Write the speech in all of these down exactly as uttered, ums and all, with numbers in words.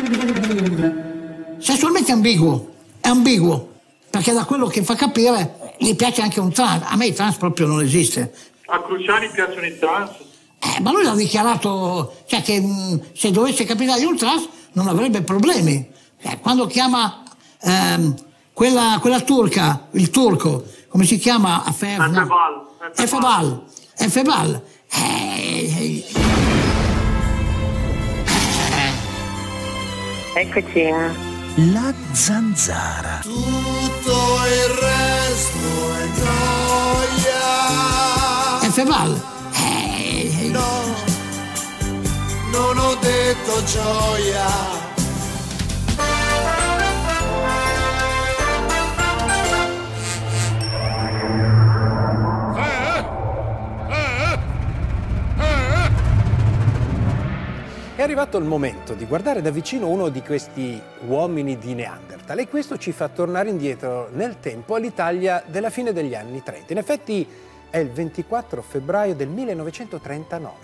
Sessualmente ambiguo, è ambiguo, perché da quello che fa capire gli piace anche un trans. A me il trans proprio non esiste. A Cruciani piacciono i trans? Eh, ma lui l'ha dichiarato, cioè che mh, se dovesse capitare un trans non avrebbe problemi. Eh, quando chiama ehm, quella, quella turca, il turco, come si chiama? Afer, no? Efebal. Efebal. Eh, Eccoci. La zanzara. Tutto il resto è noia. Efebal. No, non ho detto gioia. È arrivato il momento di guardare da vicino uno di questi uomini di Neanderthal e questo ci fa tornare indietro nel tempo all'Italia della fine degli anni trenta. In effetti è il ventiquattro febbraio del millenovecentotrentanove.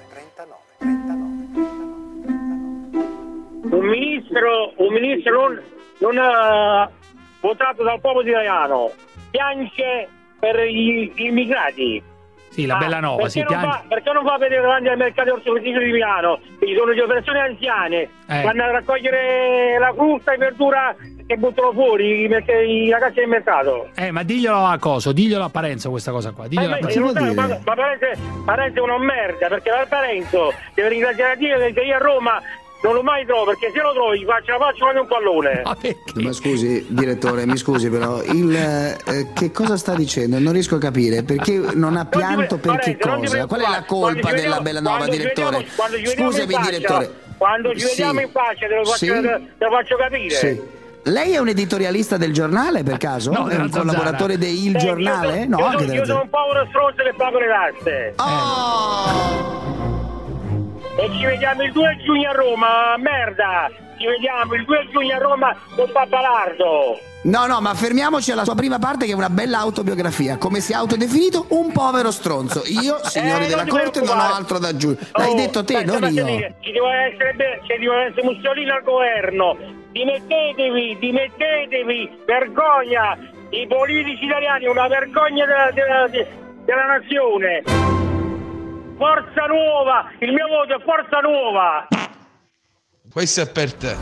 Un ministro, un ministro non, non ha votato dal popolo italiano piange per gli immigrati. Sì, la ah, Bellanova si perché, non piange. fa, perché non fa vedere davanti al mercato ortofrutticolo di Milano? Ci sono le persone anziane Eh. vanno a raccogliere la frutta e verdura che buttano fuori i, merc- i ragazzi del mercato. Eh, ma diglielo a Coso, diglielo a Parenzo questa cosa qua. Diglielo Eh, a ma, Parenzo. ma, ma, ma Parenzo, Parenzo è una merda, perché la Parenzo deve ringraziare Dio che io a Roma non lo mai trovo, perché se lo trovi faccio la faccio come un pallone. Ma scusi, direttore, mi scusi però, il, eh, che cosa sta dicendo? Non riesco a capire, perché non ha pianto per che cosa? Qual è la colpa della Bellanova, direttore? Scusami, faccia, direttore. Quando ci Sì. vediamo in faccia te lo faccio, Sì. te lo faccio capire. Sì. Lei è un editorialista del giornale, per caso? No, è un della collaboratore di Il Senti, Giornale? Io, No, io, anche sono, della io sono un povero stronzo che pago le tasse. Oh! E ci vediamo il due giugno a Roma, merda! Ci vediamo il due giugno a Roma con Pappalardo. No, no, ma fermiamoci alla sua prima parte, che è una bella autobiografia. Come si è autodefinito? Un povero stronzo. Io, signori Eh, della non ti Corte, non ho preoccupare. altro da aggiungere. L'hai Oh, detto te, aspetta, non io. aspetta, Ci deve essere, be- ci deve essere Mussolini al governo. Dimettetevi, dimettetevi, vergogna. I politici italiani, una vergogna della, della, della nazione. Forza Nuova, il mio voto è Forza Nuova. Questo è per te.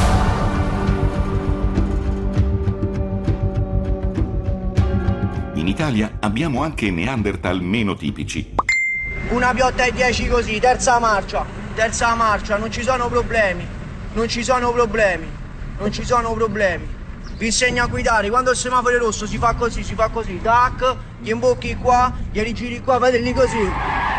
In Italia abbiamo anche Neanderthal meno tipici. Una piotta e dieci così, terza marcia, terza marcia, non ci sono problemi, non ci sono problemi, non ci sono problemi. Vi insegno a guidare, quando il semaforo è rosso si fa così, si fa così, tac, gli imbocchi qua, gli rigiri qua, fratelli così.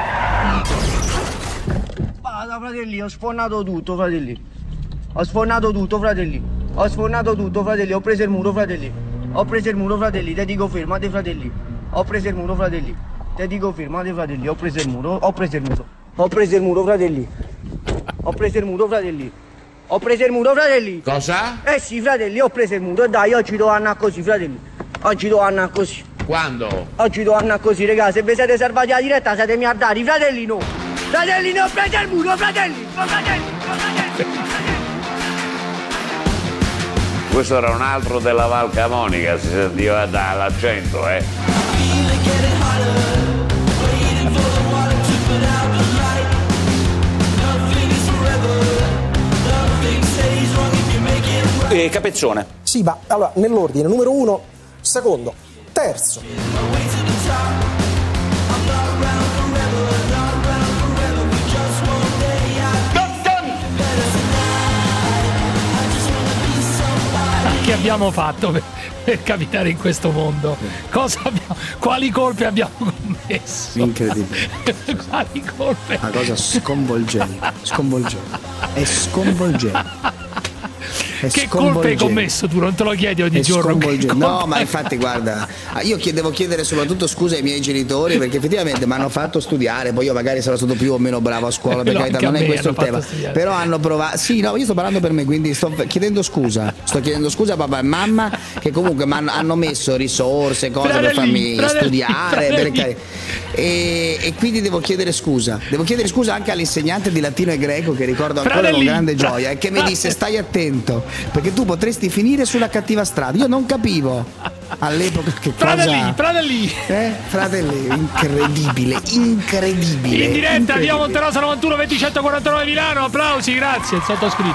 Spada, fratelli, ho sfornato tutto, fratelli. Ho sfornato tutto, fratelli. Ho sfornato tutto, fratelli, ho preso il muro, fratelli. Ho preso il muro, fratelli, te dico fermate, fratelli. Ho preso il muro, fratelli. Te dico fermate, fratelli, ho preso il muro, ho preso il muro. Ho preso il muro, fratelli. Ho preso il muro, fratelli. Ho preso il muro, fratelli. Cosa? Eh sì, fratelli, ho preso il muro. E dai, oggi devo andare così, fratelli. Oggi devo andare così. Quando? Oggi devo andare così, raga. Se vi siete salvati la diretta, siete miliardari, fratelli, no. Fratelli, no, ho preso il muro, fratelli. Oh, fratelli, oh, fratelli. Questo era un altro della Val Camonica, si sentiva dall'accento, eh. Eh, Capezzone. Sì, ma allora nell'ordine, numero uno, secondo, terzo. Che abbiamo fatto per, per capitare in questo mondo? Cosa abbiamo, quali colpe abbiamo commesso? Incredibile. Quali colpe? Una cosa sconvolgente, sconvolgente. È sconvolgente. È Che colpe hai commesso tu? Non te lo chiedi ogni È giorno? No, ma infatti guarda, io devo chiedere soprattutto scusa ai miei genitori, perché effettivamente mi hanno fatto studiare, poi io magari sarò stato più o meno bravo a scuola, per No, carità, anche non a è me questo il hanno tema. fatto studiare. Però hanno provato. Sì, no, io sto parlando per me, quindi sto chiedendo scusa. Sto chiedendo scusa a papà e mamma, che comunque hanno messo risorse, cose Fratelli, per farmi fratelli, studiare. fratelli. Per e, e quindi devo chiedere scusa. Devo chiedere scusa anche all'insegnante di latino e greco che ricordo ancora Fratelli. con grande gioia e che mi disse stai attento perché tu potresti finire sulla cattiva strada. Io non capivo all'epoca che Fratelli, cosa... fratelli. Eh, fratelli, incredibile, incredibile. In diretta incredibile. via Monterosa novantuno venticentoquarantanove Milano, applausi, grazie, il sottoscritto.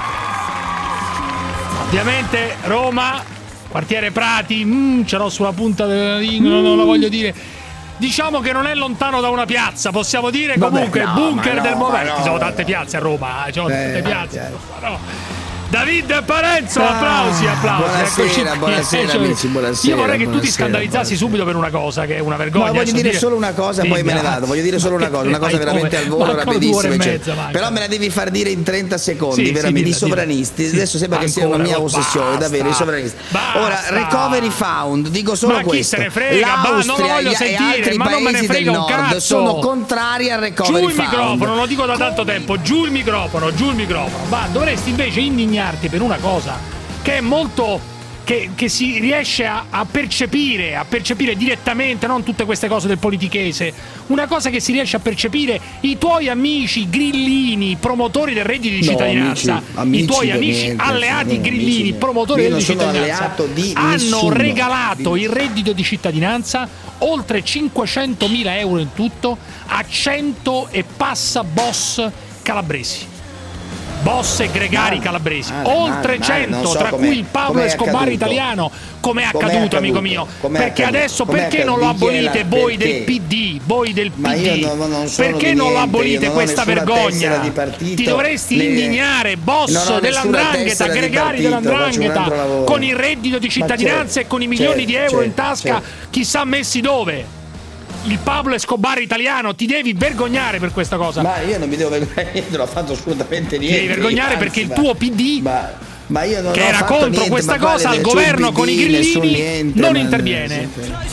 Ovviamente Roma, quartiere Prati, mm, ce l'ho sulla punta della lingua, mm. non la voglio dire. Diciamo che non è lontano da una piazza, possiamo dire. Vabbè, comunque no, bunker no, del momento. no. Ci sono tante piazze a Roma, ci sono Eh, tante piazze. certo. Ma no. David Parenzo, Ah, applausi, applausi. buonasera, Eccoci qui. buonasera, Cioè, amici, buonasera, Io vorrei che tu ti buonasera, scandalizzassi buonasera. subito per una cosa che è una vergogna. No, voglio Adesso dire dire- solo una cosa, Sì, poi me ne grazie. vado. Voglio dire solo una cosa, una cosa Vai veramente come? al volo, Mancano due rapidissima. ore e cioè. mezza, manca. Però me la devi far dire in trenta secondi, Sì, sì, veramente. dilla, I sovranisti. dilla. Sì. Adesso sembra che sia una Ancora, mia ossessione, basta. davvero. I sovranisti. Basta. Ora, Recovery Fund, dico solo Ma chi questo. se ne frega, ma non lo L'Austria voglio e sentire, altri ma non me ne paesi frega del un nord cazzo. sono contrari al Giù Recovery il Fund. microfono, lo dico da tanto tempo, giù il microfono, giù il microfono. Ma dovresti invece indignarti per una cosa che è molto che, che si riesce a, a percepire, a percepire direttamente, non tutte queste cose del politichese. Una cosa che si riesce a percepire i tuoi amici grillini, promotori del reddito di No, cittadinanza, amici, amici i tuoi per amici niente, alleati no, grillini, amici, promotori io del reddito di non sono cittadinanza, alleato di hanno nessuno. regalato Di- il reddito di cittadinanza oltre cinquecentomila euro in tutto a cento e passa boss calabresi. Boss e gregari Male, calabresi, male, oltre male, cento, non so tra com'è- cui il Pablo com'è Escobar accaduto. italiano. Com'è accaduto, Com'è accaduto? amico mio? Com'è Perché accaduto? adesso Com'è perché non lo accaduto? abolite Dichiela- voi del perché? P D, voi del Ma P io D? non- non sono Perché di non lo niente, abolite io non ho questa nessuna vergogna? tessera di partito, Ti dovresti né- indignare, non boss ho nessuna dell'andrangheta, tessera di gregari partito, faccio un altro dell'andrangheta, lavoro. con il reddito di Ma cittadinanza certo, e con i milioni di certo, euro in certo, tasca, certo. chissà messi dove? Il Pablo Escobar italiano, ti devi vergognare per questa cosa. Ma io non mi devo vergognare niente, non ho fatto assolutamente Ti niente. devi vergognare anzi, perché il ma- tuo P D, Ma, ma io non che ho era fatto contro niente, questa ma quale cosa al nessun governo P D, con i nessun grillini, niente, non ma- interviene.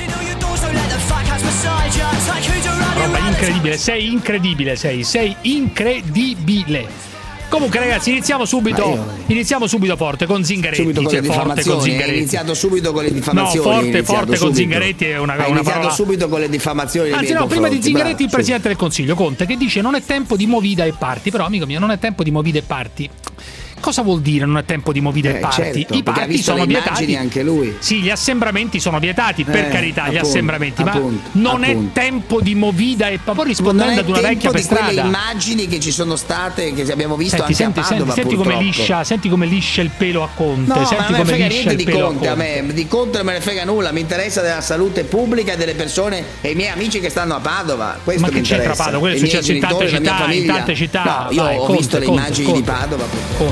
Roba incredibile, sei incredibile, sei, sei incredibile. Comunque ragazzi, iniziamo subito, Ma io- iniziamo subito forte con Zingaretti, Subito con cioè, le forte con diffamazioni, è Zingaretti. iniziato subito con le No, diffamazioni. forte, è iniziato forte con subito. Zingaretti è una, Ha una iniziato parola. subito con le diffamazioni. nei Anzi miei no, prima di confronti, Zingaretti il bravo, Presidente del Consiglio, Conte, che dice non è tempo di movida e parti. Però amico mio, non è tempo di movida e parti. Cosa vuol dire non è tempo di movida e Eh, parti? certo, I perché ha parti visto sono le immagini vietati. anche lui. Sì, gli assembramenti sono vietati, per Eh, carità, gli appunto, assembramenti, appunto, ma non appunto. è tempo di movida e parti. Poi Non rispondendo è ad una vecchia tempo per di quelle strada. immagini che ci sono state, che abbiamo visto Senti, anche senti, a Padova, senti, senti come purtroppo. liscia, senti come liscia il pelo a Conte. No, senti ma non me come ne frega liscia niente il di pelo Conte, a Conte. me di Conte non me ne frega nulla, mi interessa della salute pubblica e delle persone e i miei amici che stanno a Padova. Questo Ma mi che c'entra interessa. Padova? Quello è I miei successo in tante genitori, la mia città, in famiglia. tante città. No, io Vai, ho Conte, visto le Conte, immagini Conte. di Padova.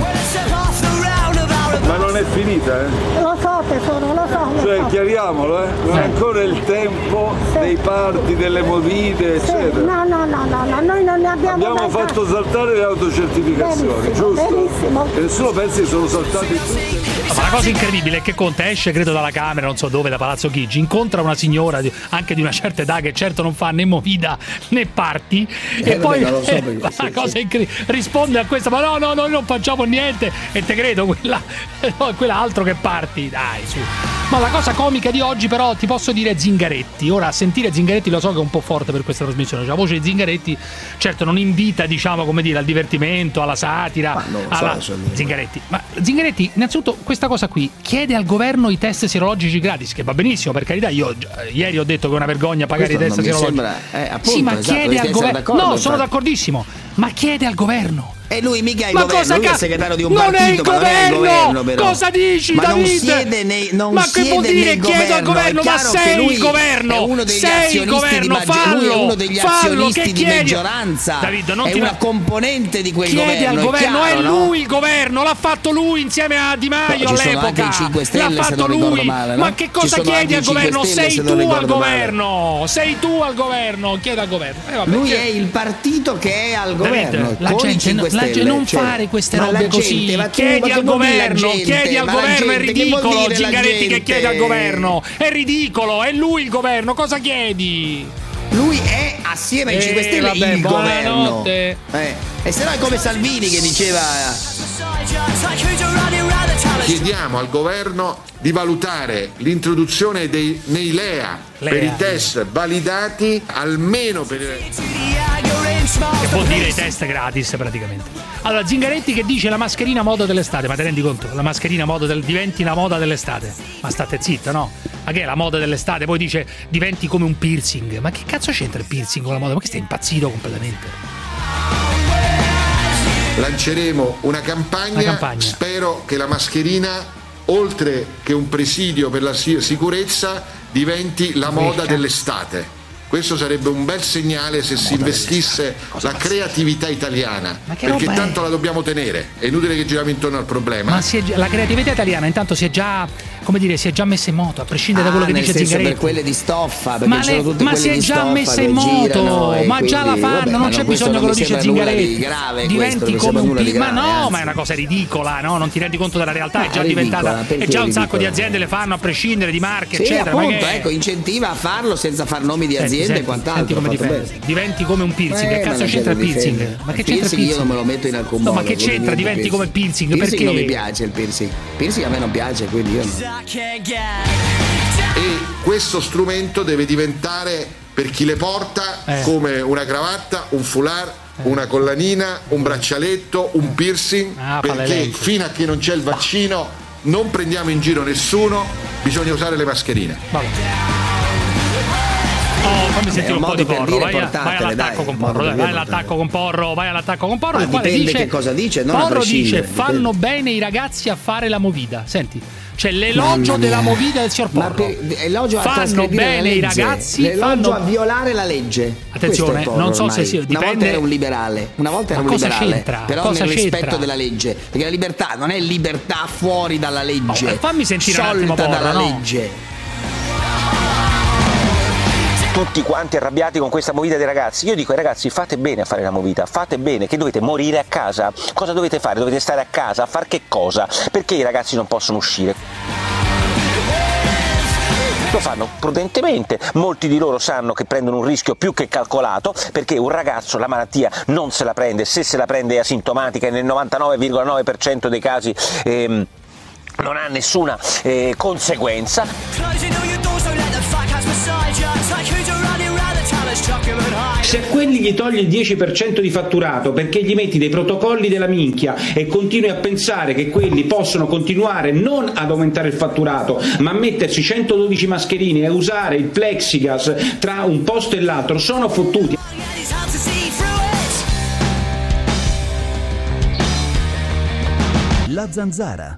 Conte. Ma non è finita, eh? Lo so tesoro, lo so, lo Cioè, so. chiariamolo, eh? Non è ancora il tempo Sì. dei parti, delle movide, Sì, eccetera. no, no, no, no, no, noi non ne abbiamo Abbiamo mai fatto saltare le autocertificazioni, Benissimo, giusto? benissimo. E nessuno pensa che sono saltati tutti. Ma la cosa incredibile è che Conte esce, credo, dalla Camera, non so dove, da Palazzo Chigi, incontra una signora di- anche di una certa età che certo non fa né movida né party Eh, e vabbè, poi non lo so eh, perché, la sì, cosa sì. incredibile, risponde a questa, ma no, no, noi non facciamo niente e te credo, quella, no, quella altro che party, dai, su. Ma la cosa comica di oggi però ti posso dire Zingaretti. Ora, sentire Zingaretti lo so che è un po' forte per questa trasmissione, cioè, la voce di Zingaretti certo non invita, diciamo, come dire, al divertimento, alla satira, Ma non lo so, alla adesso- Zingaretti. Ma Zingaretti, innanzitutto questa cosa qui, chiede al governo i test sierologici gratis, che va benissimo, per carità, io eh, ieri ho detto che è una vergogna pagare Questo i test non mi sierologici. sembra- eh, appunto, sì, ma esatto, chiede devi al essere governo. d'accordo, No, sono infatti. d'accordissimo, ma chiede al governo. E lui mica è il Ma governo, cosa lui è ca- il segretario di un non partito, è il ma non è il governo! governo però. Cosa dici, ma David? non siede nei, non Ma che siede vuol dire nel chiedo al governo? È Ma chiaro che sei lui il governo! è uno degli sei il azionisti governo, di maggioranza, fallo! lui è uno degli fallo, azionisti che di chiedi- maggioranza. David, non è ti una va- componente di quel Chiedi governo. al governo, chiaro, è no? lui il governo, l'ha fatto lui insieme a Di Maio No, ci sono all'epoca. anche i cinque Stelle, l'ha se fatto non ricordo lui. male, no? Ma che Ci cosa sono chiedi anche al i cinque governo? Stelle, Sei se tu non al ricordo male. governo, sei tu al governo, chiedi al governo. Eh, vabbè, Lui chiedi- è il partito che è al David, governo la con gente- i cinque la Stelle. gente non cioè, fare queste ma la robe così. gente, ma tu- Chiedi ma che al vuol dire la governo, gente? chiedi al Ma la governo, è gente, che vuol ridicolo. dire la Zingaretti che gente? chiede al governo, è ridicolo, è lui il governo, cosa chiedi? lui è assieme ai Eh, cinque Stelle vabbè, il governo. buonanotte. Eh. E se no è come Salvini che diceva chiediamo al governo di valutare l'introduzione dei, nei L E A per L E A. i test validati almeno per Che vuol dire i test gratis praticamente. Allora, Zingaretti che dice la mascherina moda dell'estate, ma te rendi conto? La mascherina moda del, diventi la moda dell'estate. Ma state zitto, no? Ma che è la moda dell'estate? Poi dice diventi come un piercing. Ma che cazzo c'entra il piercing con la moda? Ma che stai impazzito completamente? lanceremo una campagna, una campagna. Spero che la mascherina, oltre che un presidio per la sicurezza, diventi la moda dell'estate. Questo sarebbe un bel segnale se si investisse la creatività italiana, perché tanto la dobbiamo tenere, è inutile che giriamo intorno al problema. Ma si è, la creatività italiana intanto si è già, come dire, si è già messa in moto, a prescindere ah, da quello che nel dice senso Zingaretti. Per quelle di stoffa, perché ma, sono le, tutte ma si è già messa in moto, ma già la fanno, vabbè, non c'è bisogno che lo dice Zingaretti. Grave, diventi questo, come un di pi- grave, ma no, anzi. ma è una cosa ridicola, no? Non ti rendi conto della realtà, Ah, è già ridicola, diventata, è già un ridicola? sacco di aziende le fanno a prescindere di marche, sì, eccetera. appunto, ma che... ecco, incentiva a farlo senza far nomi di Senti, aziende senti, e quant'altro. senti come fatto difende. bene. Diventi come un piercing, Eh, che cazzo ma c'entra il non c'è da piercing? difendere. Ma che Il c'entra il piercing io piercing? non me lo metto in alcun No, modo. ma che quindi c'entra? niente Diventi piercing. come il piercing, piercing perché? non mi piace il piercing. Piercing a me non piace, quindi io no. E questo strumento deve diventare, per chi le porta, Eh. come una cravatta, un foulard, una collanina, un braccialetto, un piercing, Ah, fa perché l'elenco. fino a che non c'è il vaccino non prendiamo in giro nessuno, bisogna usare le mascherine. Vabbè. Oh, fammi È sentire un un po' modo di per Porro, dire vai, a- vai portatele, all'attacco dai, con un modo Porro, per dai, vai dire all'attacco con Porro, vai all'attacco con Porro, Ma il quale dipende dice che cosa dice, non a Porro dice prescindere, fanno dipende. bene i ragazzi a fare la movida. Senti, c'è l'elogio Mamma della mia. movida del signor Ma Porro. per, elogio a fanno trasgredire bene la i legge. ragazzi, L'elogio fanno a violare la legge. Attenzione, Questo è Porro non so se ormai. si- Una dipende- volta era un liberale, una volta era Ma un cosa liberale, c'entra? però Cosa nel c'entra? rispetto della legge, perché la libertà non è libertà fuori dalla legge. Oh, fammi sentire un attimo sciolta Porro, dalla no? legge. Tutti quanti arrabbiati con questa movida dei ragazzi. Io dico ai ragazzi, fate bene a fare la movida, fate bene, che dovete morire a casa. Cosa dovete fare? Dovete stare a casa a far che cosa? Perché i ragazzi non possono uscire? Lo fanno prudentemente, molti di loro sanno che prendono un rischio più che calcolato, perché un ragazzo la malattia non se la prende, se se la prende è asintomatica e nel novantanove virgola nove per cento dei casi ehm, non ha nessuna eh, conseguenza. Se a quelli gli togli il dieci per cento di fatturato perché gli metti dei protocolli della minchia e continui a pensare che quelli possono continuare non ad aumentare il fatturato ma a mettersi centododici mascherine e a usare il plexigas tra un posto e l'altro, sono fottuti. La Zanzara.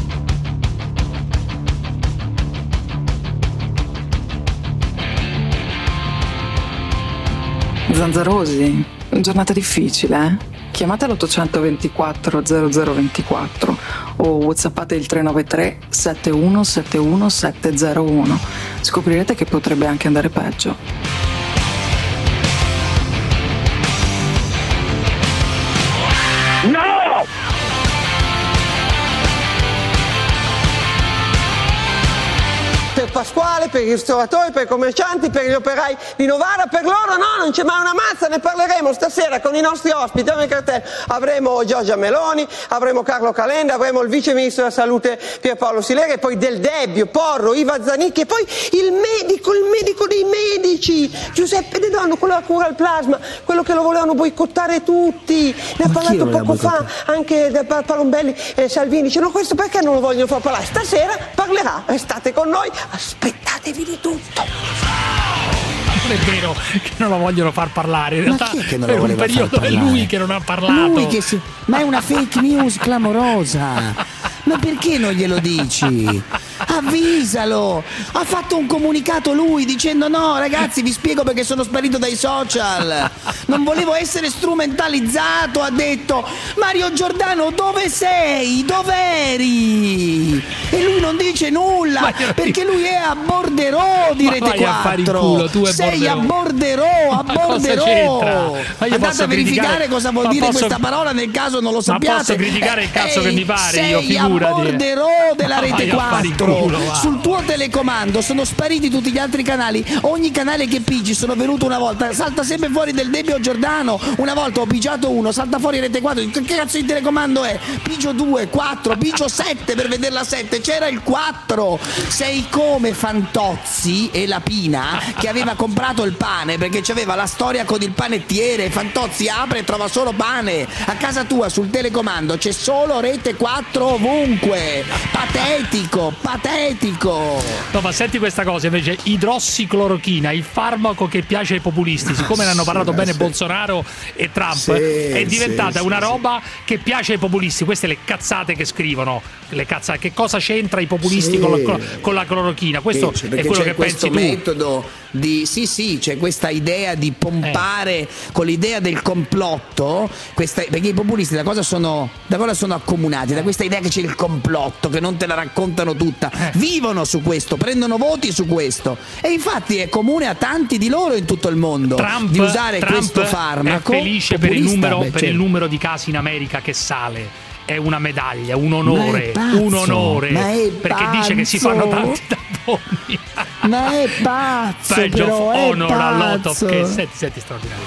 Zanzarosi, giornata difficile, eh? Chiamate l'ottocentoventiquattro zero zero ventiquattro o whatsappate il tre nove tre sette uno sette uno sette zero uno. Scoprirete che potrebbe anche andare peggio. No! Per Pasquale, per i ristoratori, per i commercianti, per gli operai di Novara, per loro no, non c'è mai una mazza, ne parleremo stasera con i nostri ospiti. Avremo Giorgia Meloni, avremo Carlo Calenda, avremo il vice ministro della salute Pierpaolo Sileri, e poi Del Debbio, Porro, Iva Zanicchi, e poi il medico, il medico dei medici, Giuseppe De Donno, quello che cura il plasma, quello che lo volevano boicottare tutti. Ne ha parlato poco fa anche da Palombelli e Salvini. Dice no, questo perché non lo vogliono far parlare? Stasera parlerà, restate con noi. Aspettatevi di tutto. Non è vero che non lo vogliono far parlare, in Ma realtà chi è che non per lo un voleva periodo far è parlare? lui che non ha parlato. Lui che si... Ma è una fake news clamorosa. Ma perché non glielo dici? Avvisalo! Ha fatto un comunicato lui dicendo no ragazzi vi spiego perché sono sparito dai social. Non volevo essere strumentalizzato, ha detto. Mario Giordano dove sei? Dov'eri? e lui non dice nulla perché lui è a borderò di Rete quattro. Culo, tu sei borderò. a borderò, a borderò. Andate a verificare cosa vuol dire posso... questa parola nel caso non lo sappiate. Ma posso criticare il cazzo Ehi, che mi pare, sei io figurati. a borderò della Rete quattro. Culo, sul tuo telecomando sono spariti tutti gli altri canali. Ogni canale che pigi, sono venuto una volta, salta sempre fuori del Debbio Giordano. Una volta ho pigiato uno, salta fuori Rete quattro. Che cazzo di telecomando è? Pigio due, quattro, pigio sette per vedere la sette. C'era il quattro. Sei come Fantozzi e la Pina che aveva comprato il pane perché c'aveva la storia con il panettiere. Fantozzi apre e trova solo pane. A casa tua sul telecomando c'è solo Rete quattro ovunque. Patetico, patetico. No, ma senti questa cosa invece, idrossiclorochina, il farmaco che piace ai populisti, siccome ne hanno parlato sì, bene sì. Bolsonaro e Trump, Sì, è diventata sì, una sì, roba che piace ai populisti. Queste le cazzate che scrivono, le cazzate, che cosa c'entra i populisti Sì. con, la, con la clorochina? Questo Sì, è perché quello c'è che questo pensi tu. metodo di sì sì c'è questa idea di pompare Eh. con l'idea del complotto, questa, perché i populisti da cosa sono da cosa sono accomunati? Da questa idea che c'è il complotto, che non te la raccontano tutta, Eh. vivono su questo, prendono voti su questo, e infatti è comune a tanti di loro in tutto il mondo Trump, di usare Trump questo farmaco. è felice per il, populista. numero, Beh, per certo. il numero di casi in America che sale. È una medaglia, un onore, Ma è pazzo, un onore, ma è perché dice che si fanno pazzo. tanti tamponi. Ma è pazzo, Badge però of è honor a lot of pazzo. cases. Senti, senti, straordinario.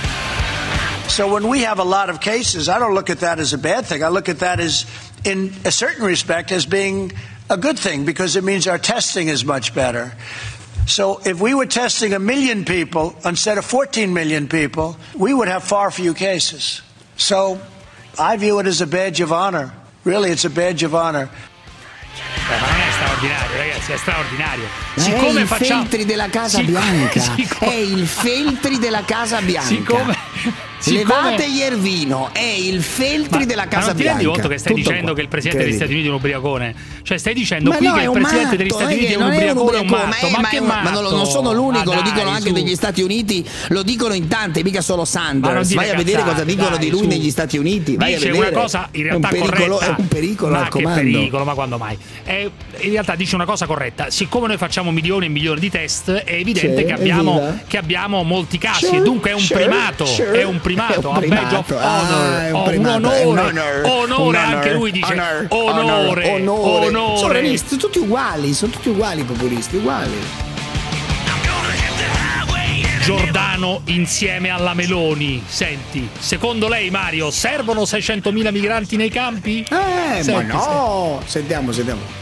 So when we have a lot of cases, I don't look at that as a bad thing. I look at that as, in a certain respect, as being a good thing because it means our testing is much better. So if we were testing a million people instead of fourteen million people, we would have far fewer cases. So I view it as a badge of honor. Really, it's a badge of honor. Eh, ma non è straordinario, ragazzi, è straordinario. Ma Siccome è il facciamo Feltri della Casa Sic- Bianca. siccome- È il Feltri della Casa Bianca. Siccome, siccome... Levate Iervino, è il Feltri Ma- della ma Casa non ti Bianca. rendi conto che stai Tutto dicendo qua. che il presidente degli Stati Uniti è un ubriacone? Cioè stai dicendo Ma qui no, che è il un presidente degli matto, Stati eh, Uniti è un non ubriacone, è un ubriacone, matto, ma, ma, è- che ma matto? non, non sono l'unico, Ma lo dai, dicono anche su. negli Stati Uniti, lo dicono in tanti, mica solo Ma non Sanders. dire Vai a vedere cazzate, cosa dicono dai, di lui su. negli Stati Uniti. Vai Dice a vedere. una cosa in realtà è un pericolo, corretta. È un pericolo ma al che comando. pericolo, ma quando mai? È, in realtà dice una cosa corretta. Siccome noi facciamo milioni e milioni di test, è evidente Sì, che, abbiamo, evviva. che abbiamo molti casi Sure, e dunque è un sure, primato. sure. È un primato, È un a badge of primato. honor. Ah, è un Oh, un primato, onore, è un honor, onore, un anche honor, lui dice honor, onore, onore. onore. Sovranisti, sono tutti uguali, sono tutti uguali i populisti, uguali. Giordano insieme alla Meloni. Senti, secondo lei, Mario, servono seicentomila migranti nei campi? Eh, Senti, ma no! Sentiamo, sentiamo.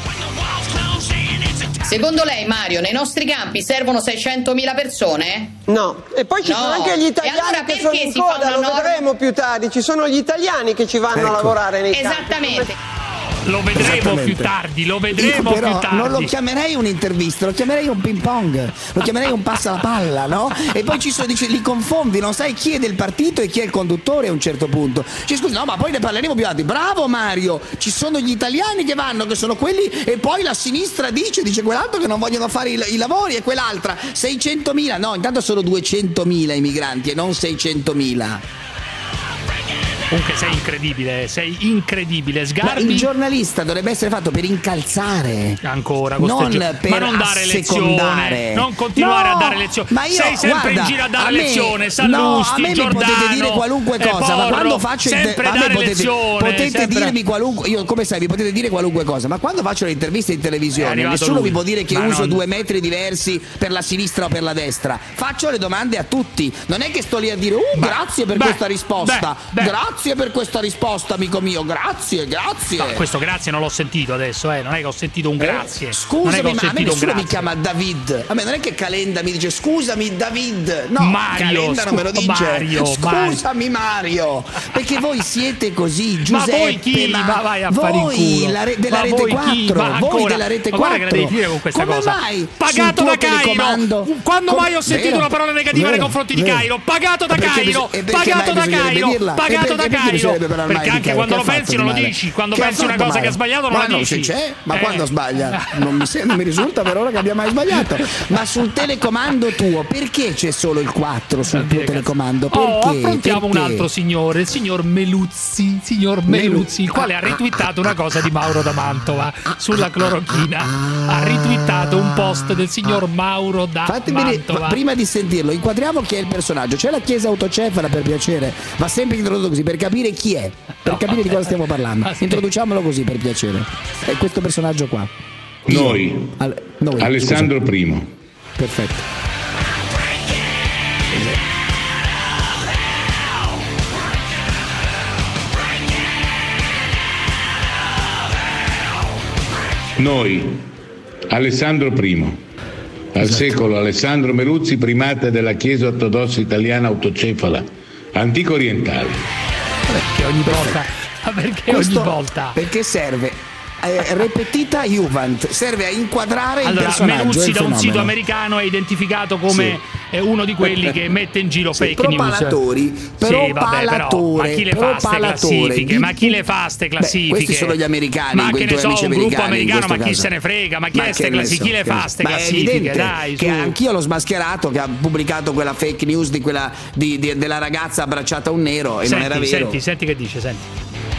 Secondo lei, Mario, nei nostri campi servono seicentomila persone? No, e poi ci No. sono anche gli italiani E allora che sono perché in si fa coda, una lo norma? vedremo più tardi, ci sono gli italiani che ci vanno Ecco. a lavorare nei campi. Esattamente. Lo vedremo Esattamente. più tardi, lo vedremo Io però più tardi. non lo chiamerei un'intervista, lo chiamerei un ping pong, lo chiamerei un passa la palla, no? E poi ci sono, dice, li confondi, non sai chi è del partito e chi è il conduttore a un certo punto. Cioè, scusi, no, ma poi ne parleremo più avanti. Bravo Mario, ci sono gli italiani che vanno, che sono quelli, e poi la sinistra dice, dice quell'altro che non vogliono fare i, i lavori, e quell'altra seicentomila, no, intanto sono duecentomila i migranti e non seicentomila. Comunque sei incredibile, sei incredibile. Ma Sgarbi il giornalista dovrebbe essere fatto per incalzare, ancora con non ste gio- per ma non dare assecondare. lezione, non continuare No, a dare lezioni. ma io, sei sempre guarda, in giro a dare a me- lezione. no, Sallusti, a me mi Giordano, potete dire qualunque e cosa, ma Porro, quando faccio inter- sempre a me dare potete, lezione, potete sempre- dirmi qualunque, io come sai, mi potete dire qualunque cosa, ma quando faccio le interviste in È televisione arrivato nessuno lui. mi può dire che Ma uso non- due metri diversi per la sinistra o per la destra. Faccio le domande a tutti, non è che sto lì a dire uh, grazie per beh, questa risposta, beh, beh. grazie per questa risposta, amico mio, grazie, grazie. No, questo grazie non l'ho sentito adesso, eh. Non è che ho sentito un grazie. Eh, non è Scusami, che ho ma a me sentito un nessuno mi grazie. chiama David. A me non è che Calenda mi dice scusami David. No, Mario, Calenda non me lo scu- dice. Mario, scusami Mario. Perché voi siete così, Ma Giuseppe. voi chi? Ma, Ma vai a fare in voi culo. la re- della Ma Rete voi chi? quattro. Ma Voi ancora? della Rete Ma guarda che la quattro. devi dire con questa Come cosa. mai? Pagato sul da tuo Cairo. telecomando- Quando Com- mai ho sentito vero, una parola negativa vero, nei confronti di vero. Cairo? Pagato da E perché Cairo. bis- e perché Pagato mai da bisognerebbe Cairo. dirla? E Pagato perché da Caio, perché anche quando lo pensi non lo dici, quando pensi una cosa che ha sbagliato non la dici. Se c'è, ma quando sbaglia? Non mi, non mi risulta per ora che abbia mai sbagliato. Ma sul telecomando tuo, perché c'è solo il quattro sul tuo telecomando? Perché? Oh, affrontiamo un altro signore, il signor Meluzzi, signor Meluzzi, il quale ha retweetato una cosa di Mauro da Mantova sulla clorochina. Ha retweetato un post del signor Mauro da Fatemi Mantova. Prima di sentirlo, inquadriamo chi è il personaggio. C'è la chiesa autocefala, per piacere. Va sempre introdotto così per capire chi è, per no, capire di cosa stiamo parlando. Introduciamolo così, per piacere. È questo personaggio qua. Noi, Al- noi Alessandro scusa. I. Perfetto. Noi, Alessandro I. Al esatto. secolo Alessandro Meluzzi, primate della Chiesa ortodossa italiana autocefala, antico orientale. Perché ogni volta? Perché Questo ogni volta? Perché serve eh, repetita Juvent, serve a inquadrare allora, il personaggio. Meluzzi da un fenomeno. sito americano è identificato come sì. uno di quelli che mette in giro sì, fake news. Palatori, però sì, vabbè, palatore, però, ma chi le fa ste classifiche? Di... Ma chi le fa ste classifiche? Beh, questi sono gli americani, ma che ne so, un gruppo americano, ma chi caso. se ne frega? Ma chi ma è ste classifiche? Chi le fa ste classifiche? Dai, che anch'io l'ho smascherato, che ha pubblicato quella fake news di quella di, di, della ragazza abbracciata a un nero e senti, non era vero. Senti, senti che dice, senti.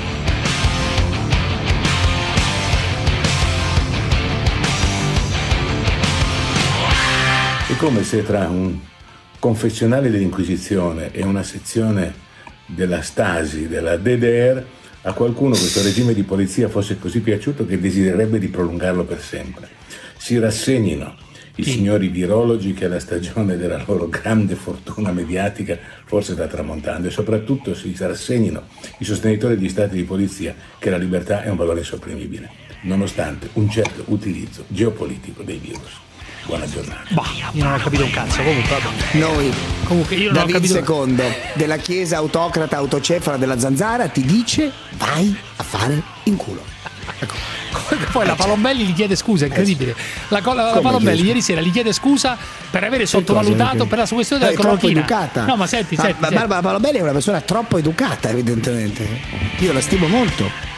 È come se tra un confessionale dell'Inquisizione e una sezione della Stasi, della D D R, a qualcuno questo regime di polizia fosse così piaciuto che desidererebbe di prolungarlo per sempre. Si rassegnino i signori virologi che alla stagione della loro grande fortuna mediatica forse sta tramontando, e soprattutto si rassegnino i sostenitori di stati di polizia che la libertà è un valore insopprimibile, nonostante un certo utilizzo geopolitico dei virus. Buona giornata. Bah, io non ho capito un cazzo, comunque. Noi, comunque io non David ho capito. secondo della chiesa autocrata autocefala della Zanzara ti dice vai a fare in culo. Ecco. Poi la Palombelli gli chiede scusa, è incredibile. La, la, la Palombelli ieri sera gli chiede scusa per avere sottovalutato per la sua questione della clorochina. Troppo educata. No, ma senti, ma, senti. Ma senti. Barbara Palombelli è una persona troppo educata, evidentemente. Io la stimo molto.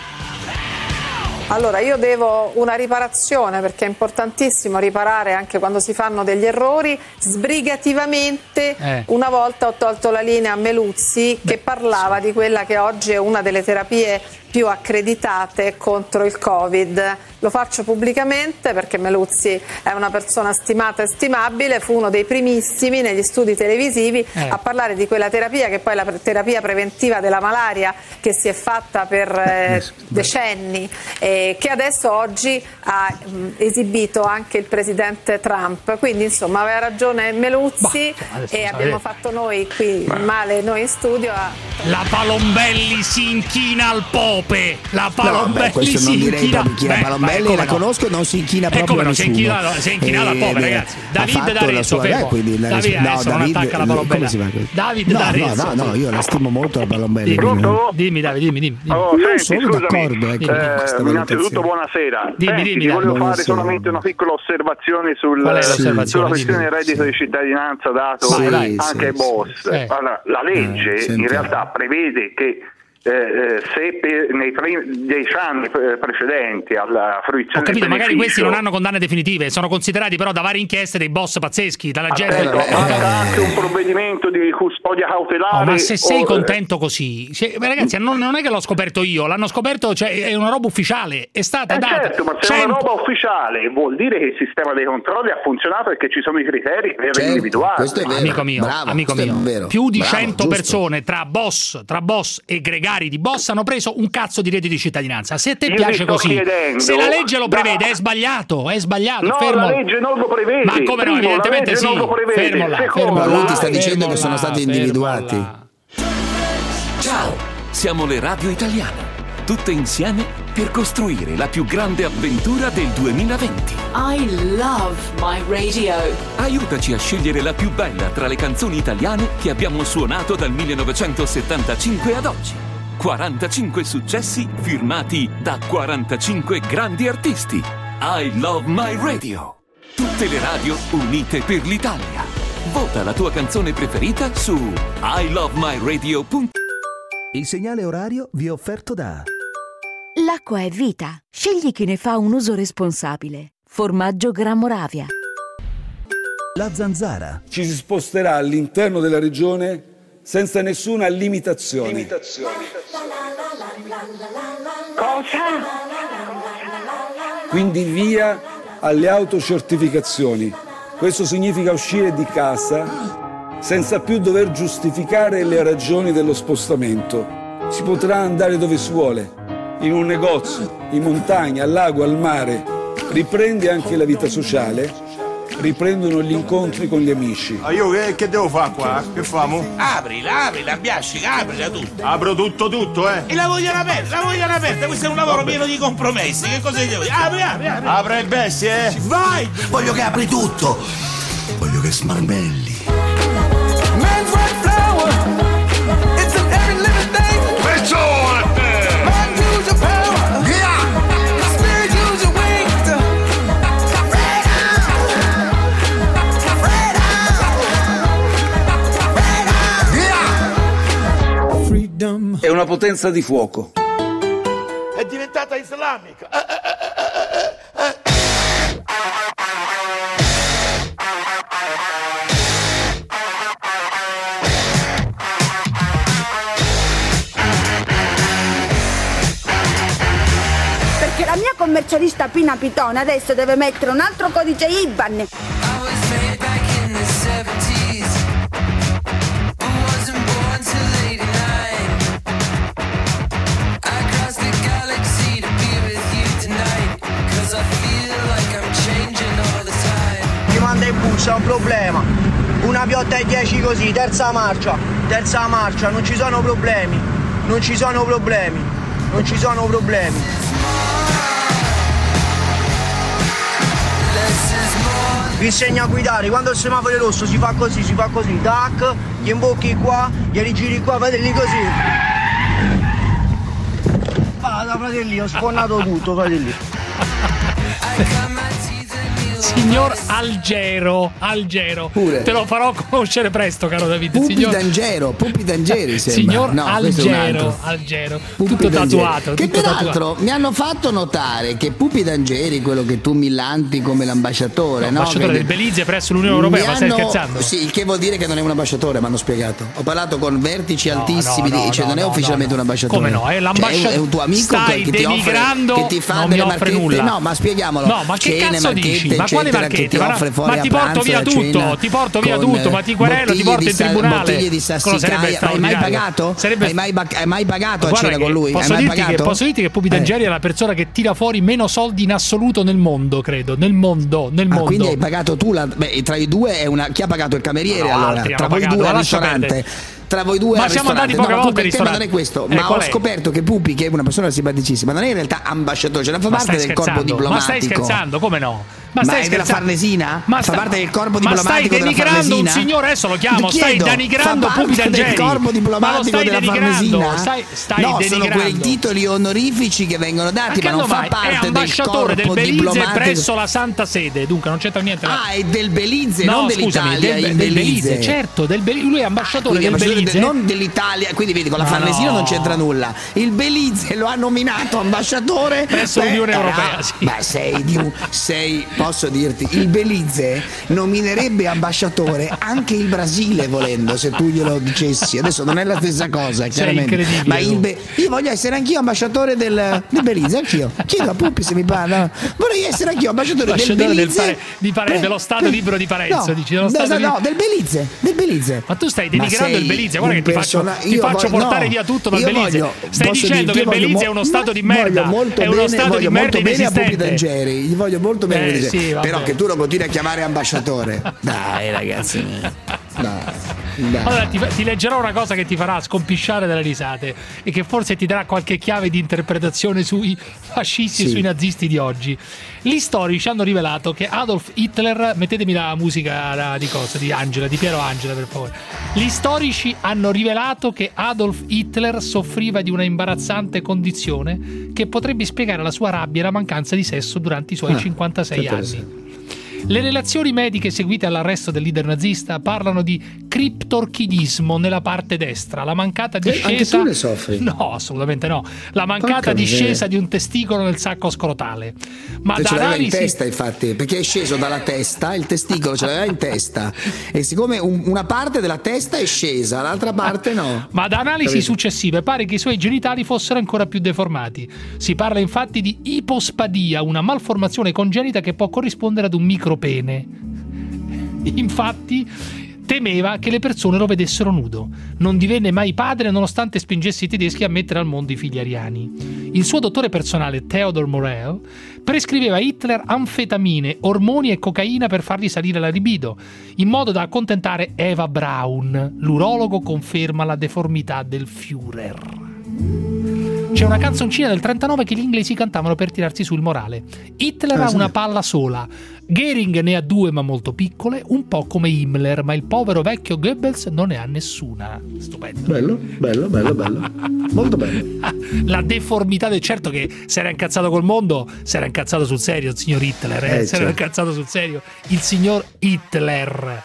Allora, io devo una riparazione, perché è importantissimo riparare anche quando si fanno degli errori. Sbrigativamente eh. una volta ho tolto la linea a Meluzzi che Beh, parlava sì. di quella che oggi è una delle terapie più accreditate contro il Covid. Lo faccio pubblicamente perché Meluzzi è una persona stimata e stimabile, fu uno dei primissimi negli studi televisivi eh. a parlare di quella terapia che poi è la terapia preventiva della malaria che si è fatta per eh, decenni e che adesso oggi ha mh, esibito anche il presidente Trump. Quindi insomma aveva ragione Meluzzi bah, e abbiamo fatto noi qui bah. male noi in studio a... La Palombelli si inchina al Pope. La Palombelli no, beh, questo si non direi inchina. Proprio chi la Palombelli la no. conosco, non si inchina proprio come a no, nessuno. Si è inchinato, si è inchinato al Pope, ragazzi. David D'Arezzo, fermo. Quindi la David adesso non attacca la Palombella. David D'Arezzo. No, no, no, io la stimo molto la Palombelli. Pronto? Dimmi David, dimmi, dimmi. Oh, non senti, sono scusami. d'accordo, ecco, eh, innanzitutto buonasera. Dimmi, senti, dimmi, ti volevo buonasera. fare solamente una piccola osservazione sul, sì, sulla questione dimmi. reddito di cittadinanza dato sì, dai, anche ai sì, boss. sì. Allora, la legge eh, in realtà prevede che Eh, se per, nei primi dieci anni precedenti alla fruizione ho capito, del magari questi beneficio, non hanno condanne definitive, sono considerati però da varie inchieste dei boss pazzeschi, dalla gente. Ecco, eh, anche un provvedimento di custodia cautelare. Oh, ma se sei o, contento così, cioè, ragazzi, non, non è che l'ho scoperto io, l'hanno scoperto, cioè, è una roba ufficiale, è stata eh data. Certo, ma se è una roba ufficiale vuol dire che il sistema dei controlli ha funzionato e che ci sono i criteri per certo, individuare. Questo è vero. Amico mio, Bravo, amico mio. Vero. Più di Bravo, cento giusto. persone tra boss, tra boss e gregari di boss hanno preso un cazzo di reddito di cittadinanza. Se a te Io piace così, chiedendo, se la legge lo prevede, da... è sbagliato, è sbagliato. No, fermo. la legge non lo prevede. Ma come no? Primo, Evidentemente sì. Non lo prevede. Fermo là, Secondo, fermo ma là, lui ti sta fermo dicendo là, che sono stati individuati. Là. Ciao, siamo le Radio Italiane, tutte insieme per costruire la più grande avventura del duemilaventi. I love my radio. Aiutaci a scegliere la più bella tra le canzoni italiane che abbiamo suonato dal millenovecentosettantacinque ad oggi. quarantacinque successi firmati da quarantacinque grandi artisti. I love my radio. Tutte le radio unite per l'Italia. Vota la tua canzone preferita su i love my radio punto com. Il segnale orario vi è offerto da L'acqua è vita. Scegli chi ne fa un uso responsabile. Formaggio Gran Moravia. La Zanzara. Ci si sposterà all'interno della regione senza nessuna limitazione. Limitazione. Cosa? Quindi via alle autocertificazioni. Questo significa uscire di casa senza più dover giustificare le ragioni dello spostamento. Si potrà andare dove si vuole, in un negozio, in montagna, al lago, al mare. Riprende anche la vita sociale. Riprendono gli incontri con gli amici. Ma io che, che devo fare qua? Che famo? Aprila, aprila, Biascica, aprila tutto. Apro tutto, tutto, eh? E la vogliano aperta, la vogliano aperta, questo è un lavoro Vabbè. pieno di compromessi. Che cosa devo dire? Apri, apri, apri. Apri il bestie, eh? Vai! Voglio che apri tutto. Voglio che smarmelli. È una potenza di fuoco. È diventata islamica. Eh, eh, eh, eh, Perché la mia commercialista Pina Pitone adesso deve mettere un altro codice I B A N. Manda in busta, un problema. Una piotta e dieci così, terza marcia, terza marcia, non ci sono problemi, non ci sono problemi, non ci sono problemi. Vi insegna a guidare, quando il semaforo è rosso si fa così, si fa così, tac, gli imbocchi qua, glieli giri qua, fratelli così. Vada fratelli, ho sfondato tutto, fratelli. Signor Algero, Algero. Pure. Te lo farò conoscere presto, caro David. Pupi Signor D'Angero, Pupi D'Angeri sembra. Signor no, Algero, Algero. Pupi Tutto D'Angeri. tatuato. Che tutto peraltro tatuato. mi hanno fatto notare che Pupi D'Angeri, quello che tu millanti come l'ambasciatore, no? L'ambasciatore Che- del Belize presso l'Unione Europea, ma stai hanno- scherzando? Sì, il che vuol dire che non è un ambasciatore, mi hanno spiegato. Ho parlato con vertici No, altissimi, no, di- no, cioè no, non è no, ufficialmente no. un ambasciatore. Come no? È Cioè, l'ambasciatore. è un tuo amico Stai che ti offre, denigrando, che ti fa non delle mi offre marchette. nulla. No, ma spieghiamolo. No, ma che Cene, cazzo dici? marchette, Ma quali eccetera, marchette? che ti Ma- offre fuori ma ti a porto pranzo, via a tutto, cena, ti porto via con tutto, ma ti querelo, ti bottiglie porto di in sa- tribunale. bottiglie di Cosa sarebbe Sassicaia. Hai mai straordinario? pagato? Sarebbe- Hai mai, ba- hai mai pagato a Guarda cena che con lui? Posso Hai mai dirti, che, pagato? posso dirti che Pupi Eh. D'Angeri è la persona che tira fuori meno soldi in assoluto nel mondo, credo. Nel mondo, nel Ah, mondo. quindi hai pagato tu la, beh, tra i due è una, chi ha pagato il cameriere No, allora? altri Tra hanno voi pagato, due ma al lascia ristorante. perdere. Tra voi due Ma al siamo ristorante. andati poche no, volte al il tema non è ristorante. questo, Eh, ma qual ho è? scoperto che Pupi, che è una persona simpaticissima, non è in realtà ambasciatore, ce la fa Ma parte stai del corpo scherzando? diplomatico. Ma stai scherzando? Come no? Ma, stai è della scherzando? Farnesina? Ma fa sta- parte del corpo ma diplomatico stai della denigrando un Farnesina? signore, adesso lo chiamo, Ti stai chiedo, denigrando fa Pupi parte D'Angeri. del corpo Ma lo diplomatico stai della denigrando, Farnesina? stai- stai no, sono denigrando. quei titoli onorifici che vengono dati, Ma ma, che non fa mai? parte È del ambasciatore del corpo Belize diplomatico. presso la Santa Sede, dunque non c'entra niente. Ah, è del Belize, no, non scusami, dell'Italia. del, il del Belize. Belize, certo, del Belize. Lui è ambasciatore Quindi del ambasciatore Belize. de- non dell'Italia, quindi vedi con la Ma Farnesina no. non c'entra nulla. Il Belize lo ha nominato ambasciatore Presso Beh, l'Unione eh, Europea, ah, sì. Ma sei di un sei, posso dirti, il Belize nominerebbe ambasciatore anche il Brasile volendo, se tu glielo dicessi. Adesso non è la stessa cosa, chiaramente. incredibile, Ma il tu. Be- io voglio essere anch'io ambasciatore del, del Belize, anch'io. Chiedo a Pupi se mi parla. Vorrei essere anch'io ambasciatore, Ambasciatore del del Belize. Pare- di Pare- Beh, dello Stato libero di Parenzo, no, dici, dello no, Stato no, di- no, del Belize, del Belize. Ma tu stai Ma denigrando sei il Belize, guarda un che ti faccio, persona- ti io faccio voglio- portare no, via tutto dal io Belize. voglio- Stai posso dicendo dirti, che il io voglio Belize mo- è uno stato di voglio merda, molto è uno bene- stato di voglio merda molto bene a Pupi inesistente. D'Angeri, gli voglio molto bene a Eh, Pupi D'Angeri. sì, vabbè. però che tu lo continui a chiamare ambasciatore. Dai ragazzi, dai, dai. Allora ti, ti leggerò una cosa che ti farà scompisciare dalle risate e che forse ti darà qualche chiave di interpretazione sui fascisti e Sì. sui nazisti di oggi. Gli storici hanno rivelato che Adolf Hitler, mettetemi la musica di cosa, di Angela, di Piero Angela per favore. Gli storici hanno rivelato che Adolf Hitler soffriva di una imbarazzante condizione che potrebbe spiegare la sua rabbia e la mancanza di sesso durante i suoi Ah, cinquantasei che anni. Le relazioni mediche seguite all'arresto del leader nazista parlano di criptorchidismo nella parte destra, la mancata discesa. Anche tu ne soffri? No, assolutamente no. La mancata Porca discesa miseria. di un testicolo nel sacco scrotale. Ma Te da ce l'aveva in analisi testa, infatti, perché è sceso dalla testa, il testicolo ce l'aveva in testa, e siccome un- una parte della testa è scesa, l'altra parte no. Ma da analisi Capito? successive pare che i suoi genitali fossero ancora più deformati. Si parla infatti di ipospadia, una malformazione congenita che può corrispondere ad un micropene. Infatti temeva che le persone lo vedessero nudo. Non divenne mai padre nonostante spingesse i tedeschi a mettere al mondo i figli ariani. Il suo dottore personale, Theodor Morel, prescriveva a Hitler anfetamine, ormoni e cocaina per fargli salire la libido, in modo da accontentare Eva Braun. L'urologo conferma la deformità del Führer. C'è una canzoncina del trentanove che gli inglesi cantavano per tirarsi su il morale. Hitler Ah, ha sì. una palla sola, Goering ne ha due ma molto piccole, un po' come Himmler, ma il povero vecchio Goebbels non ne ha nessuna. Stupendo. Bello, bello, bello, bello. Molto bello. La deformità del certo che si era incazzato col mondo, si era incazzato sul serio il signor Hitler, eh? Eh, si era certo. incazzato sul serio il signor Hitler.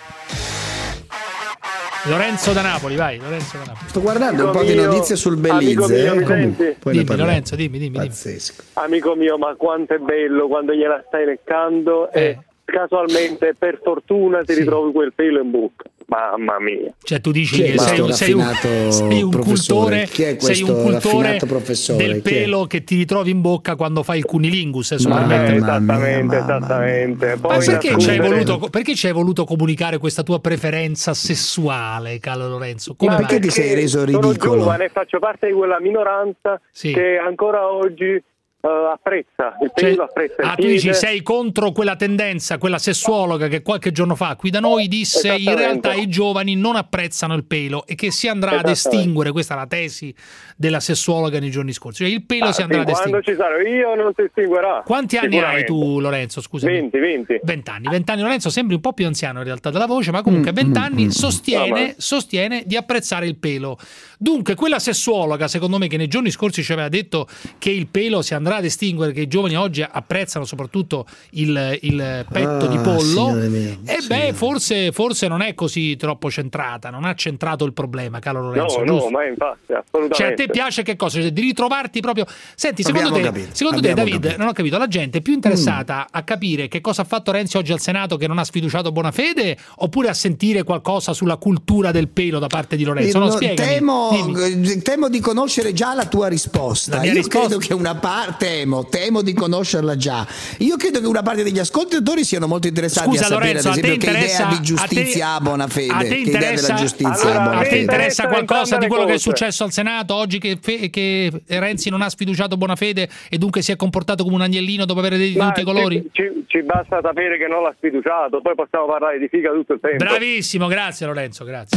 Lorenzo da Napoli, vai, Lorenzo da Napoli. Sto guardando un Amico po' di mio, notizie sul amico Belize. mio, eh, mi comunque, senti? poi ne Dimmi parliamo. Lorenzo, dimmi, dimmi, dimmi. Pazzesco. Amico mio, ma quanto è bello quando gliela stai leccando Eh. e casualmente, per fortuna, ti Sì. ritrovi quel pelo in bocca. Mamma mia. Cioè tu dici Chi è che sei un, questo sei un, raffinato sei un professore? cultore, Chi è sei questo un cultore raffinato professore? del Chi è? pelo che ti ritrovi in bocca quando fai il cunilingus, se Ma- sono permette. Eh, mamma mia, esattamente, mamma esattamente. Ma Poi perché ci, hai nascondere- voluto, perché ci hai voluto comunicare questa tua preferenza sessuale, caro Lorenzo? Come Ma mai? perché ti sei reso Sono ridicolo? giovane e faccio parte di quella minoranza Sì. che ancora oggi eh, apprezza il Cioè, pelo, apprezza il ah, tu dici piede. sei contro quella tendenza, quella sessuologa che qualche giorno fa qui da noi disse in Esattamente. realtà i giovani non apprezzano il pelo e che si andrà ad Esattamente. estinguere, questa è la tesi della sessuologa nei giorni scorsi, cioè il pelo Ah, si andrà sì, ad estinguere. quando ci sarò io non si estinguerà. Quanti anni hai sicuramente. tu, Lorenzo? Scusami. venti, venti. vent'anni. vent'anni, Lorenzo, sembri un po' più anziano in realtà della voce, ma comunque a vent'anni sostiene, Ah, ma- sostiene di apprezzare il pelo. Dunque, quella sessuologa, secondo me, che nei giorni scorsi ci aveva detto che il pelo si andrà ad estinguere, che i giovani oggi apprezzano soprattutto il, il petto Ah, di pollo, signore mio, e signore. beh, forse, forse non è così troppo centrata, non ha centrato il problema, caro Lorenzo. No, giusto? no, ma infatti, assolutamente. Cioè, a te piace che cosa? Cioè, di ritrovarti proprio. Senti, secondo Abbiamo te, capito, secondo te abbiamo David, capito. non ho capito, la gente è più interessata a capire che cosa ha fatto Renzi oggi al Senato che non ha sfiduciato Bonafede, oppure a sentire qualcosa sulla cultura del pelo da parte di Lorenzo? Non Eh, no, spiegami. temo, Dimmi. temo di conoscere già la tua risposta. La mia Io risposta? credo che una parte temo, temo di conoscerla già. Io credo che una parte degli ascoltatori siano molto interessati Scusa a sapere, Lorenzo, ad a te esempio, che interessa idea di giustizia a te, ha Bonafede, a te che idea interessa, della giustizia Allora, ha a a te Bonafede. interessa qualcosa di entrambe quello le che è cose. successo al Senato oggi, che, Fe- che Renzi non ha sfiduciato Bonafede e dunque si è comportato come un agnellino dopo aver detto Ma tutti i colori? Ci, ci- ci basta sapere che non l'ha sfiduciato, poi possiamo parlare di figa tutto il tempo. Bravissimo, grazie Lorenzo, grazie.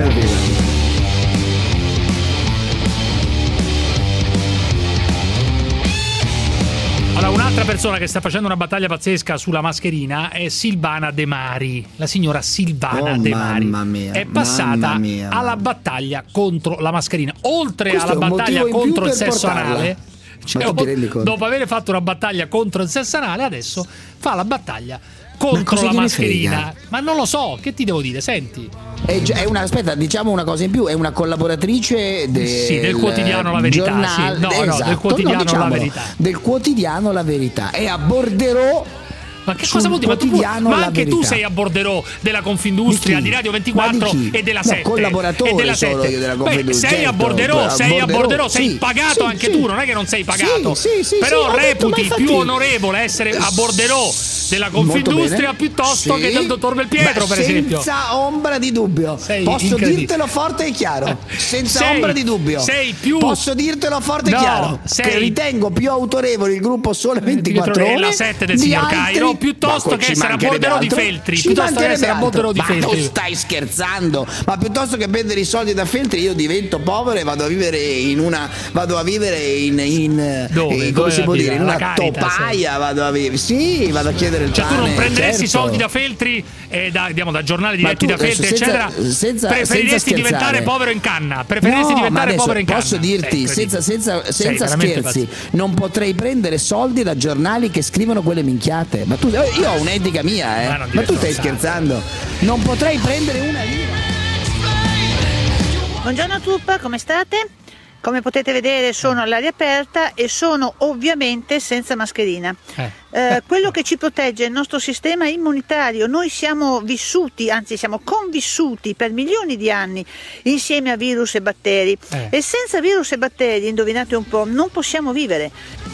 Eh, Allora, un'altra persona che sta facendo una battaglia pazzesca sulla mascherina è Silvana De Mari, la signora Silvana Oh, De Mari. mamma mia, è passata mamma mia, alla mamma. battaglia contro la mascherina. Oltre Questo alla è un battaglia motivo in più contro il per sesso portarla. anale, Ma cioè, tu ti rendi conto? dopo aver fatto una battaglia contro il sesso anale, adesso fa la battaglia contro cosa la gliene mascherina. frega? Ma non lo so, che ti devo dire? Senti. È, già- è una, aspetta, diciamo una cosa in più, è una collaboratrice del, Sì, del quotidiano La Verità, giornale- sì. No, no, del esatto, quotidiano La diciamolo, Verità. del quotidiano La Verità. È a Bordeaux. Ma che sul cosa vuol dire? Ma, tu puoi- quotidiano ma La anche tu Verità. sei a Bordeaux della Confindustria, Di di, chi? Radio ventiquattro Ma di chi? e della No, sette. collaboratore e della solo sette. io della Beh, Confindustria, sei a certo, Bordeaux, a sei a Bordeaux, Bordeaux, sei sì, pagato sì, anche sì. tu, non è che non sei pagato. Sì, sì, sì, Però sì, ho detto, ma reputi infatti- più onorevole essere a Bordeaux della Confindustria Molto bene. piuttosto Sì. che del dottor Belpietro, Beh, per esempio. senza ombra di dubbio. Sei Posso incredibile. dirtelo forte e chiaro, senza Sei- ombra di dubbio. sei più- Posso dirtelo forte No, e chiaro, sei- che ritengo più autorevole il gruppo Sole ventiquattro E ore la sette del di signor altri- Cairo, piuttosto Ma che ci essere a mancherebbe Bordeaux di altro. Feltri, Ci piuttosto che mancherebbe essere a altro. Bordeaux di Ma Feltri. tu stai scherzando? Ma piuttosto che prendere i soldi da Feltri io divento povero e vado a vivere in una vado a vivere in, in Dove? eh, Dove come si può vivi? dire, in Alla una Caritas? topaia vado a vivere. Sì, vado a chiedere il Cioè tu pane. non prenderesti i certo. soldi da Feltri e da, andiamo, da giornali Ma diretti tu da Feltri, adesso senza- eccetera. senza- Preferiresti senza diventare scherzare. povero in canna? Preferiresti No, ma diventare adesso povero in canna? posso dirti, Sei senza, senza- Sei senza veramente scherzi, pazzesco. non potrei prendere soldi da giornali che scrivono quelle minchiate. Ma tu, io ho un'etica mia, eh. Ma Ma, non dire tu stai stronzate. scherzando? Non potrei prendere una lira. Buongiorno truppa, come state? Come potete vedere sono all'aria aperta e sono ovviamente senza mascherina. Eh. Eh, quello che ci protegge è il nostro sistema immunitario. Noi siamo vissuti, anzi siamo convissuti per milioni di anni insieme a virus e batteri. Eh. E senza virus e batteri, indovinate un po', non possiamo vivere.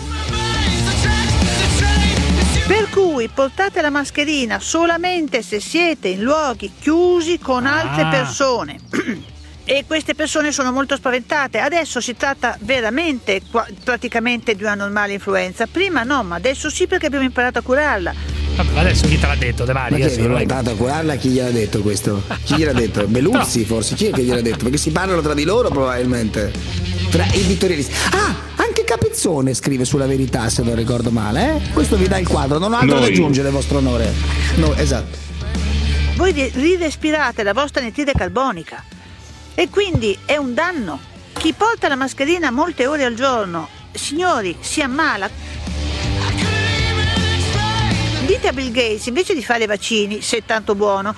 Per cui portate la mascherina solamente se siete in luoghi chiusi con altre ah. persone. E queste persone sono molto spaventate. Adesso si tratta veramente praticamente di una normale influenza. Prima no, ma adesso sì, perché abbiamo imparato a curarla. Vabbè, adesso chi te l'ha detto, De Mari? Ma chi abbiamo imparato a curarla? Chi gliel'ha detto questo? Chi gliel'ha detto? Beluzzi no. forse? Chi è che gliel'ha detto? Perché si parlano tra di loro probabilmente. Tra i vittorialisti. Ah, anche Capezzone scrive sulla Verità, se non ricordo male, eh? Questo vi dà il quadro, non ho altro Noi. da aggiungere, vostro onore. No, esatto. Voi rirespirate la vostra anidride carbonica. E quindi è un danno. Chi porta la mascherina molte ore al giorno, signori, si ammala. Dite a Bill Gates, invece di fare vaccini, se è tanto buono,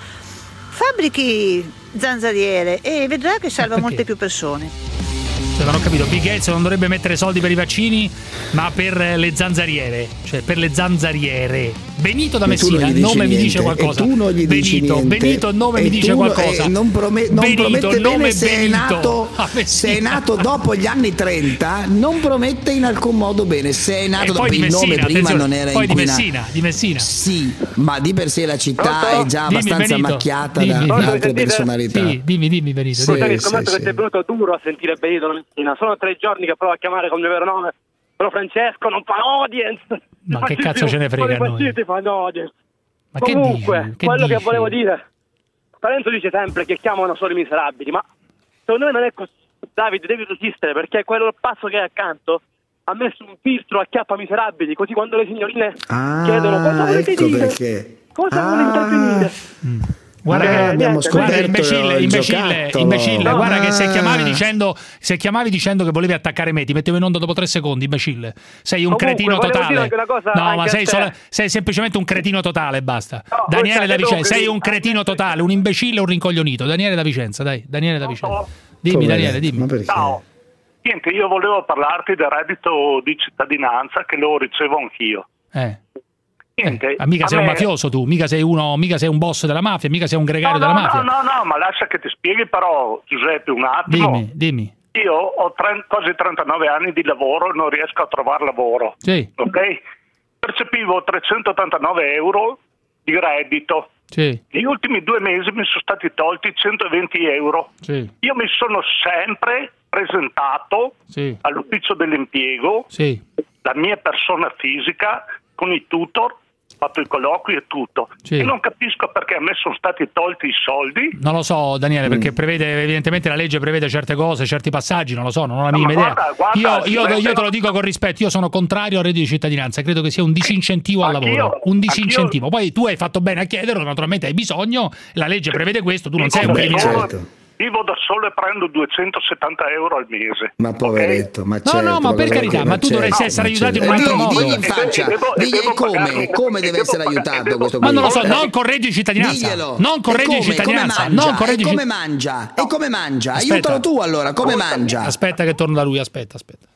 fabbrichi zanzariere e vedrà che salva molte più persone. Non ho capito, Bill Gates non dovrebbe mettere soldi per i vaccini, ma per le zanzariere, cioè per le zanzariere. Benito da Messina, il nome mi dice qualcosa. Tu non gli dici Benito, niente. Benito, il nome e mi dice tu, qualcosa. Eh, non, prome- non Benito, promette nome bene se è, Benito. nato, se è nato dopo gli anni trenta, non promette in alcun modo bene. Se è nato dopo il Messina, nome prima attenzione, non era poi inquinato. di Messina, di Messina. Sì, ma di per sé la città Pronto? è già Dimmi, abbastanza Benito. macchiata Dimmi. da Pronto, altre sentite? personalità. Sì, dimmi, dimmi Benito. Scusate, Sì, scommetto sì, che sì. è venuto duro a sentire Benito la mattina. Sono tre giorni che provo a chiamare con il mio vero nome, però Francesco non fa audience. Ma che cazzo ce ne frega a noi? Fanno audience. Ma Comunque, che dici? Che quello dici? che volevo dire, Parenzo dice sempre che chiamano solo i miserabili, ma secondo me non è così. Davide, devi resistere, perché quello passo che è accanto ha messo un filtro a chiappa miserabili, così quando le signorine Ah, chiedono cosa volete ecco dire, perché. cosa Ah. volete intervenire. Mm. Guarda Eh, che abbiamo niente, scoperto guarda, imbecille, il imbecille, giocattolo. imbecille, No, guarda ah. che se chiamavi dicendo se chiamavi dicendo che volevi attaccare me, ti mettevo in onda dopo tre secondi, imbecille. Sei un Comunque, cretino volevo totale. dire anche una cosa No, anche ma a sei, te. solo, sei semplicemente un cretino totale, basta. No, Daniele voi da siete Vicenza, sei doppi. un cretino totale, un imbecille, un rincoglionito. Daniele da Vicenza, dai, Daniele da Vicenza. Dimmi Daniele, dimmi. Ma perché? Ciao. Niente, io volevo parlarti del reddito di cittadinanza che lo ricevo anch'io. Eh. Niente, Eh, mica a sei un me- mafioso tu, mica sei uno, mica sei un boss della mafia, mica sei un gregario no, della no, mafia. No, no, no, ma lascia che ti spieghi però, Giuseppe, un attimo. Dimmi, dimmi. Io ho trenta, quasi trentanove anni di lavoro e non riesco a trovare lavoro. Sì. Ok? Percepivo trecentottantanove euro di reddito. Sì. Gli ultimi due mesi mi sono stati tolti centoventi euro. Sì. Io mi sono sempre presentato Sì. all'ufficio dell'impiego, Sì. la mia persona fisica, con i tutor, ho fatto i colloqui e tutto. Sì. E non capisco perché a me sono stati tolti i soldi. Non lo so Daniele, Mm. perché prevede evidentemente la legge prevede certe cose, certi passaggi, non lo so, non ho la minima ma idea. guarda, guarda, io, io, Giuseppe, io te lo dico con rispetto, io sono contrario al reddito di cittadinanza, credo che sia un disincentivo al Anch'io, lavoro, un disincentivo. anch'io. Poi tu hai fatto bene a chiederlo, naturalmente hai bisogno, la legge prevede questo, tu non sei un Vivo da criminale. solo- Vivo da solo e prendo duecentosettanta euro al mese. Ma poveretto, ma No, certo, no, ma per cosa carità, vuoi ma che- tu dovresti certo, essere ma aiutato in un certo. altro Digli- modo. digli in faccia, devo- digli devo come, pagarmi- come deve devo essere pagare- aiutato devo- questo Ma qui. non lo so, Eh, non con reddito di cittadinanza. diglielo. Non con E reddito di come? cittadinanza, Come mangia? non con E reddito come di- mangia? E come mangia? Aspetta. Aiutalo tu allora, come mangia? Aspetta che torno da lui, aspetta, aspetta.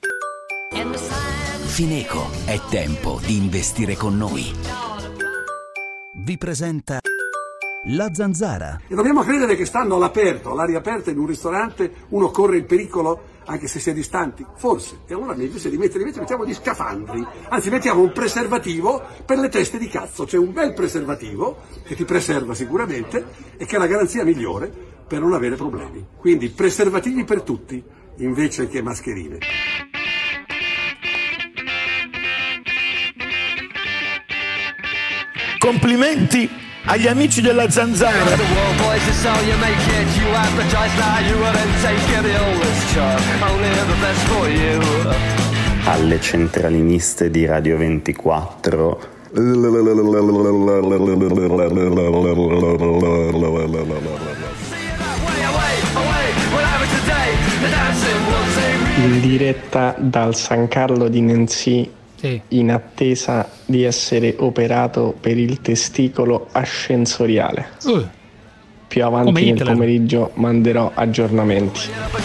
Fineco, è tempo di investire con noi. Vi presenta La Zanzara. E dobbiamo credere che stando all'aperto, all'aria aperta in un ristorante, uno corre il pericolo anche se si è distanti? Forse. E allora invece di mettere, invece mettiamo gli scafandri, anzi mettiamo un preservativo per le teste di cazzo. C'è un bel preservativo che ti preserva sicuramente e che è la garanzia migliore per non avere problemi. Quindi preservativi per tutti invece che mascherine. Complimenti agli amici della Zanzara. Alle centraliniste di Radio ventiquattro. In diretta dal San Carlo di Nancy, sì. In attesa di essere operato per il testicolo ascensoriale. Uh. più avanti nel pomeriggio manderò aggiornamenti.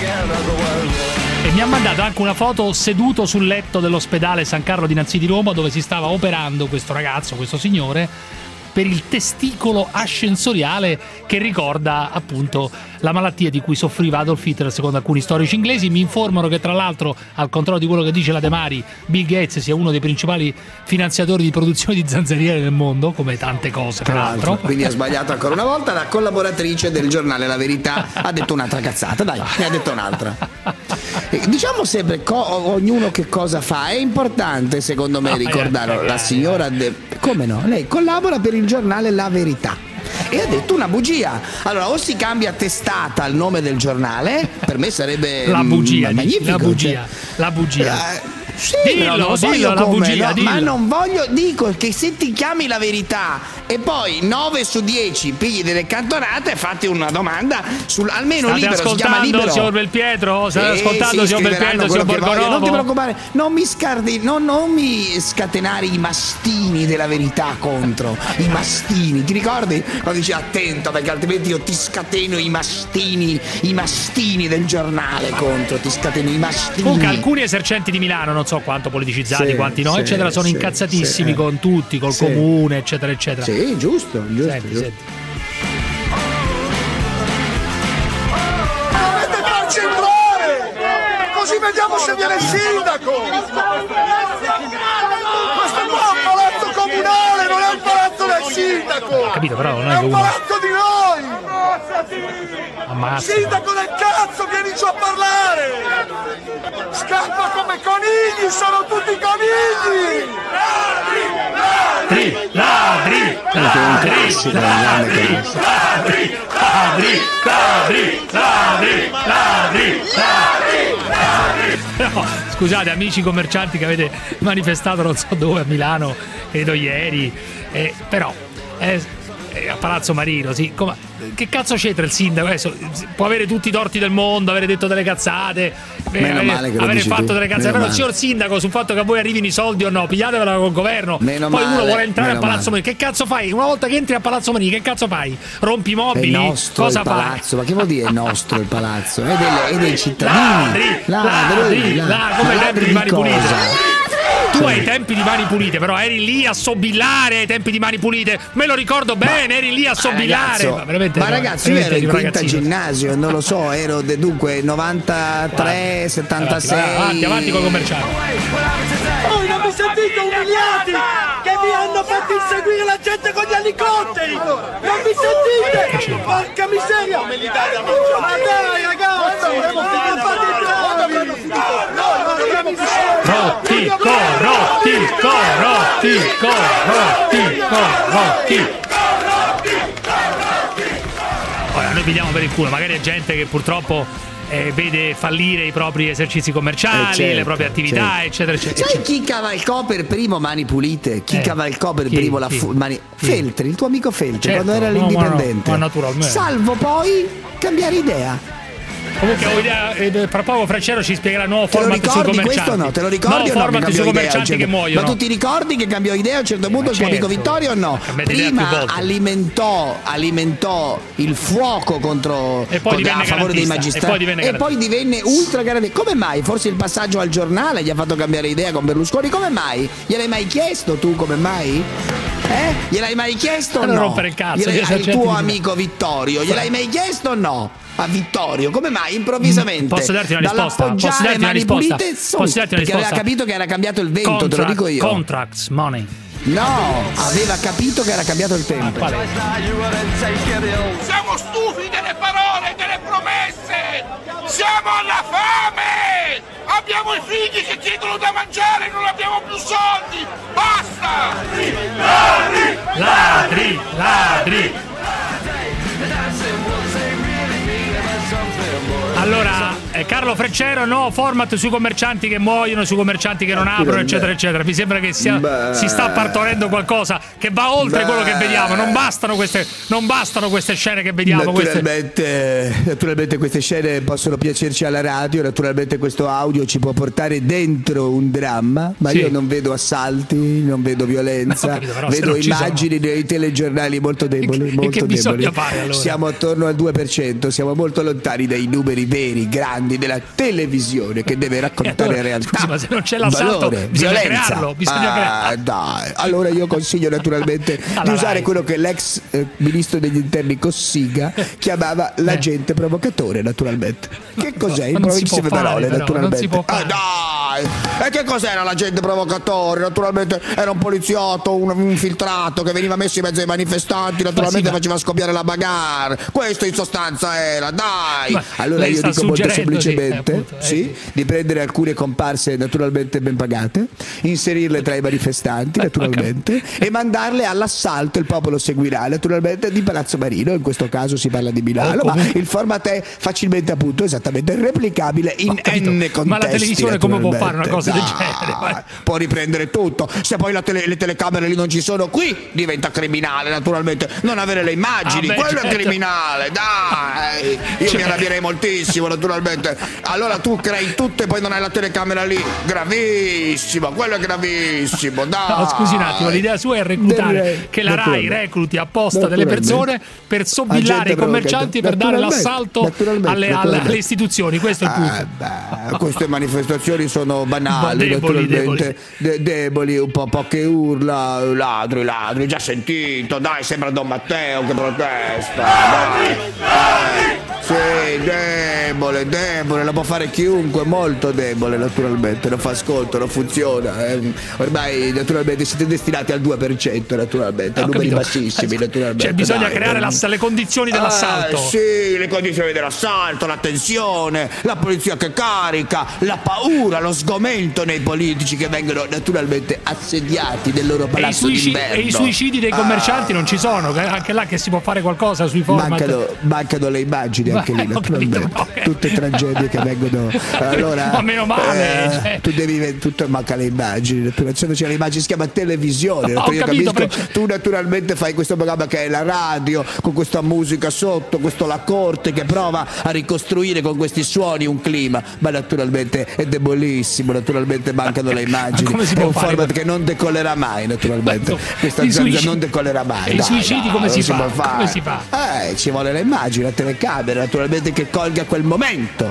E mi ha mandato anche una foto seduto sul letto dell'ospedale San Carlo Dinanzi di Roma, dove si stava operando questo ragazzo, questo signore, per il testicolo ascensoriale, che ricorda appunto la malattia di cui soffriva Adolf Hitler secondo alcuni storici inglesi. Mi informano che tra l'altro, al contrario di quello che dice la De Mari, Bill Gates sia uno dei principali finanziatori di produzione di zanzariere nel mondo, come tante cose tra l'altro. Quindi ha sbagliato ancora una volta. La collaboratrice del giornale La Verità ha detto un'altra cazzata, dai, ne ha detto un'altra. Diciamo sempre co- ognuno che cosa fa. È importante secondo me ricordare la signora De... come no? Lei collabora per il giornale La Verità e ha detto una bugia. Allora o si cambia testata il nome del giornale, per me sarebbe la bugia, mh, magnifico, la bugia, cioè, la bugia. Eh, Sì, dillo, non lo so dillo, io la come, bugia, no? dillo. Ma non voglio, dico che se ti chiami La Verità e poi nove su dieci pigli delle cantonate, fatti una domanda sul almeno State Libero, si chiama ascoltando Libero. signor Belpietro? State Sì, ascoltando sì, signor Belpietro, signor Borgonovo? Non ti preoccupare, non mi scardi, non, non mi scatenare i mastini della Verità contro i mastini. Ti ricordi? Quando dici attento, perché altrimenti io ti scateno i mastini, i mastini del giornale contro, ti scateno i mastini. Comunque alcuni esercenti di Milano, non so quanto politicizzati, sì, quanti no, sì, eccetera, sono sì, incazzatissimi sì, con tutti, col sì. comune, eccetera, eccetera. Sì, giusto, giusto. Senti, giusto. senti. Dovete farci entrare! Così vediamo se viene il sindaco! Questo è un palazzo comunale, non è un palazzo del sindaco! Capito, però non è, è un uno. palazzo di noi! Ammazza. Sindaco del cazzo, vieni giù a parlare! Scappa come conigli, sono tutti conigli! Ladri, ladri, ladri, ladri, ladri, ladri, ladri, ladri, ladri, ladri. No, scusate amici commercianti che avete manifestato non so dove a Milano, credo ieri, eh, però eh, a Palazzo Marino, sì, come, che cazzo c'entra il sindaco? Adesso può avere tutti i torti del mondo, avere detto delle cazzate, Meno avere, male che lo avere dici fatto tu. delle cazzate, Meno però male. il signor sindaco sul fatto che a voi arrivino i soldi o no, pigliatevela col governo. Meno poi male, uno vuole entrare a meno Palazzo male. Marino, che cazzo fai? Una volta che entri a Palazzo Marino, che cazzo fai? Rompi i mobili? È nostro Cosa il fai? palazzo, ma che vuol dire nostro il palazzo? È, delle, è dei cittadini. Ladri, ladri, ladri, come i tempi di mani pulite. Tu hai i tempi di mani pulite, però eri lì a sobillare ai tempi di mani pulite. Me lo ricordo bene, ma, eri lì a sobillare. Ragazzo, ma veramente, ma no, ragazzi, io ero in quinta ginnasio, non lo so, ero de, dunque novantatré, settantasei. Avanti, avanti col commerciale. Voi non mi sentite umiliati? Che vi hanno fatto inseguire la gente con gli elicotteri! Non mi sentite? Porca miseria! Ma dai ragazzi! Non fate i bravi! Rotti, corrotti, corrotti, corrotti, corrotti. Ora noi pigliamo per il culo, magari è gente che purtroppo eh, vede fallire i propri esercizi commerciali, Eh, certo, le proprie attività, certo. eccetera, eccetera. Sai chi cavalcò per primo Mani Pulite? Chi Eh, cavalcò per chi, primo la chi, fu- mani... chi? Feltri, il tuo amico Feltri, Certo, quando era no, l'indipendente. ma no, ma naturalmente. Salvo poi cambiare idea. Comunque ho idea, eh, tra poco Francero ci spiegherà il nuovo Te lo format sui ricordi commercianti. questo o no? Te lo ricordi no, o no? format che sui cambiò idea a un commercianti certo- che muoiono. Ma tu ti ricordi che cambiò idea a un certo punto il tuo certo. amico Vittorio o no? Cambiato idea più Prima volte. alimentò, alimentò il fuoco contro, E poi contro- divenne a favore dei garantista, magistrati e poi divenne e poi divenne ultra garantista. Come mai? Forse il passaggio al giornale gli ha fatto cambiare idea con Berlusconi. Come mai? Gliel'hai mai chiesto tu come mai? Eh? Gliel'hai mai chiesto o Non no? rompere il cazzo, Gliel'hai- io so al gente tuo di- amico Vittorio, gliel'hai mai chiesto o no? A Vittorio, come mai improvvisamente? Posso darti una risposta? Dall'appoggiare Posso darti una Mani risposta? Pulite, su, Posso darti una perché aveva risposta? capito che era cambiato il vento, te lo Contract- dico io. Contracts, money. No, aveva capito che era cambiato il tempo. quale? Siamo stufi delle parole, delle promesse! Siamo alla fame! Abbiamo i figli che chiedono da mangiare e non abbiamo più soldi! Basta! Ladri! Ladri, ladri. Allora, eh, Carlo Freccero, no, format sui commercianti che muoiono, sui commercianti che non aprono, eccetera, eccetera. Mi sembra che sia, si sta partorendo qualcosa che va oltre Beh. quello che vediamo. Non bastano queste, non bastano queste scene che vediamo. Naturalmente, queste... naturalmente queste scene possono piacerci alla radio, naturalmente questo audio ci può portare dentro un dramma, ma sì. io non vedo assalti, non vedo violenza, capito, vedo immagini dei telegiornali molto deboli. Molto che deboli. bisogna fare allora? Siamo attorno al due per cento, siamo molto lontani dai numeri veri, grandi della televisione che deve raccontare allora, realtà. Scusi, ma se non c'è l'assalto, valore, bisogna violenza. crearlo. Bisogna ah, crearlo. dai. Allora io consiglio naturalmente allora, di usare dai. quello che l'ex eh, ministro degli interni Cossiga chiamava l'agente eh. provocatore, naturalmente. Che cos'è? No, in provincia di Parole, però, naturalmente. Ah, dai! E che cos'era l'agente provocatore? Naturalmente era un poliziotto, un, un infiltrato che veniva messo in mezzo ai manifestanti, naturalmente ma sì, faceva scoppiare la bagarre. Questo in sostanza era, dai! Ma allora io dico molto semplicemente sì, appunto, sì, eh. di prendere alcune comparse naturalmente ben pagate, inserirle tra i manifestanti naturalmente e mandarle all'assalto. Il popolo seguirà naturalmente di Palazzo Marino, in questo caso si parla di Milano, oh, ma il format è facilmente appunto esattamente replicabile in n contesti. Ma la televisione come può fare una cosa del genere? Può riprendere tutto. Se poi la tele, le telecamere lì non ci sono, qui diventa criminale naturalmente. Non avere le immagini, ah, beh, quello certo. è criminale, dai. Io certo. mi arrabbierei moltissimo naturalmente. Allora tu crei tutto e poi non hai la telecamera lì, gravissimo, quello è gravissimo, dai. No, scusi un attimo, l'idea sua è reclutare Deve, che la RAI recluti apposta delle persone per sobillare i commercianti e per dare l'assalto alle, alle, alle istituzioni. Questo è il punto. Ah, beh, queste manifestazioni sono banali, deboli, naturalmente deboli. De- deboli, un po' poche urla, ladri, ladri, già sentito, dai, sembra Don Matteo che protesta, dai, dai. Sì, debole, debole, la può fare chiunque, molto debole naturalmente, non fa ascolto, non funziona, eh. Ormai naturalmente siete destinati al due per cento naturalmente, a numeri bassissimi naturalmente. Cioè bisogna dai, creare la, le condizioni dell'assalto. Eh, sì, le condizioni dell'assalto, la tensione, la polizia che carica, la paura, lo sgomento nei politici che vengono naturalmente assediati nel loro palazzo e i, suicidi, d'inverno. E i suicidi dei commercianti ah. non ci sono, anche là che si può fare qualcosa sui format. Mancano, mancano le immagini anche lì naturalmente, capito, okay. tutte tragedie che vengono allora ma meno male eh, cioè. tu devi tutto manca le immagini, c'è le immagini, si chiama televisione, no, io capito, capisco, per... tu naturalmente fai questo programma che è la radio con questa musica sotto, questo la corte che prova a ricostruire con questi suoni un clima, ma naturalmente è debolissimo, naturalmente mancano le immagini, è un fare? format che non decollerà mai naturalmente, ma questa zanza non decollerà mai. E i suicidi dai, come, si si fa? come si fa? Eh, ci vuole le immagini, la telecamera naturalmente che colga quel momento.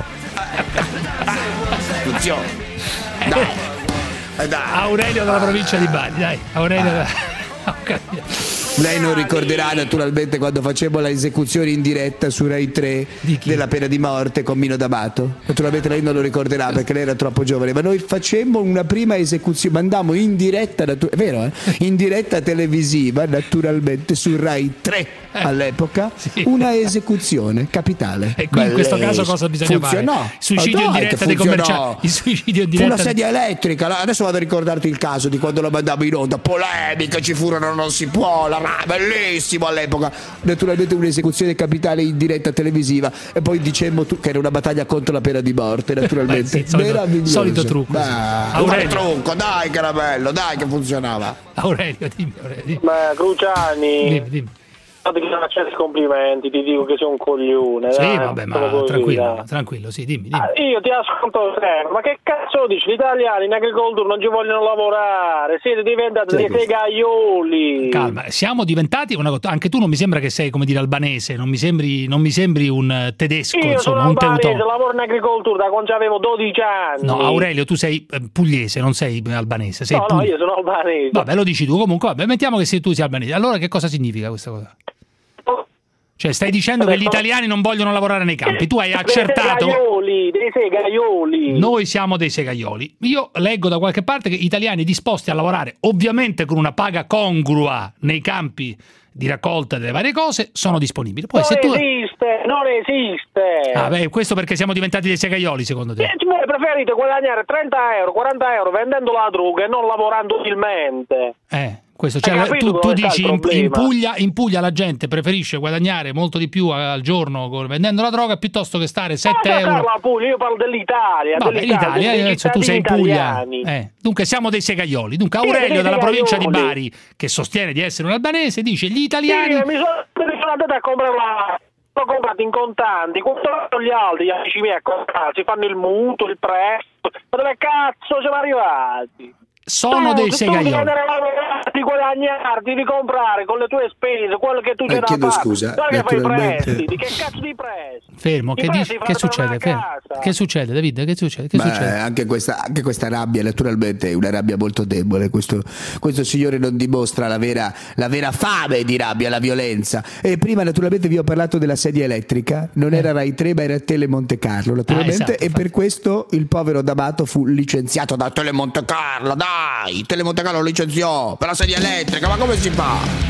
Funziona. Dai. Eh, dai. Aurelio dalla provincia di Bari, dai. Aurelio da... okay. Lei non ricorderà naturalmente quando facemmo la esecuzione in diretta su Rai tre della pena di morte con Mino D'Amato. Naturalmente lei non lo ricorderà perché lei era troppo giovane, ma noi facemmo una prima esecuzione, mandammo in diretta, natu- è vero, eh? in diretta televisiva naturalmente su Rai tre all'epoca, sì. una esecuzione capitale. E qui in questo caso cosa bisogna funzionò. fare? Suicidio in diretta dei commercianti. Suicidio in diretta. Fu una sedia elettrica. Adesso vado a ricordarti il caso di quando lo mandavo in onda. Polemiche ci furono, non si può. La bellissimo all'epoca. Naturalmente un'esecuzione capitale in diretta televisiva. E poi dicemmo tu, che era una battaglia contro la pena di morte. Naturalmente. Beh, sì, solito, meraviglioso. Solito trucco. Beh, trucco, dai, caramello, dai, che funzionava. Aurelio, dimmi, Aurelio. Dimmi. Ma Cruciani. Dimmi, dimmi. Ti faccio complimenti, ti dico che sei un coglione. Sì, dai, vabbè, ma tranquillo, dai. tranquillo, sì, dimmi, dimmi. Ah, io ti ascolto sempre, ma che cazzo dici? Gli italiani in agricoltura non ci vogliono lavorare, siete diventati dei segaioli. Calma, siamo diventati una anche tu non mi sembra che sei, come dire, albanese, non mi sembri, non mi sembri un tedesco, io insomma, sono un albanese, teutonico. lavoro in agricoltura da quando avevo dodici anni. No, Aurelio, tu sei pugliese, non sei albanese, sei No, pugli... no, io sono albanese. Vabbè, lo dici tu, comunque, vabbè, mettiamo che sei tu sia albanese. Allora che cosa significa questa cosa? Cioè stai dicendo che gli italiani non vogliono lavorare nei campi, tu hai accertato... Dei segaioli, dei segaioli. Noi siamo dei segaioli. Io leggo da qualche parte che italiani disposti a lavorare, ovviamente con una paga congrua nei campi di raccolta delle varie cose, sono disponibili. Poi, non se tu... esiste, non esiste. Ah, beh, questo perché siamo diventati dei segaioli, secondo te? Eh, voi preferite guadagnare trenta euro, quaranta euro vendendo la droga e non lavorando utilmente. Eh, questo, cioè, tu, tu dici in, in, Puglia, in Puglia la gente preferisce guadagnare molto di più al giorno vendendo la droga piuttosto che stare sette euro. Parlo la Puglia, io parlo dell'Italia. Vabbè, l'Italia, adesso tu sei in Puglia. Eh, dunque siamo dei segaioli. Dunque Aurelio dalla provincia di Bari, che sostiene di essere un albanese, dice gli italiani... Sì, mi sono, mi sono andato a comprare la... L'ho comprato in contanti, quanto gli altri, gli amici miei a comprare, si fanno il mutuo, il prestito, ma dove cazzo siamo arrivati? Sono tu, dei segaioli. Tu devi andare a lavorare, di guadagnarti, di comprare con le tue spese, quello che tu eh, c'è da chiedo fare. scusa, Dove fai i prestiti? Che cazzo di prestiti? Fermo, che, dici, che succede? Che succede, David? Che succede? Che Beh, succede? Anche, questa, anche questa rabbia naturalmente è una rabbia molto debole. Questo, questo signore non dimostra la vera, la vera fame di rabbia, la violenza. E prima naturalmente vi ho parlato della sedia elettrica, non era Rai tre ma era Tele Monte Carlo naturalmente, ah, esatto, e per questo il povero D'Amato fu licenziato da Tele Monte Carlo. Dai, Tele Monte Carlo lo licenziò per la sedia elettrica, ma come si fa?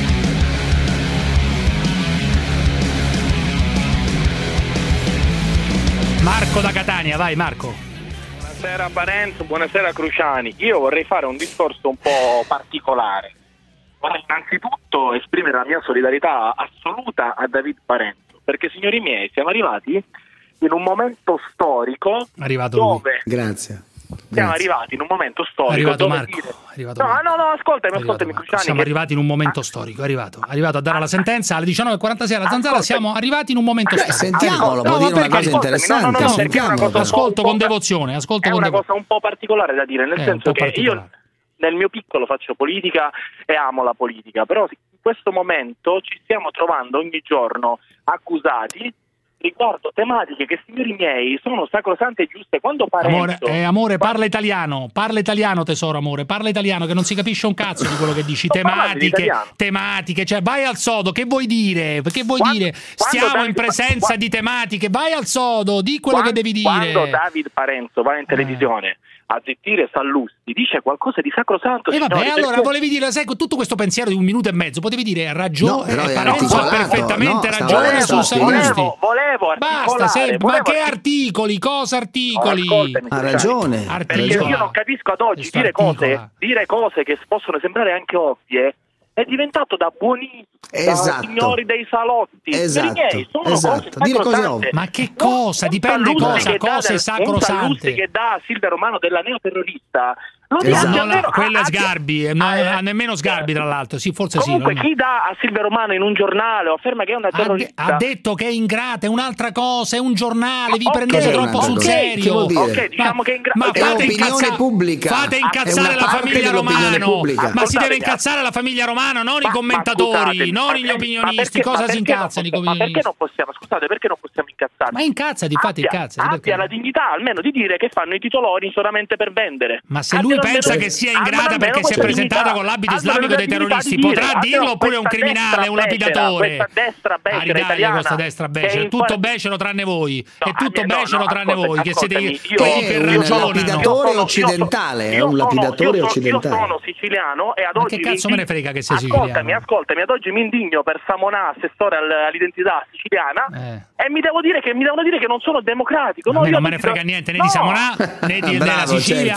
Marco da Catania, vai Marco. Buonasera Parenzo, buonasera Cruciani. Io vorrei fare un discorso un po' particolare. Vorrei innanzitutto esprimere la mia solidarietà assoluta a David Parenzo, perché signori miei siamo arrivati in un momento storico arrivato dove... Grazie. Siamo Grazie. arrivati in un momento storico. È arrivato dove Marco. Dire... È arrivato no, Marco. no, no, ascoltami, ascoltami Cruciani. Siamo che... arrivati in un momento storico, è arrivato. È arrivato a dare la sentenza alle diciannove e quarantasei alla Zanzara, siamo arrivati in un momento Beh, storico. Sentiamolo, può dire una cosa interessante. No, no, no, perché è una cosa ascolto con devozione, ascolto è con una devo... cosa un po' particolare da dire, nel è senso che io nel mio piccolo faccio politica e amo la politica, però in questo momento ci stiamo trovando ogni giorno accusati riguardo tematiche che, signori miei, sono sacrosante e giuste. Quando Parenzo... Amore, eh, amore, parla italiano, parla italiano tesoro, amore, parla italiano, che non si capisce un cazzo di quello che dici. Tematiche, tematiche, cioè vai al sodo, che vuoi dire? Che vuoi quando, dire? Stiamo David, in presenza quando, di tematiche, vai al sodo, di quello quando, che devi dire. Quando David Parenzo va in televisione... Eh. a zittire Sallusti, dice qualcosa di sacrosanto. E vabbè, signori, allora perché... volevi dire, sai, con tutto questo pensiero di un minuto e mezzo, potevi dire ragione, no, eh, Parenzo ha perfettamente no, ragione su Sallusti. Volevo, volevo Basta, sei, volevo ma che articoli, cosa articoli? Oh, ha ragione. Perché io non capisco ad oggi dire cose, dire cose che possono sembrare anche ovvie. È diventato da buonissimo, esatto. da signori dei salotti. Esatto, miei, sono esatto. Cose dire cose ovvie. Ma che cosa? Dipende cosa, cose sacrosante. Un che dà a Silvia Romano della neoterrorista. No, esatto. no, no, quello è Sgarbi, eh, no, eh, nemmeno Sgarbi tra l'altro, sì, forse comunque, sì. Comunque chi dà a Silvia Romano in un giornale o afferma che è una terrorista? Ha, de- ha detto che è ingrata, è un'altra cosa, è un giornale, vi okay, prendete troppo sul okay, serio. Ok, diciamo ma, che è ingrata. Ma fate, incazza- pubblica. fate incazzare la famiglia Romano, ma si deve incazzare la famiglia Romano, non ma, i commentatori, non gli opinionisti, cosa si incazzano i comunisti? Ma perché non possiamo, scusate, perché non possiamo incazzare? Ma incazzati, fate incazzati. Abbia la dignità almeno di dire che fanno i titoloni solamente per vendere. Ma se lui pensa che sia ingrata perché si è presentata con l'abito islamico dei terroristi, potrà dirlo oppure è un criminale, un lapidatore? Questa destra becera italiana, questa destra becera, è tutto becero tranne voi, è tutto becero tranne voi che siete quelli che ragionano. È un lapidatore occidentale, è un lapidatore occidentale. Io sono siciliano e ad oggi che cazzo me ne frega che sei siciliano? Ascoltami, ascoltami, ad oggi mi indigno per Samonà, assessore all'identità siciliana, e mi devo dire che mi devono dire che non sono democratico. A me non me ne frega niente né di Samonà né della Sicilia.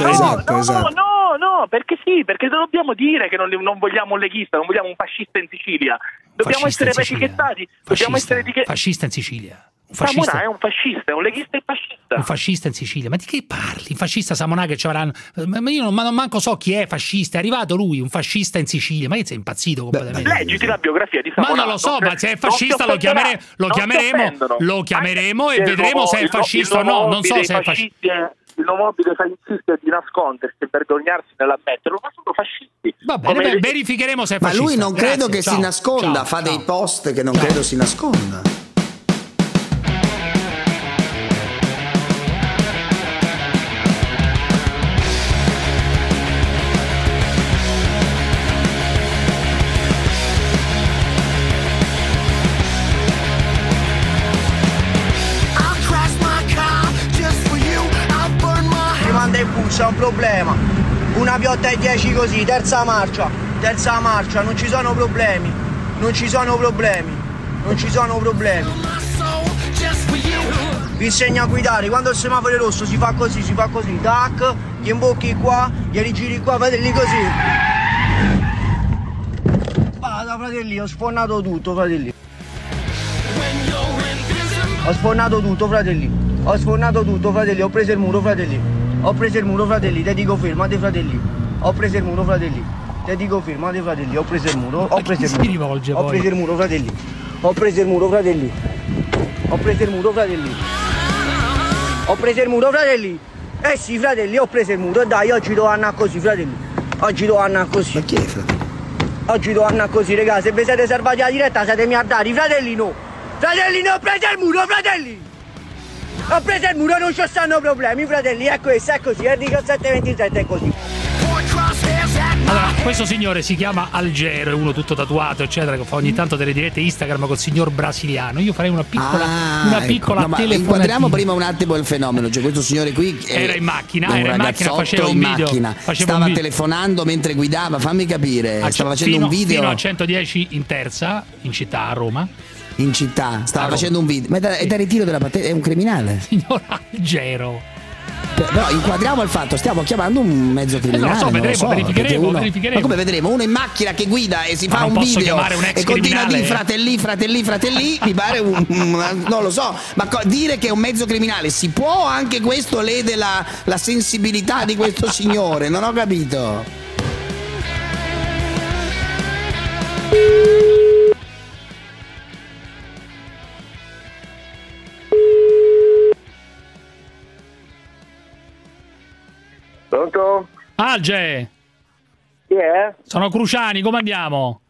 No, no, perché sì, perché dobbiamo dire che non, non vogliamo un leghista, non vogliamo un fascista in Sicilia. Dobbiamo fascista essere etichettati. Dobbiamo essere etichettati. Fascista in Sicilia. Un fascista. Samonà è un fascista, è un leghista e fascista. Un fascista in Sicilia. Ma di che parli? Un fascista Samonà che ci avranno. Ma io non, non manco so chi è fascista. È arrivato lui, un fascista in Sicilia. Ma io sei impazzito completamente. Leggiti la biografia di Samonà. Ma non lo so, ma se è fascista lo, chiamere, lo chiameremo. Lo chiameremo e vedremo se è fascista o no. Non so se è fascista. Il nuovo mobile fa insistere di nascondersi e vergognarsi nell'ammetterlo, ma sono fascisti. Va bene, beh, verificheremo se è fascista. Ma lui non credo Grazie, che ciao, si nasconda, ciao, fa ciao. dei post che non ciao. credo si nasconda. C'è un problema, una piotta e dieci così, terza marcia, terza marcia, non ci sono problemi, non ci sono problemi, non ci sono problemi. vi insegna a guidare, quando il semaforo è rosso si fa così, si fa così, tac, gli imbocchi qua, gli rigiri qua, fratelli, così. Vada, fratelli, ho sfornato tutto, fratelli. Ho sfornato tutto, fratelli. Ho sfornato tutto, fratelli, ho preso il muro, fratelli. Ho preso il muro, fratelli, te dico fermate, fratelli. Ho preso il muro, fratelli. Te dico fermate, fratelli, ho preso il muro, ho preso il muro. Ho preso il muro, fratelli. Ho preso il muro, fratelli. Ho preso il muro, fratelli. Ho preso il muro, fratelli. Eh sì, fratelli, ho preso il muro. Dai, oggi devo andare così, fratelli. Oggi devo andare così. Ma chi è, fratelli? Oggi devo andare così, raga. Se vi siete salvati la diretta, siete miliardari. Fratelli, no. Fratelli, no, ho preso il muro, fratelli. Ho preso il muro, non ci stanno problemi, fratelli. È questo, è così. È diciassette ventisette, è così. Allora, questo signore si chiama Algero, è uno tutto tatuato, eccetera, che fa ogni tanto delle dirette Instagram col signor brasiliano. Io farei una piccola, ah, una piccola ecco. No, telefonatina. Inquadriamo prima un attimo il fenomeno. Cioè, questo signore qui era in macchina, un era in macchina, faceva un in video. Macchina. Faceva Stava un video. telefonando mentre guidava, fammi capire. A, Stava facendo fino, un video fino a centodieci in terza, in città, a Roma. In città, stava facendo un video. Ma è da, è da ritiro della patente, è un criminale. Signor Algero. Però inquadriamo il fatto, stiamo chiamando un mezzo criminale. Eh, non lo so, vedremo, so, verificheremo, uno, verificheremo. Ma come vedremo? Uno in macchina che guida e si ma fa un video un e continua a dire fratelli, fratelli, fratelli, mi pare un, un non lo so, ma co- dire che è un mezzo criminale si può? Anche questo lede la, la sensibilità di questo signore, non ho capito. Pronto? Alge! Chi è? Sono Cruciani, come andiamo?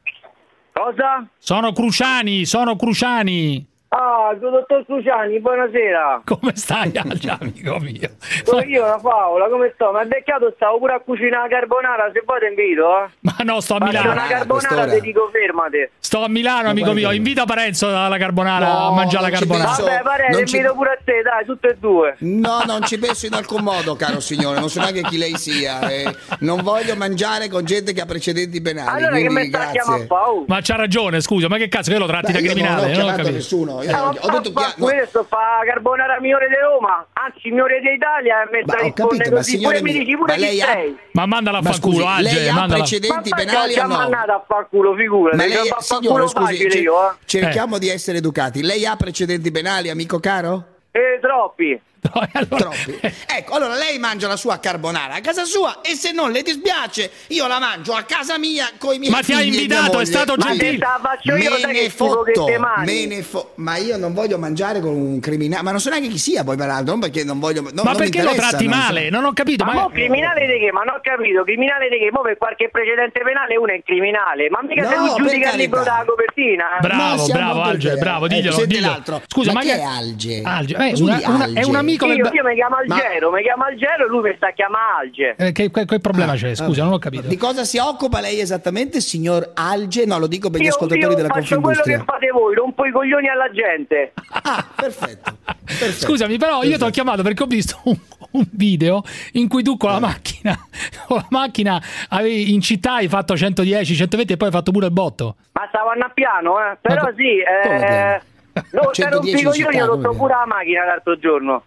Cosa? Sono Cruciani, sono Cruciani! Ah, dottor Cruciani, buonasera! Come stai, Alge, amico mio? Sono io, una favola, come sto? Ma è beccato, stavo pure a cucinare la carbonara, se vuoi ti invito, eh? Ma no, sto a Faccio Milano. una carbonara, ti dico fermate. Sto a Milano, amico mio, invita Parenzo alla carbonara, No, a mangiare la non ci carbonara. penso. Vabbè, Parenzo, Non ci- invito pure a te, dai, tutte e due. No, non ci penso in alcun modo, caro signore, non so neanche chi lei sia. eh. Non voglio mangiare con gente che ha precedenti penali. Allora che quindi mi sta grazie. chiamando a fa? Oh. Ma c'ha ragione, scusa, ma che cazzo che lo tratti Beh, da io criminale? non ho Non ho chiamato capito. nessuno. Io Ah, ho detto fa- chi fa ha- no. questo fa carbonara migliore di Roma, anzi migliore d'Italia, e mi Ma sta ho capito, rispondendo ma così, signore pure mi mio, dici pure ma lei chi ha- sei. Ma mandala a Ma fanculo, scusi, Alge, lei ha mandala. precedenti Ma penali ci o ha no? mandato a far culo, figurati. Ma Ci lei, ho fatto signore, culo scusi, facile cer- io, eh. cerchiamo di essere educati. Lei ha precedenti penali, amico caro? Eh, troppi. No, allora- Troppi. Ecco, allora lei mangia la sua carbonara a casa sua e se non le dispiace, io la mangio a casa mia con i miei Ma ti figli ha e mia invitato, è moglie. stato Ma gentile. te la faccio io, Me sai ne che schifo che fotto, te mani. me ne fo- ma io non voglio mangiare con un criminale, ma non so neanche chi sia poi peraltro, non perché non voglio, non, Ma non mi perché lo interessa, tratti non so. male? Non ho capito. Ma Ma mo criminale di che? Ma non ho capito, criminale di che? Mo per qualche precedente penale uno è un criminale, ma mica No, se mi per giudica il libro carità. dalla copertina. eh? Ma Bravo, siamo bravo tutti Alge, veri. bravo, Ecco, diglielo, senti diglielo. l'altro. Scusa, ma ma chi che è Alge? Alge, eh, Scusi, una- una- è Alge. un amico del Io, ba- io mi chiamo Ma- Algero, mi chiamo Algero e lui mi sta a chiamare Alge. Eh, che, che, che problema c'è? Scusa, non ho capito. Di cosa si occupa lei esattamente, signor Alge? No, lo dico per gli Io, ascoltatori io della faccio quello che Confindustria. fate voi, rompo i coglioni alla gente. Ah, perfetto. perfetto. Scusami, però io ti ho chiamato perché ho visto un, un video in cui tu con la macchina, con la macchina avevi, in città hai fatto centodieci, centoventi e poi hai fatto pure il botto. Ma stavo a piano, eh. Però co- sì, eh... No, te rompi i centodieci in coglioni, città, ho rotto come? pure la macchina l'altro giorno.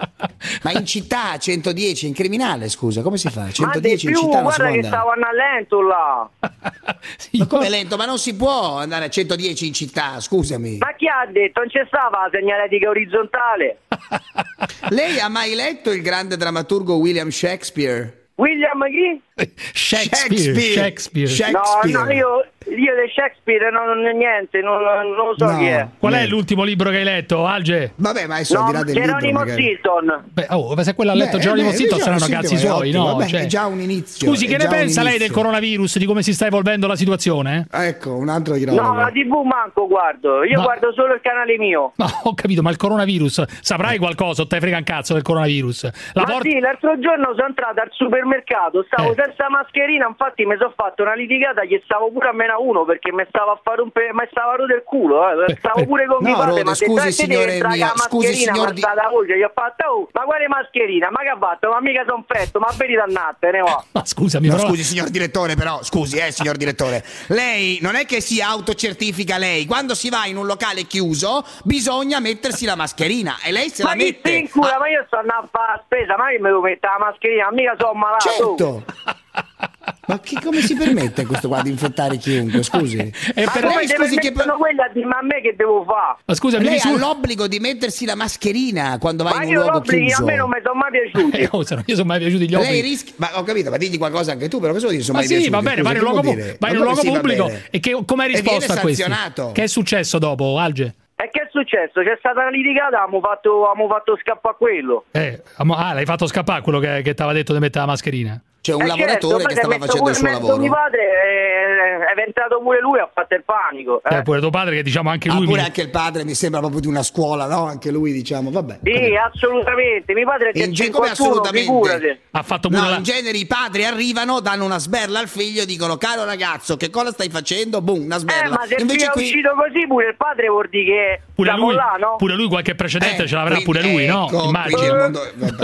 Ma in città centodieci in criminale, scusa, come si fa? Ma di centodieci in più, città non si guarda può che andare. stavo andando lento là. Ma come lento? Ma non si può andare a centodieci in città, scusami. Ma chi ha detto? Non c'è stava la segnaletica orizzontale. Lei ha mai letto il grande drammaturgo William Shakespeare? William chi? Shakespeare, Shakespeare. Shakespeare. No, no, io, io di Shakespeare non, non niente, non, non lo so No. chi è. Qual è Niente. l'ultimo libro che hai letto, Alge? Vabbè, ma adesso al No, di là del libro Geronimo magari. Stilton. Beh, oh, se quello ha letto Beh, Geronimo beh, Stilton Geronimo saranno cazzi Stilton è suoi, ottimo, no? vabbè, Cioè- è già un inizio. Scusi, è che ne già un pensa lei del inizio. coronavirus, di come si sta evolvendo la situazione? Ecco, un altro di No, la tivù manco guardo, io Ma- guardo solo il canale mio. No, ho capito, ma il coronavirus, saprai qualcosa o te frega un cazzo del coronavirus? La Ma porta- sì, l'altro giorno sono entrato al supermercato, stavo Eh. senza mascherina, infatti mi sono fatto una litigata, gli stavo pure a meno uno perché mi stava a fare un pe... mi stava a rodere il culo, eh. Stavo pure con mio no, padre, Rode, ma scusi signore mio, scusi signor di... la voce, gli ho fatto, oh, ma quale mascherina? Ma che ha fatto? Ma mica son fretto, ma vedi dannate, ne va. Ma scusami, no, però... scusi signor direttore, però, scusi eh signor direttore, lei non è che si autocertifica lei, quando si va in un locale chiuso bisogna mettersi la mascherina e lei se ma la mette. In cura, ah. Ma io sto andando a fare la spesa, ma io mi devo mettere la mascherina, mica sono malato. Certo. Ma che, come si permette questo qua di infettare chiunque, scusi? E ma per lei scusi che per... quella a dirmi a me che devo fare? Ma scusa, lei risul... ha l'obbligo di mettersi la mascherina quando va ma in un luogo chiuso. Ma io a me non mi sono mai piaciuti. Eh, oh, non mi sono mai piaciuti gli obblighi. Lei rischi... Ma ho capito, ma digli qualcosa anche tu, però cosa vuol dire sono ma mai sì, piaciuti? va bene, vai in un luogo, pu- vai in un luogo sì, pubblico e che, come hai risposto a questo? Che è successo dopo, Alge? E che è successo? C'è stata una litigata, abbiamo fatto, abbiamo fatto scappare quello. Eh, ah, l'hai fatto scappare quello che, che ti aveva detto di mettere la mascherina? C'è un eh lavoratore certo, che stava facendo il suo lavoro. Mio padre è, è entrato pure lui, ha fatto il panico. Eh. Eh, pure tuo padre che diciamo anche lui. Ah, pure mi... anche il padre mi sembra proprio di una scuola, no? Anche lui diciamo, vabbè. Sì, vabbè. assolutamente. Mio padre è in ge- come assolutamente. Ha fatto pure no, la... in genere i padri arrivano, danno una sberla al figlio e dicono caro ragazzo, che cosa stai facendo? Boom, una sberla. Eh, ma se invece è qui... uscito così pure il padre vuol dire che pure lui, là, no? pure lui qualche precedente eh, ce l'avrà quindi, pure lui, ecco, no? Immagino. Il mondo...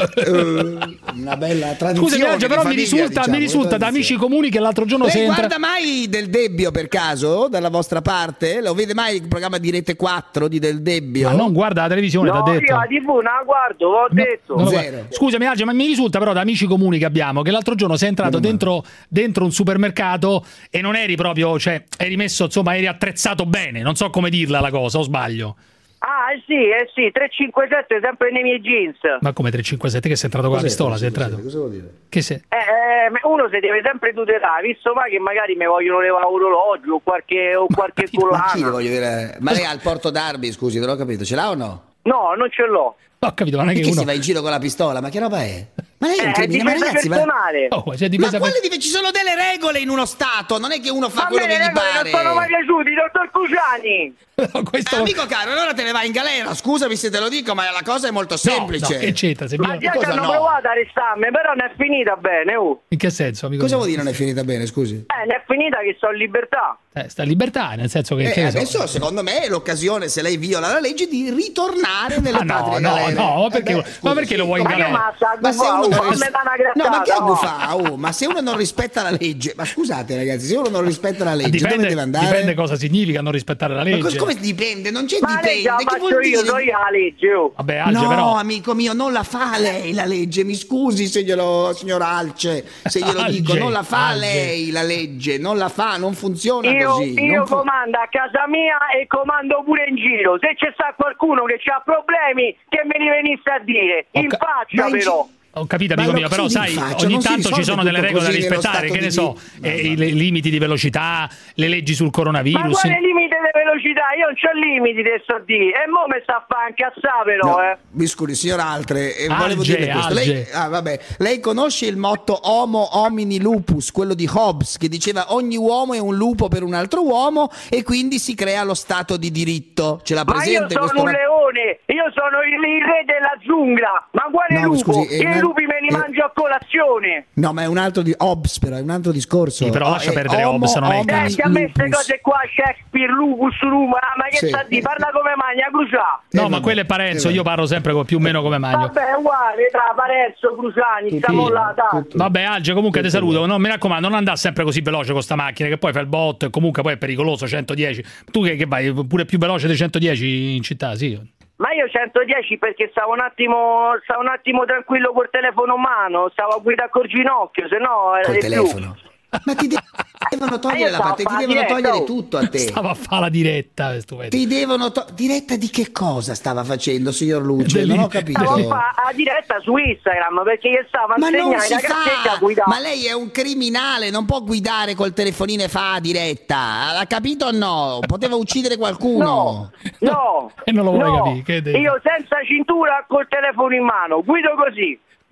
uh, una bella tradizione. Scusa, però famiglia, mi risulta, diciamo, mi risulta da amici comuni che l'altro giorno lei si entra... guarda mai Del Debbio per caso dalla vostra parte? Lo vede mai il programma di Rete quattro di Del Debbio? Ma non guarda la televisione, no, t'ha detto. io la tivù non la guardo, l'ho no, detto. Zero. Scusami Alge, ma mi risulta però da amici comuni che abbiamo che l'altro giorno sei entrato dentro, dentro un supermercato e non eri proprio, cioè eri messo, insomma, eri attrezzato bene, non so come dirla la cosa, o sbaglio? Ah, eh sì, eh sì, tre cinque sette sempre nei miei jeans. Ma come tre cinque sette che sei entrato con la pistola, sei entrato? Cosa vuol dire? Che sei? Eh, eh, uno si deve sempre tutelare, visto mai che magari mi vogliono levare orologio o qualche, o qualche collana. Ma chi lo voglio dire? Ma lei ha il Porto Derby, scusi, non ho capito, ce l'ha o no? No, non ce l'ho. Ho capito, ma non è che uno... si va in giro con la pistola, ma che roba è? Ma lei è un eh, criminale, ma ragazzi, ma... Oh, cioè, ma per... quelle dove ci sono delle regole in uno stato, non è che uno fa ma quello che gli pare. Non sono mai piaciuti, dottor Cruciani. Questo... eh, amico caro, allora te ne vai in galera, scusami se te lo dico, ma la cosa è molto semplice. No, no, che c'entra? Se ma già che hanno no? provato a arrestarmi, però non è finita bene. Uh. In che senso, amico? Cosa vuol dire non è finita bene, scusi? Eh, non è finita che sto in libertà. Eh, sta in libertà, nel senso che... Eh, che adesso so. secondo me è l'occasione, se lei viola la legge, di ritornare nelle ah, patrie no, galere. no, no, perché, eh beh, ma scusi, perché lo vuoi in ma galera? Ma, ma se uno non ris- no, ma che fa? Oh, ma se uno non rispetta la legge, ma scusate ragazzi, se uno non rispetta la legge, dipende, dove deve andare? Dipende cosa significa non rispettare la legge. Ma come dipende? Non c'è ma dipende. Ma che vuol io, so io la legge. Oh. Vabbè, Alge, no, però... amico mio, non la fa lei la legge. Mi scusi se glielo, signor Alce, se glielo Alge, dico, non la fa Alge. lei la legge, non la fa, non funziona io, così. Io non fu- comando a casa mia e comando pure in giro. Se c'è sta qualcuno che ha problemi, che me li venisse a dire. In ca- faccia però. Ho capito, amico mio, però sai, faccia, ogni tanto ci sono delle regole da rispettare, che ne so, di... eh, i limiti di velocità, le leggi sul coronavirus. Ma quale limite di velocità? Io non c'ho limiti, te sto di. E mo me sta a fare incazzare però, no, eh. Mi scusi, signor Altre, eh, Alge, volevo dire questo. Lei, ah, vabbè. Lei conosce il motto Homo homini lupus, quello di Hobbes, che diceva ogni uomo è un lupo per un altro uomo e quindi si crea lo stato di diritto. Ce l'ha presente? Ma io sono un leone, io sono il, il re della giungla. Ma quale no, lupo? scusi, I una... lupi me li eh... mangio a colazione. No, ma è un altro di Hobbes, però è un altro discorso. Sì, però oh, lascia perdere Hobbes, non è il caso. Eh, a me queste cose qua, Shakespeare, Lupus, Luma, ma che sì. sta di? Parla come Magna Crucià. No, eh, ma vabbè, quello è Parenzo, eh, io parlo sempre con più o meno come Magno. Vabbè, uguale, tra Parenzo, Cruciani, stiamo là, dai. Vabbè, Alge, comunque ti saluto. No, mi raccomando, non andare sempre così veloce con sta macchina, che poi fa il botto e comunque poi è pericoloso, centodieci. Tu che, che vai pure più veloce di centodieci in città, sì. Ma io centodieci perché stavo un attimo stavo un attimo tranquillo col telefono in mano, stavo a guidare col ginocchio, se no era col di telefono. più. Ma ti devono togliere la parte, ti devono togliere tutto a te. Stava a fare la diretta, stupendo. Ti devono to- diretta di che cosa stava facendo, signor Luce? Non ho capito. Stavo a fare la diretta su Instagram perché gli stava a ma non insegnare si la cazzetta a fa. guidare. Ma lei è un criminale, non può guidare col telefonino e fa diretta. L'ha capito o no? Poteva uccidere qualcuno. No, no. E non lo vuoi no. capire. Che io senza cintura col telefono in mano, guido così.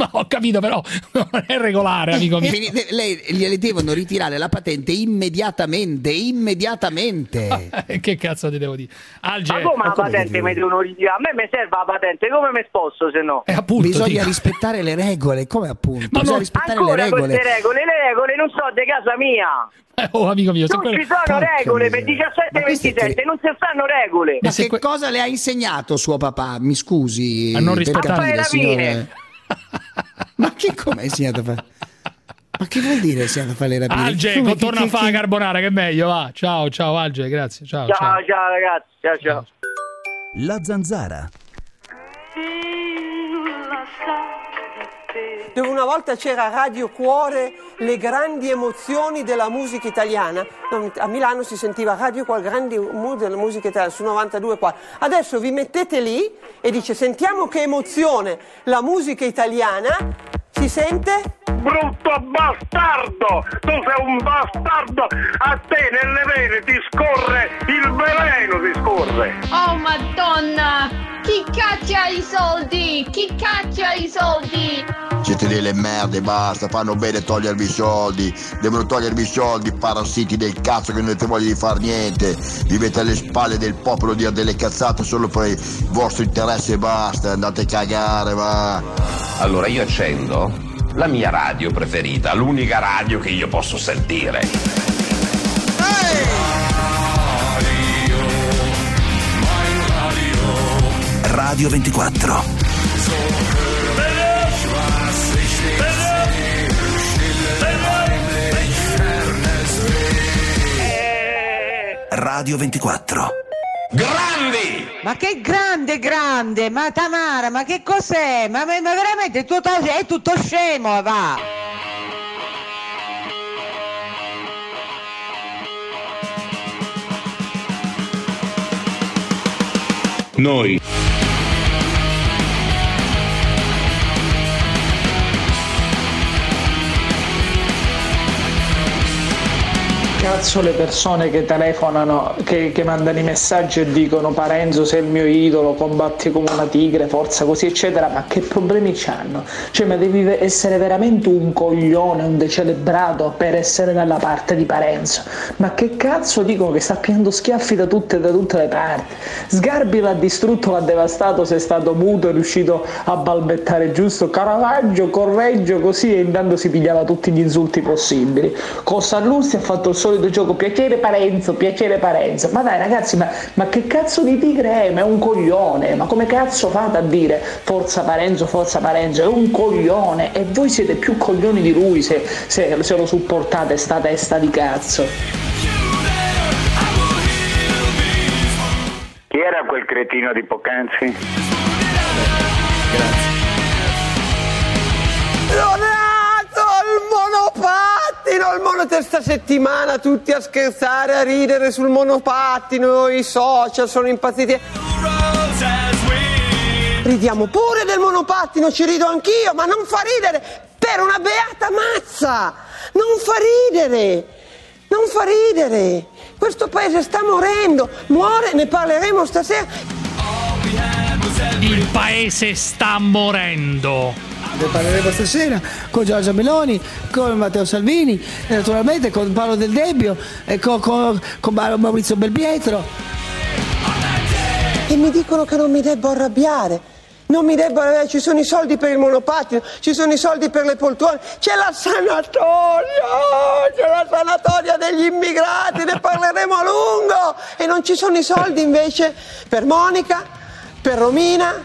Ma ho capito, però non è regolare, amico mio. Lei gliele devono ritirare la patente immediatamente, immediatamente. Che cazzo ti devo dire? Alge, ma come la patente mi devono ritirare? A me mi serve la patente, come mi sposto se no? Eh, appunto, bisogna dico. rispettare le regole, come appunto? Ma bisogna non... rispettare Ancora le regole. queste regole, le regole non so di casa mia. Eh, oh, amico mio, non quello... ci sono Porca regole miseria. per diciassette e ventisette, che... non si fanno regole. Ma se che que... cosa le ha insegnato suo papà? Mi scusi. A non per rispettare capire, la signore. Ma che come è insegnato a fare? Ma che vuol dire insegnato a fare le rapine? Alge, come, torna che, a fare che... la carbonara, che è meglio, va. Ciao, ciao Alge, grazie. Ciao, ciao, ciao, ciao ragazzi, ciao, ciao. La Zanzara. Dove una volta c'era Radio Cuore, le grandi emozioni della musica italiana. A Milano si sentiva Radio Cuore, grandi emozioni della musica italiana, su novantadue qua. Adesso vi mettete lì e dice: sentiamo che emozione la musica italiana. Si sente? Brutto bastardo! Tu sei un bastardo! A te nelle vene ti scorre il veleno, ti scorre! Oh madonna! Chi caccia i soldi? Chi caccia i soldi? Siete delle merde, basta, fanno bene togliervi i soldi, devono togliervi i soldi, parassiti del cazzo che non avete voglia di far niente, vivete alle spalle del popolo, dire delle cazzate solo per il vostro interesse e basta, andate a cagare, va. Allora io accendo la mia radio preferita, l'unica radio che io posso sentire. Radio ventiquattro. Radio ventiquattro. Grandi! Ma che grande, grande! Ma Tamara, ma che cos'è? Ma, ma, ma veramente tutto, è tutto scemo, va! Noi. Cazzo le persone che telefonano, che, che mandano i messaggi e dicono Parenzo sei il mio idolo, combatti come una tigre, forza così eccetera, ma che problemi c'hanno? Cioè ma devi essere veramente un coglione, un decelebrato per essere dalla parte di Parenzo. Ma che cazzo dicono che sta pigliando schiaffi da tutte, da tutte le parti? Sgarbi l'ha distrutto, l'ha devastato, se è stato muto è riuscito a balbettare giusto, Caravaggio, correggio, così, e intanto si pigliava tutti gli insulti possibili. Cossalluzzi ha fatto il solito gioco, piacere Parenzo, piacere Parenzo. Ma dai ragazzi, ma, ma che cazzo di tigre è? Ma è un coglione, ma come cazzo fate a dire forza Parenzo, forza Parenzo? È un coglione e voi siete più coglioni di lui se, se, se lo supportate sta testa di cazzo. Chi era quel cretino di poc'anzi? Grazie. Donato, il monopattino, il monopattino, sta settimana tutti a scherzare, a ridere sul monopattino, i social sono impazziti. Ridiamo pure del monopattino, ci rido anch'io, ma non fa ridere per una beata mazza, non fa ridere, non fa ridere. Questo paese sta morendo, muore, ne parleremo stasera. Il paese sta morendo. Ne parleremo stasera con Giorgia Meloni, con Matteo Salvini, e naturalmente con Paolo Del Debbio e con, con, con Maurizio Belpietro. E mi dicono che non mi debbo arrabbiare. Non mi debbo arrabbiare, ci sono i soldi per il monopattino, ci sono i soldi per le poltrone, c'è la sanatoria, c'è la sanatoria degli immigrati, ne parleremo a lungo. E non ci sono i soldi invece per Monica, per Romina.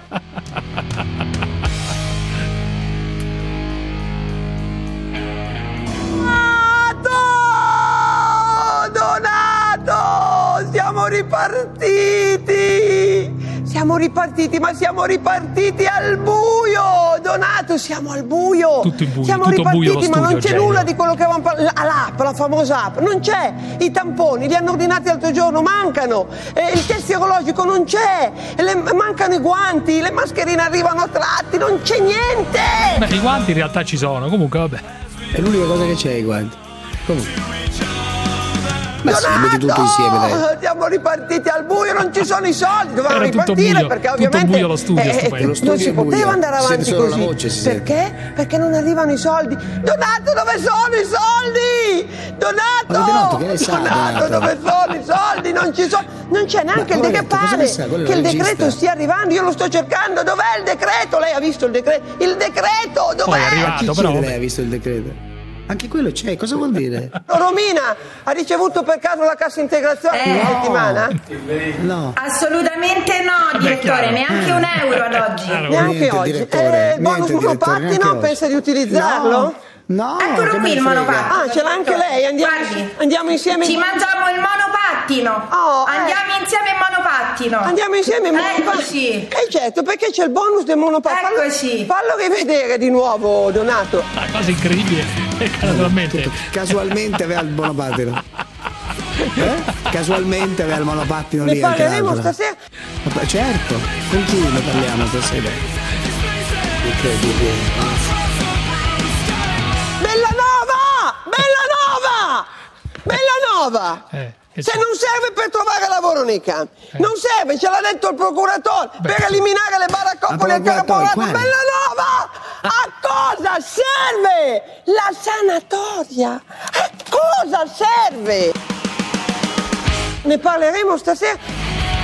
Donato! Siamo ripartiti! Siamo ripartiti, ma siamo ripartiti al buio! Donato, siamo al buio! Tutto in buio, siamo tutto ripartiti, buio lo ma non studio, c'è genio. nulla di quello che avevamo parlato. L'app, la famosa app, non c'è! I tamponi li hanno ordinati l'altro giorno, mancano! E il test serologico non c'è! E le- mancano i guanti, le mascherine arrivano a tratti, non c'è niente! Beh, i guanti in realtà ci sono, comunque vabbè. È l'unica cosa che c'è, i guanti. Comunque. Ma sì, metti tutto insieme, dai. Siamo ripartiti al buio, non ci sono i soldi, dovevamo Era tutto ripartire buio, perché tutto ovviamente buio lo studio, eh, stupendo. Lo studio non si è buio. poteva andare Si sente avanti solo così. la voce, si sente. Perché? Perché non arrivano i soldi. Donato, dove sono i soldi? Donato! Ma Donato, che ne sa, Donato, Donato? dove sono i soldi? Non ci sono. Non c'è neanche il Ma decreto. poveretto, cosa Pare ne sa? Quello è che il il regista. decreto stia arrivando, io lo sto cercando. Dov'è il decreto? Lei ha visto il decreto? Il decreto, dov'è? Poi è Chi arrivato, chiede però. lei ha visto il decreto? Anche quello c'è, cosa vuol dire? Romina, ha ricevuto per caso la cassa integrazione Eh. in settimana? No. Assolutamente no, direttore, neanche un euro ad oggi. Neanche Niente, oggi. direttore, Eh, bonus niente, direttore, neanche monopattino, oggi. pensa di utilizzarlo? No. No, Eccolo che me qui ne il frega. monopattino. Ah, ce l'ha anche lei, andiamo, Guardi. andiamo insieme. Ci mangiamo il monopattino. Oh, eh. Andiamo insieme in monopattino. Andiamo insieme in monopattino. Eccoci. Eh certo, perché c'è il bonus del monopattino. Eccoci. Fallo, fallo rivedere di nuovo, Donato. Una cosa incredibile. E naturalmente. Casualmente aveva il monopattino. Eh? Casualmente aveva il monopattino Ne lì anche parleremo l'altro. stasera. Ma certo, con chi ne parliamo stasera? Incredibile. Bellanova! Bellanova! Bellanova! Eh, che Se c'è? non serve per trovare lavoro nei campi, non serve, ce l'ha detto il procuratore, per eliminare le baraccopole Ma e il procuratore, carapallato. quale? Bellanova! A cosa serve la sanatoria? A cosa serve? Ne parleremo stasera.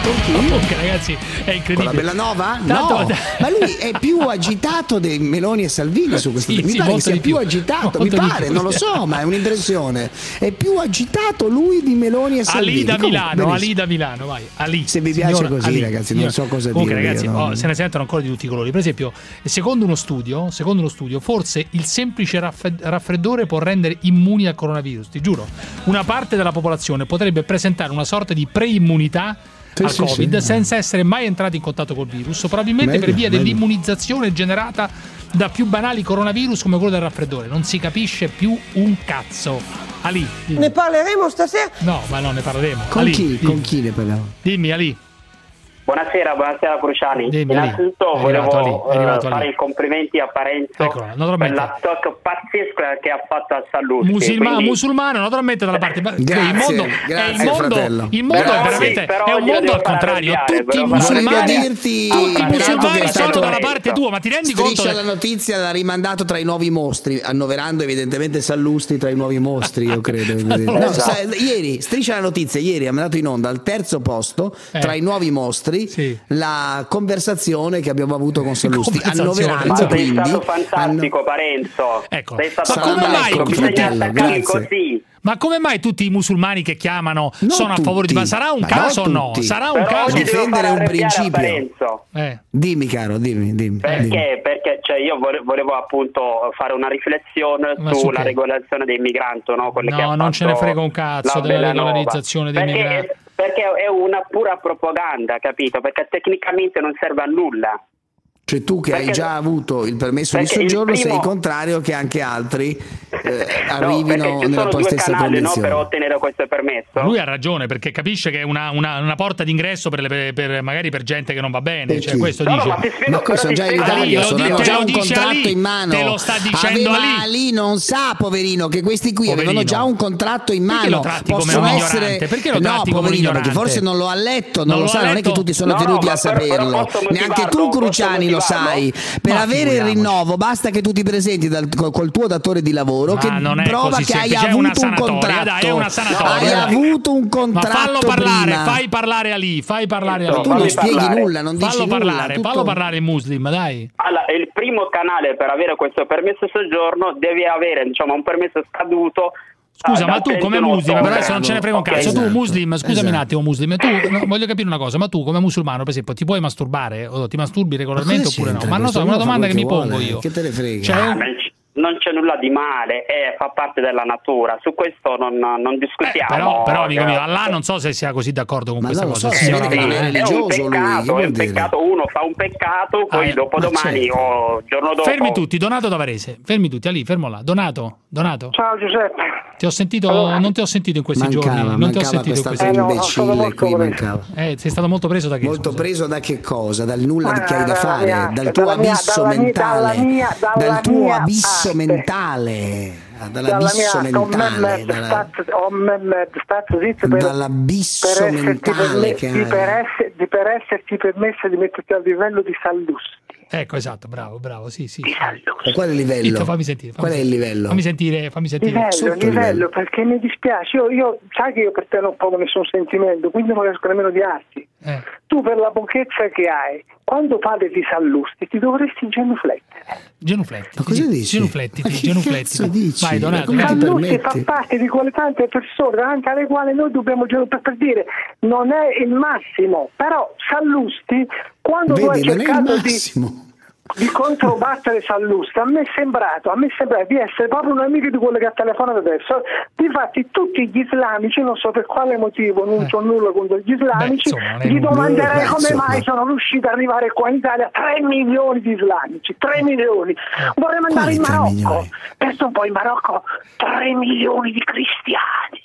Ok, ragazzi, è Con incredibile. la Bellanova? Tanto- No, ma lui è più agitato dei Meloni e Salvini su questo Sì, tema. Mi sì, pare che molto sia di più più. agitato, Molto mi di pare, più. non lo so, ma è un'impressione. È più agitato lui di Meloni e Salvini. Ali da Comunque, Milano, benissimo. Ali da Milano, vai. Ali. Se vi piace Signora, così, Ali, ragazzi, non so cosa Comunque, dirvi, ragazzi, io non- oh, se ne sentono ancora di tutti i colori. Per esempio, secondo uno studio, secondo uno studio, forse il semplice raffred- raffreddore può rendere immuni al coronavirus. Ti giuro, una parte della popolazione potrebbe presentare una sorta di preimmunità Sì, al sì, Covid sì. senza essere mai entrati in contatto col virus, probabilmente Meglio, per via meglio. dell'immunizzazione generata da più banali coronavirus come quello del raffreddore. Non si capisce più un cazzo. Ali, dimmi. Ne parleremo stasera. No, ma no, ne parleremo. Con Ali, chi? dimmi. Con chi ne parliamo? Dimmi, Ali. Buonasera, buonasera Cruciani. Dimmi, Ali. Innanzitutto È volevo arrivato Ali, è arrivato eh, fare Ali. i complimenti a Parenzo Eccola, per naturalmente. la talk pazzesca che ha fatto a Sallusti. Musulma- Quindi- musulmano, naturalmente dalla parte. Grazie, il mondo, grazie, è il mondo, fratello. il mondo Però è oggi- veramente però è un oggi lo mondo devo al far contrario. arrabbiare, Tutti i però Volevo musulmani, dirti, tutti i intanto musulmani che è sono stato- dalla parte tua, ma ti rendi conto? Striscia la notizia l'ha rimandato tra i nuovi mostri, annoverando evidentemente Sallusti tra i nuovi mostri, io credo. No, Esatto. sa- ieri, Striscia la notizia, ieri ha mandato in onda al terzo posto Eh. tra i nuovi mostri Sì. la conversazione che abbiamo avuto con Sallusti, Conversazione. Ma annoverando sei quindi stato fantastico, Parenzo. Ecco. Sei stato Ma come fantastico. mai Bisogna tutti- attaccarli grazie. così. Ma come mai tutti i musulmani che chiamano Non sono a favore di tutti, ma sarà un ma caso o non no? tutti. Sarà un Però caso? oggi devo Difendere fare un arrabbiare a principio. Parenzo. Eh. Dimmi caro, dimmi, dimmi. dimmi. Perché? Perché cioè, io vole- volevo appunto fare una riflessione Ma su sulla che? regolazione dei migranti, no? Quelle No, che ha non ce ne fatto frega un cazzo la della Bellanova. regolarizzazione dei Perché- migranti. Perché è una pura propaganda, capito? Perché tecnicamente non serve a nulla. Cioè tu che hai Perché- già avuto il permesso di perché il soggiorno sei primo- contrario che anche altri eh, No, arrivino perché ci nella sono tua due stessa canali, no, condizione. per ottenere questo permesso. Lui ha ragione perché capisce che è una, una, una porta d'ingresso per, le- per- per- magari per gente che non va bene. Per Cioè, chi? questo No, dice. ma ti spiego, Ma questo però già ti in spiego- Italia Ali, lo sono, di- hanno te già lo un dice contratto Ali, in mano. te lo sta dicendo Aveva Ali. Ali non sa, poverino, che questi qui Poverino. avevano già un contratto in Perché mano. lo tratti come Possono un essere ignorante? Perché lo no, tratti come un poverino, perché ignorante? forse non lo ha letto, non, Non lo lo sa, ha non è letto? che tutti sono No, tenuti no, a ma però- però saperlo. posso Neanche motivarlo? tu Posso Cruciani lo motivarlo? sai. Per Ma avere il figuriamoci. rinnovo basta che tu ti presenti dal- col, col tuo datore di lavoro Ma che non è prova così che hai semplice, è avuto una un sanatoria, contratto. dai, è una sanatoria, Hai dai. avuto un Ma contratto fallo parlare, prima. fai parlare Ali, fai parlare Ali. Tu Tu non Fammi spieghi parlare. nulla, non dici Fallo nulla. parlare, tutto- fallo parlare il muslim, dai. Allora, il primo canale per avere questo permesso soggiorno devi avere, diciamo, un permesso scaduto. Scusa, eh, ma dal tu come trentuno muslim, ottobre. adesso non ce ne frega un Ok. cazzo. Tu esatto, muslim, scusami un esatto. attimo muslim, tu no, voglio capire una cosa, ma tu come musulmano per esempio ti puoi masturbare o ti masturbi regolarmente cosa oppure no? c'entra Ma non so, è questo? una Uno fa domanda che quel mi che pongo vuole, io. che te ne frega? Cioè, Ah, non c- non c'è nulla di male, eh, fa parte della natura, su questo non, non discutiamo. però, però amico mio, Eh, Allah non so se sia così d'accordo con Ma questa non lo cosa. so, si signora vede che non Allah. è è un religioso lui, che peccato, vuol è un dire? peccato, uno fa un peccato, poi Ah, dopo ma domani certo. o il giorno dopo. Fermi tutti, Donato da Varese, fermi tutti, Ali, fermo là. Donato, Donato. Ciao Giuseppe. Ti ho sentito, Allora- non ti ho sentito in questi Mancava, giorni, non ti ho mancava sentito in questa questi Eh, no, giorni. sono imbecille molto qui, preso. mancava. Eh, sei stato molto preso da che? Molto scusa? preso da che cosa? Dal nulla Ma che hai da dalla fare, mia- dal tuo dalla mia- abisso dalla mia- mentale, dalla mia- dalla dal tuo mia abisso arte. mentale. dalla, dall'abisso dalla mia mentale, dalla, per, dall'abisso per mentale che di, per, essere, di per esserti permesso di metterti al livello di Sallusti. Ecco, esatto, bravo, bravo, sì, sì. sì. E qual è il livello? Zitto, fammi sentire. Fammi qual è il livello? Fammi sentire, fammi sentire. Livello, Sotto livello, livello, perché mi dispiace. Io, io sai che io per te non provo nessun sentimento, quindi non riesco nemmeno di odiarti. Eh. Tu per la pochezza che hai, quando parli di Sallusti, ti dovresti genuflettere. Genufletti. Ma cosa dici? Genuflettiti, Ma che genuflettiti. cazzo dici? Vai, Donato. Ma come ti Sallusti fa permetti? parte di quelle tante persone davanti alle quali noi dobbiamo genuflettere, per dire non è il massimo, però Sallusti quando tu hai Vedi, non è il cercato di massimo. di controbattere Sallusti, a me è sembrato, a me è sembrato di essere proprio un amico di quello che ha telefonato adesso. Difatti tutti gli islamici, non so per quale motivo, non so nulla contro gli islamici, Beh, insomma, gli domanderei beh, come insomma. mai sono riusciti ad arrivare qua in Italia tre milioni di islamici, tre milioni. Vorremmo andare in Quali tre Marocco, milioni? pensa un po', in Marocco tre milioni di cristiani.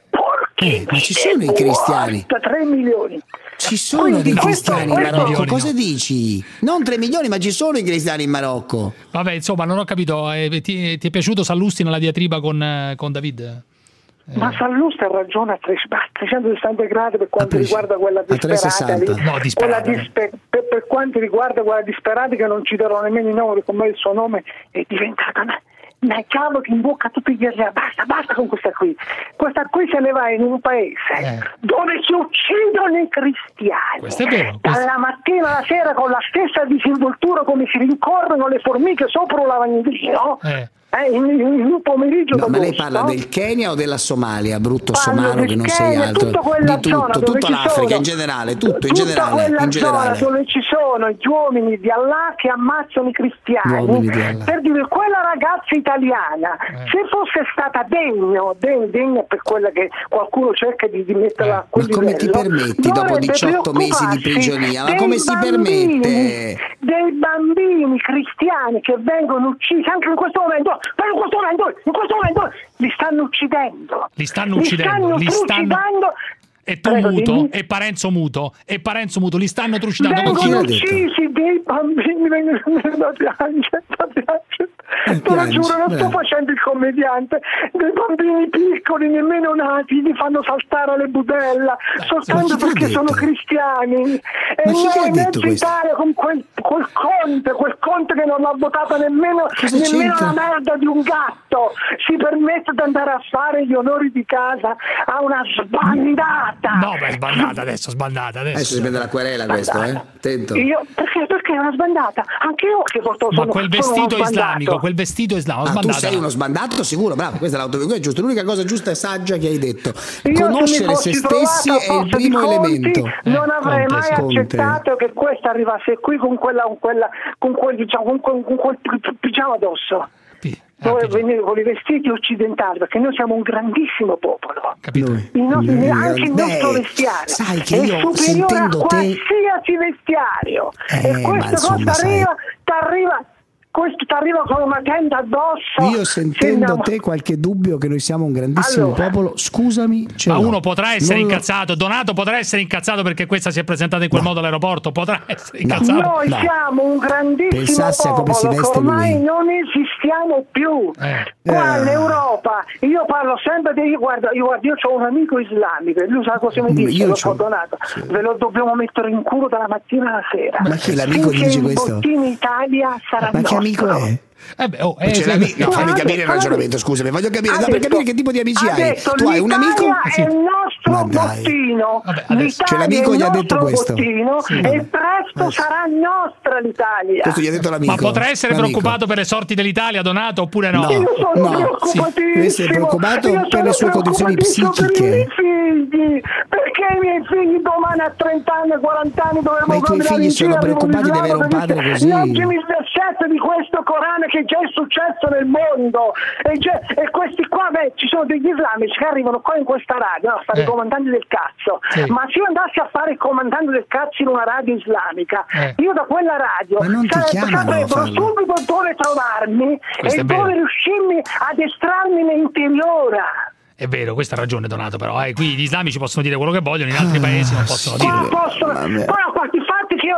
Porchi Eh, ma ci sono i cristiani? tre milioni. Ci sono Quindi dei questo- cristiani in questo- Marocco, milioni, cosa no. dici? Non tre milioni, ma ci sono i cristiani in Marocco. Vabbè, insomma, non ho capito. eh, ti, ti è piaciuto Sallusti nella diatriba con, eh, con David? Ma Sallusti ha ragione a trecentosessanta gradi per quanto A tre- riguarda quella a disperata lì. trecentosessanta. No, disperata. Quella dispe- per, per quanto riguarda quella disperata che non citerò nemmeno i nomi, come il suo nome è diventata una, una cavolo che imbocca tutti gli altri. Basta, basta con questa qui. Questa qui se ne va in un paese Eh. dove si uccidono i cristiani. Questo è vero, questo- Dalla mattina alla sera con la stessa disinvoltura come si rincorrono le formiche sopra un lavandino. Eh. Eh, in, in un pomeriggio No, ma lei d'agosto. parla del Kenya o della Somalia, brutto Parlo somaro del che non Kenya, sei altro, tutta quella di zona tutto, dove tutta ci l'Africa sono- in generale, tutto in tutta generale, quella in zona generale. dove ci sono gli uomini di Allah che ammazzano i cristiani. Gli uomini di Allah. Per dire, quella ragazza italiana, Eh. se fosse stata degno, degno, degna per quella che qualcuno cerca di, di metterla a quel Ma come ti livello, permetti dopo dovrebbe diciotto mesi di preoccuparsi prigionia? Ma dei come si bambini, permette? dei bambini cristiani che vengono uccisi anche in questo momento, però in questo momento, in questo momento li stanno uccidendo. Li stanno uccidendo, li li stanno stanno- trucidando. E tu Prego, muto, dimmi. e Parenzo muto, e Parenzo muto, li stanno trucidando con chi? Vengono l'ha detto? uccisi dei bambini, vengono da piangere, da piangere. Eh, Te lo piangi, giuro, non sto bravo. facendo il commediante. Dei bambini piccoli, nemmeno nati, li fanno saltare alle budella, soltanto ma chi t'ha perché sono detto? cristiani. E Ma chi t'ha noi in detto mezzo questo? Italia con quel, quel conte, quel conte che non ha votato nemmeno, Cosa nemmeno c'entra? la merda di un gatto, si permette di andare a fare gli onori di casa a una sbandata. No, beh, sbandata adesso, sbandata adesso. Adesso si prende la querela questo, eh? Attento. Io, perché, perché è una sbandata? Anche io che porto Ma sono, quel sono uno vestito sbandato. islamico, quel vestito islamico, Ah, tu sbandata. sei uno sbandato sicuro, bravo, questa è l'autobiografia, è giusto, l'unica cosa giusta e saggia che hai detto. Io Conoscere mi se fossi stessi trovata a è il posto primo di Conti, elemento. non Eh, avrei Conte, mai Conte. accettato che questa arrivasse qui con quella, con quella, con quel, diciamo, con, quel- con quel pi- pigiama addosso. Pi- ah, Dove pigiama. venire con i vestiti occidentali, perché noi siamo un grandissimo popolo. Capito? Noi. Il nostro- Eh, anche il beh, nostro vestiario sai che è io, superiore sentendo a te- qualsiasi vestiario. Eh, e ma questa insomma, cosa sai. arriva, t'arriva, questo ti arriva con una tenda addosso. Io sentendo Sentiamo- te qualche dubbio che noi siamo un grandissimo Allora. popolo, scusami, ce Ma l'ho. uno potrà essere Non lo- incazzato, Donato potrà essere incazzato perché questa si è presentata in quel modo all'aeroporto, potrà essere No. incazzato. Noi No. siamo un grandissimo Pensasse a come si popolo che veste ormai lui. non esistiamo più. Eh. Qua Eh. in Europa, io parlo sempre di, guarda, io, guarda, io ho un amico islamico e lui sa cosa mi Mm, dice, io l'ho c'ho- perdonato. sì. Ve lo dobbiamo mettere in culo dalla mattina alla sera. Ma che l'amico Finché dice il questo? bottino Italia sarà Ma che amico nostro. è? Eh beh, oh, eh, C'è sì, l'ami- no, no, fammi ha capire detto- il ragionamento, scusami, voglio capire, Ha no, per detto- capire che tipo di amici ha hai. detto, Tu hai un amico? l'Italia Sì. è il nostro Ma dai. bottino. Vabbè, adesso- L'Italia Cioè, l'amico è il gli ha nostro detto questo. bottino Sì. e presto Adesso. sarà nostra l'Italia. Questo gli ha detto l'amico. Ma potrà essere l'amico. preoccupato per le sorti dell'Italia, Donato, oppure no? No. Io sono No, preoccupatissimo. sì, deve essere preoccupato Io per sono le sue condizioni preoccupatissimo psichiche. per i miei figli, perché i miei figli domani a trenta anni, quaranta anni Ma dovremmo i tuoi camminare figli in sono giro preoccupati di con avere un l'Islam, padre perché così. leggimi il versetto di questo Corano che già è successo nel mondo e, già- e questi qua, beh, ci sono degli islamici che arrivano qua in questa radio a fare Eh. i comandanti del cazzo, Sì. ma se io andassi a fare il comandante del cazzo in una radio islamica, Eh. io da quella radio Ma non ti sare- chiamano a saprebbero farlo. subito dove trovarmi Questo e è vero. dove riuscirmi ad estrarmi l'interiore. È vero, questa ha ragione Donato, però eh, qui gli islamici possono dire quello che vogliono, in altri paesi non possono Qua dirlo. possono, mamma mia. poi a quanti fatti che io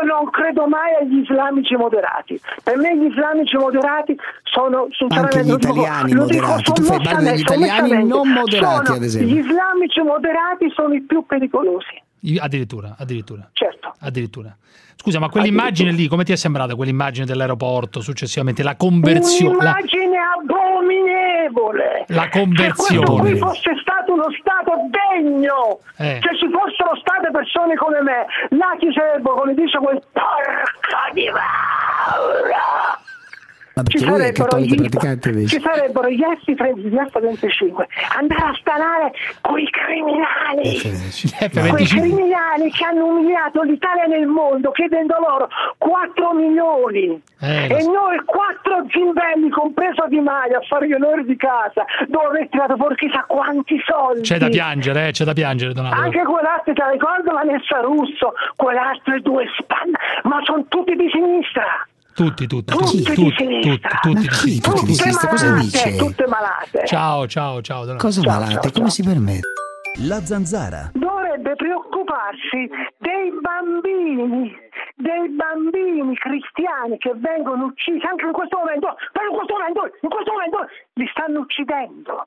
io non credo mai agli islamici moderati. Per me gli islamici moderati sono sinceramente anche gli italiani lo dico, moderati. Tu fai parte degli italiani non moderati, sono, ad esempio. Gli islamici moderati sono i più pericolosi. Addirittura, addirittura. Certo. Addirittura. Scusa, ma quell'immagine lì, come ti è sembrata quell'immagine dell'aeroporto successivamente? La conversione. Un'immagine la... abominevole. La conversione. Se questo qui fosse stato uno Stato degno, eh. se ci fossero state persone come me, là ci sarebbero, come dice quel porco di Mauro. Ma perché lui è cattolico praticante invece? Ci sarebbero gli F trenta, gli F venticinque, andare a stanare quei criminali, quei criminali che hanno umiliato l'Italia nel mondo, chiedendo loro quattro milioni eh, e noi quattro zimbelli, compreso Di Maio, a fare gli onori di casa, dove aver tirato fuori chissà quanti soldi. C'è da piangere, eh, c'è da piangere, Donato. Anche quell'altro, ti ricordo Vanessa Russo, quell'altro e due spanne, ma sono tutti di sinistra. Tutti, tutti, tutti, tutti, tutti, tutti, tutti, tutti, tutti, tutti di sinistra, cosa dice? Tutte malate. Ciao, ciao, ciao. Donato. Cosa ciao, malate? ciao, Come ciao. si permette? La Zanzara. Dovrebbe preoccuparsi dei bambini, dei bambini cristiani che vengono uccisi anche in questo momento, però in questo momento, in questo momento li stanno uccidendo.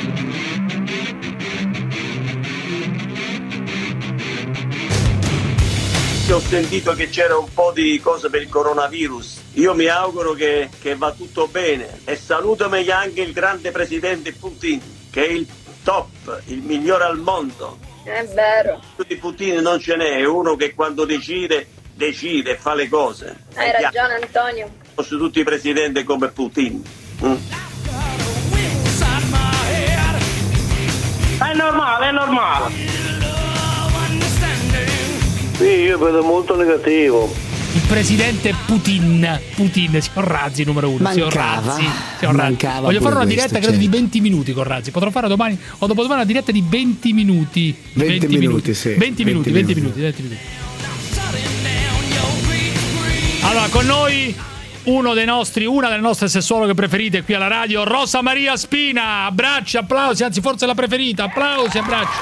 Ho sentito che c'era un po' di cose per il coronavirus. Io mi auguro che, che va tutto bene e salutami anche il grande presidente Putin, che è il top, il migliore al mondo. È vero. Di Putin non ce n'è, è uno che quando decide, decide e fa le cose. Hai è ragione Antonio. Su tutti i presidenti come Putin. Mm? È normale, è normale. Sì, io vedo molto negativo. Il presidente Putin, Putin, signor Razzi numero uno. Signor Razzi, signor Razzi. Voglio fare una diretta questo, credo certo. di venti minuti con Razzi. Potrò fare domani o dopodomani una diretta di venti minuti. venti, venti minuti, sì. venti minuti, venti minuti, venti minuti. Allora, con noi uno dei nostri, una delle nostre sessuologhe preferite qui alla radio, Rosa Maria Spina. Abbracci, applausi, anzi forse la preferita. Applausi, abbracci.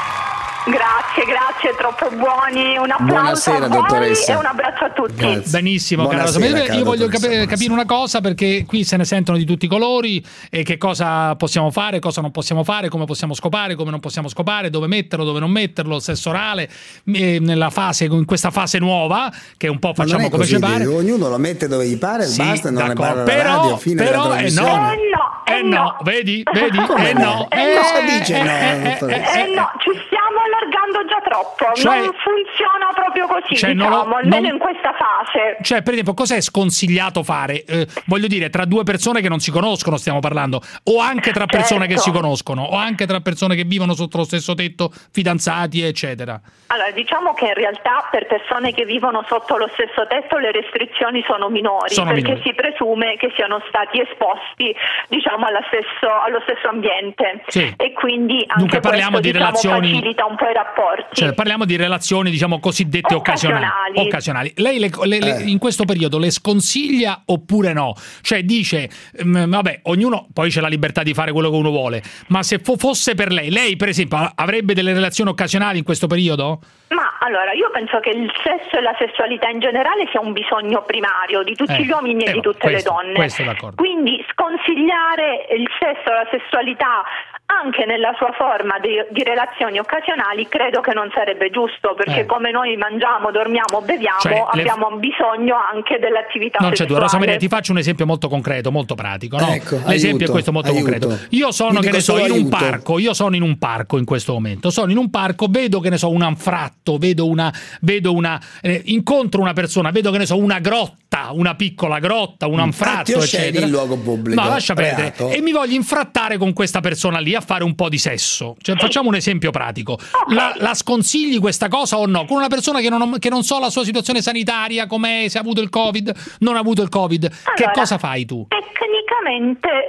Grazie, grazie, troppo buoni. Un applauso Buonasera, a voi dottoressa. e un abbraccio a tutti. Grazie. Benissimo, cara Rosa. Buonasera, Io cara voglio dottoressa, capire, buonasera. capire una cosa, perché qui se ne sentono di tutti i colori e che cosa possiamo fare, cosa non possiamo fare, come possiamo scopare, come non possiamo scopare, dove metterlo, dove non metterlo, sesso orale, eh, nella fase, in questa fase nuova che un po' Ma facciamo non è come così, ci pare. Ognuno lo mette dove gli pare, Sì, basta, non ne d'accordo. parla Però- la radio, fine però, della eh, trasmissione. no. Eh no, Eh no, vedi, vedi, Come eh no? no, Eh, eh, cosa dice no, eh, eh, dottoressa? Eh no, ci stiamo allargando già troppo. Cioè- non funziona proprio così, Cioè, non diciamo, lo- almeno non- in questa fase. Cioè, per esempio, cos'è sconsigliato fare? Eh, voglio dire, tra due persone che non si conoscono stiamo parlando, o anche tra persone Certo. che si conoscono, o anche tra persone che vivono sotto lo stesso tetto, fidanzati, eccetera. Allora, diciamo che in realtà per persone che vivono sotto lo stesso tetto le restrizioni sono minori, Sono perché minori. si presume che siano stati esposti, diciamo, alla stesso, allo stesso ambiente. Sì. E quindi anche Dunque parliamo questo, di diciamo, relazioni- facilita un po' i rapporti. Cioè, parliamo di relazioni, diciamo, cosiddette occasionali. Occasionali. occasionali. Lei le- le- le- Eh. in questo periodo le sconsiglia oppure no? Cioè dice, mm, vabbè, ognuno poi c'è la libertà di fare quello che uno vuole, ma se fo- fosse per lei, lei per esempio avrebbe delle relazioni occasionali in questo periodo? Ma allora, io penso che il sesso e la sessualità in generale sia un bisogno primario di tutti Eh, gli uomini e eh, di tutte questo- le donne. questo d'accordo. Quindi sconsigliare il sesso e la sessualità anche nella sua forma di, di relazioni occasionali credo che non sarebbe giusto, perché Eh. come noi mangiamo, dormiamo, beviamo, Cioè, le- abbiamo bisogno anche dell'attività Non c'è sessuale. due. Rosa Maria, ti faccio un esempio molto concreto, molto pratico, no? Ecco, L'esempio aiuto, è questo, molto aiuto. concreto. Io sono, Io che dico ne so, solo in un aiuto. parco, io sono in un parco in questo momento, sono in un parco, vedo che ne so un anfratto, vedo una vedo una eh, incontro una persona, vedo che ne so una grotta, una piccola grotta, un anfratto, Infatti, o scegli eccetera. il luogo pubblico, No, lascia perdere. reato. E mi voglio infrattare con questa persona lì a fare un po' di sesso. Cioè, facciamo un esempio pratico. La, la sconsigli questa cosa o no? Con una persona che non, ho- che non so la sua situazione sanitaria, com'è, se ha avuto il Covid, non ha avuto il Covid. Che Allora, cosa fai tu? Tecnicamente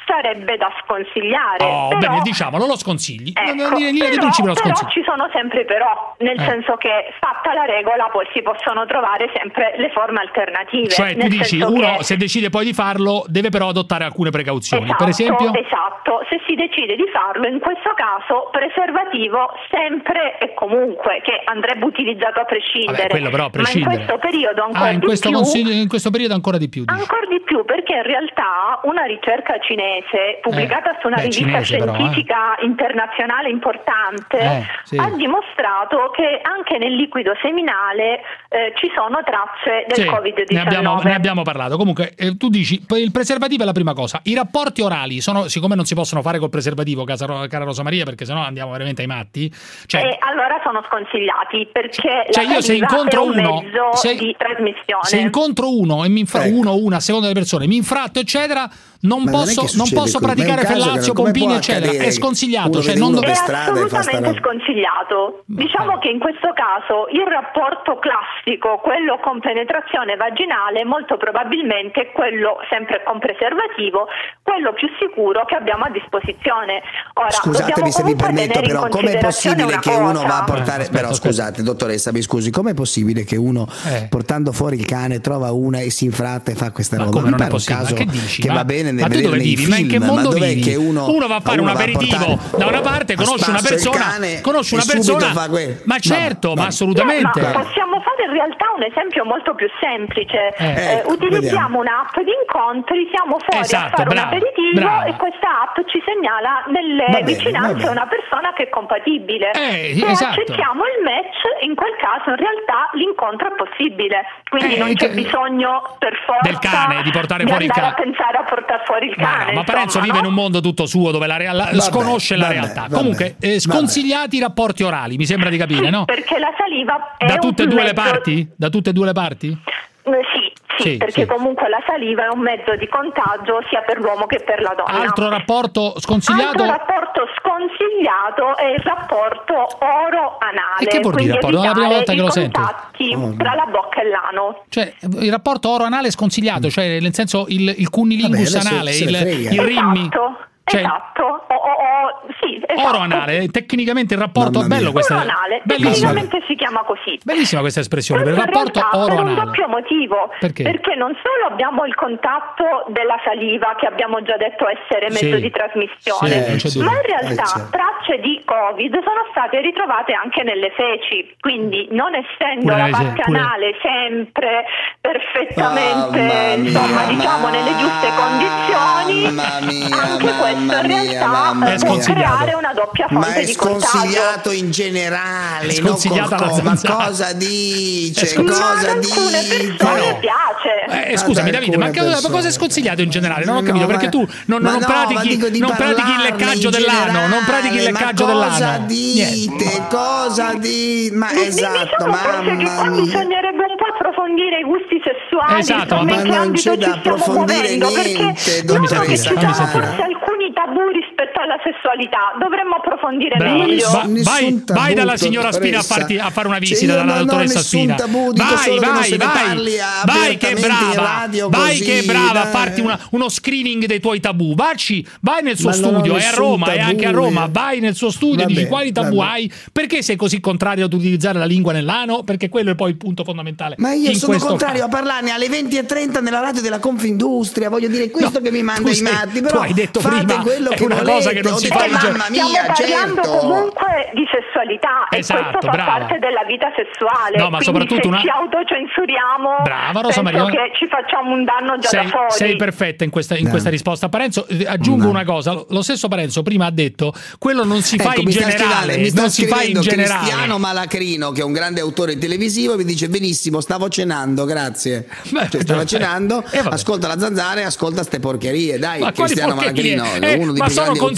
sarebbe da sconsigliare. Oh, però, bene, diciamolo, lo sconsigli. ecco, In linea di però, principio lo però sconsigli. ci sono sempre però, nel Eh. senso che fatta la regola poi si possono trovare sempre le forme alternative. Cioè tu nel dici, senso uno che... se decide poi di farlo deve però adottare alcune precauzioni. Esatto, Per esempio? esatto, se si decide di farlo, in questo caso preservativo sempre e comunque, che andrebbe utilizzato a prescindere. Vabbè, quello però a prescindere. Ma in questo periodo ancora Ah, in di questo, più. consiglio- in questo periodo ancora di più. dici. Ancora di più, perché in realtà una ricerca cinese pubblicata Eh, su una beh, rivista cinese però, eh. scientifica internazionale importante Eh, sì. ha dimostrato che anche nel liquido seminale eh, ci sono tracce del Sì, covid ne diciannove. abbiamo, ne abbiamo parlato. Comunque, eh, tu dici poi il preservativo è la prima cosa. I rapporti orali sono, siccome non si possono fare col preservativo, cara, cara Rosa Maria, perché sennò andiamo veramente ai matti. Cioè, E allora sono sconsigliati perché Cioè, la io se saliva incontro è un uno- mezzo se- di trasmissione. se incontro uno e mi infra- uno o una a seconda delle persone, mi infratto, eccetera, non Ma non è posso, che non succede posso così, ma è praticare un caso che fellazio, non- come pompini, può eccetera. accadere È sconsigliato. uno Cioè, vede non uno do- per È strada e fa sta assolutamente roba. sconsigliato. Diciamo che in questo caso il rapporto classico, quello con penetrazione vaginale, molto probabilmente quello sempre con preservativo, quello più sicuro che abbiamo a disposizione. Ora, Scusatemi dobbiamo se mi comunque permetto, tenere in però com'è considerazione possibile una che uno cosa. va a portare Aspetta, però aspetta. scusate dottoressa, mi scusi, com'è possibile che uno Eh. portando fuori il cane trova una e si infratta e fa questa Ma roba? come Mi non è pare un possibile? caso Ma che dici? che Ma- va bene ma nel tu vedere dove nei vivi? Ma in che film, mondo dov'è vivi? che uno Uno va a fare un uno va a aperitivo portare da una parte, a conosce una spasso il persona, cane conosce una e subito persona. fa que- Ma certo, Vabbè, ma vabbè. assolutamente. No, ma possiamo fare in realtà un esempio molto più semplice. Eh, Eh, ecco, utilizziamo un'app di incontri, siamo fuori Esatto, a fare brava, un aperitivo brava. e questa app ci segnala nelle Va bene, va vicinanze bene. una persona che è compatibile. Eh, Se esatto. accettiamo il match, in quel caso in realtà l'incontro è possibile, quindi Eh, non c'è che- bisogno per forza del cane, di portare fuori il andare cane. a pensare a portare fuori il Ma, cane. no, ma Parenzo insomma, vive in no? un mondo tutto suo dove la real- Vabbè, sconosce la vabbè, realtà. vabbè, Comunque, eh, sconsigliati i rapporti orali, mi sembra di capire, no? Perché la saliva è Da un tutte e due le mezzo- parti? Da tutte e due le parti? Eh, Sì, sì, Sì, perché sì. comunque la saliva è un mezzo di contagio sia per l'uomo che per la donna. Altro rapporto sconsigliato? Altro rapporto sconsigliato è il rapporto oro-anale. E che vuol dire quindi rapporto? È la prima evitare volta che i lo sento. contatti Oh. tra la bocca e l'ano. Cioè, il rapporto oro-anale è sconsigliato, cioè nel senso il, il cunnilingus Vabbè, adesso anale, se il, ne frega. il rimmi. Esatto, Cioè, esatto. O, o, o, sì, esatto. oro-anale, tecnicamente il rapporto Mamma è bello mia. questo. Oro-anale, Bellissimo. tecnicamente si chiama così. Bellissima questa espressione, per il Questo in rapporto realtà per un oro-anale. doppio motivo. Perché? non solo abbiamo il contatto della saliva, che abbiamo già detto essere mezzo Sì. di trasmissione, Sì, non c'è dubbio. ma in realtà Eh, certo. tracce di Covid sono state ritrovate anche nelle feci, quindi non essendo Pure la nelle fe- parte pure- anale sempre perfettamente, Mamma insomma, mia, diciamo nelle giuste condizioni, mamma mia, anche mamma questo in mia, realtà mamma può È sconsigliato. creare una doppia fonte Ma è di contagio. sconsigliato in generale, È non sconsigliata col la co- ma zanzara. cosa È dice? sconsigliata. Ma Cosa ad alcune dice? persone piace. Eh, scusami Ad Davide, ma, alcune che- ma persone. cosa è sconsigliato in generale? Non ho No, capito, ma- perché tu non, ma non no, pratichi, ma dico di non pratichi il parlarne leccaggio in dell'ano, non pratichi il generale, leccaggio ma cosa dell'ano. dite? Niente. Cosa di ma Mi- esatto, diciamo forse che mamma qua mia. bisognerebbe un po' approfondire i gusti sessuali, Esatto, insomma, ma in che non ambito c'è da ci stiamo approfondire muovendo, niente, perché Fammi noto sentire, che ci fammi sono sentire. forse alcuni tabù rispetto alla sessualità, dovremmo approfondire Brava. meglio. Va- Nessun vai, tabù, vai dalla signora Spina a, dottoressa. farti, a fare una Cioè, visita io dalla non ho dottoressa nessun Spina. tabù, dico vai, solo che non vai, se ne vai, parli vai che è apertamente in brava, radio vai così, che è brava a dai. farti una- uno screening dei tuoi tabù. Vacci, vai nel suo Ma non ho studio, è a nessun Roma, è anche a tabù, Roma, eh. vai nel suo studio e Vabbè, dici quali tabù vabbè. hai, perché sei così contrario ad utilizzare la lingua nell'ano? Perché quello è poi il punto fondamentale. Ma io in sono questo contrario caso. a parlarne alle venti e trenta nella radio della Confindustria, voglio dire questo No, che mi manda tu i sei- matti, tu però hai detto fate prima, quello è che una volete. cosa che non Ho si detto, fa in mamma genere. Stiamo mia, parlando certo. comunque di sessualità Esatto, e questo fa brava. parte della vita sessuale. No, ma quindi soprattutto se una- ci autocensuriamo, Brava, Rosa penso Maria. che ci facciamo un danno già Sei, da fuori. sei perfetta in questa, in No. questa risposta. Parenzo, eh, aggiungo No. una cosa: lo- lo stesso Parenzo prima ha detto quello non si fa Ecco, in mi sta generale, scrivendo- mi sta non si fa in scrivendo generale. Cristiano Malacrino, che è un grande autore televisivo, mi dice benissimo, stavo cenando, grazie. Beh, Cioè, stava vabbè. cenando, Eh, vabbè. ascolta la zanzara e ascolta ste porcherie, dai, Ma quali Cristiano porcherie? Malacrino, Eh, uno dei ma più sono grandi autori consigli, In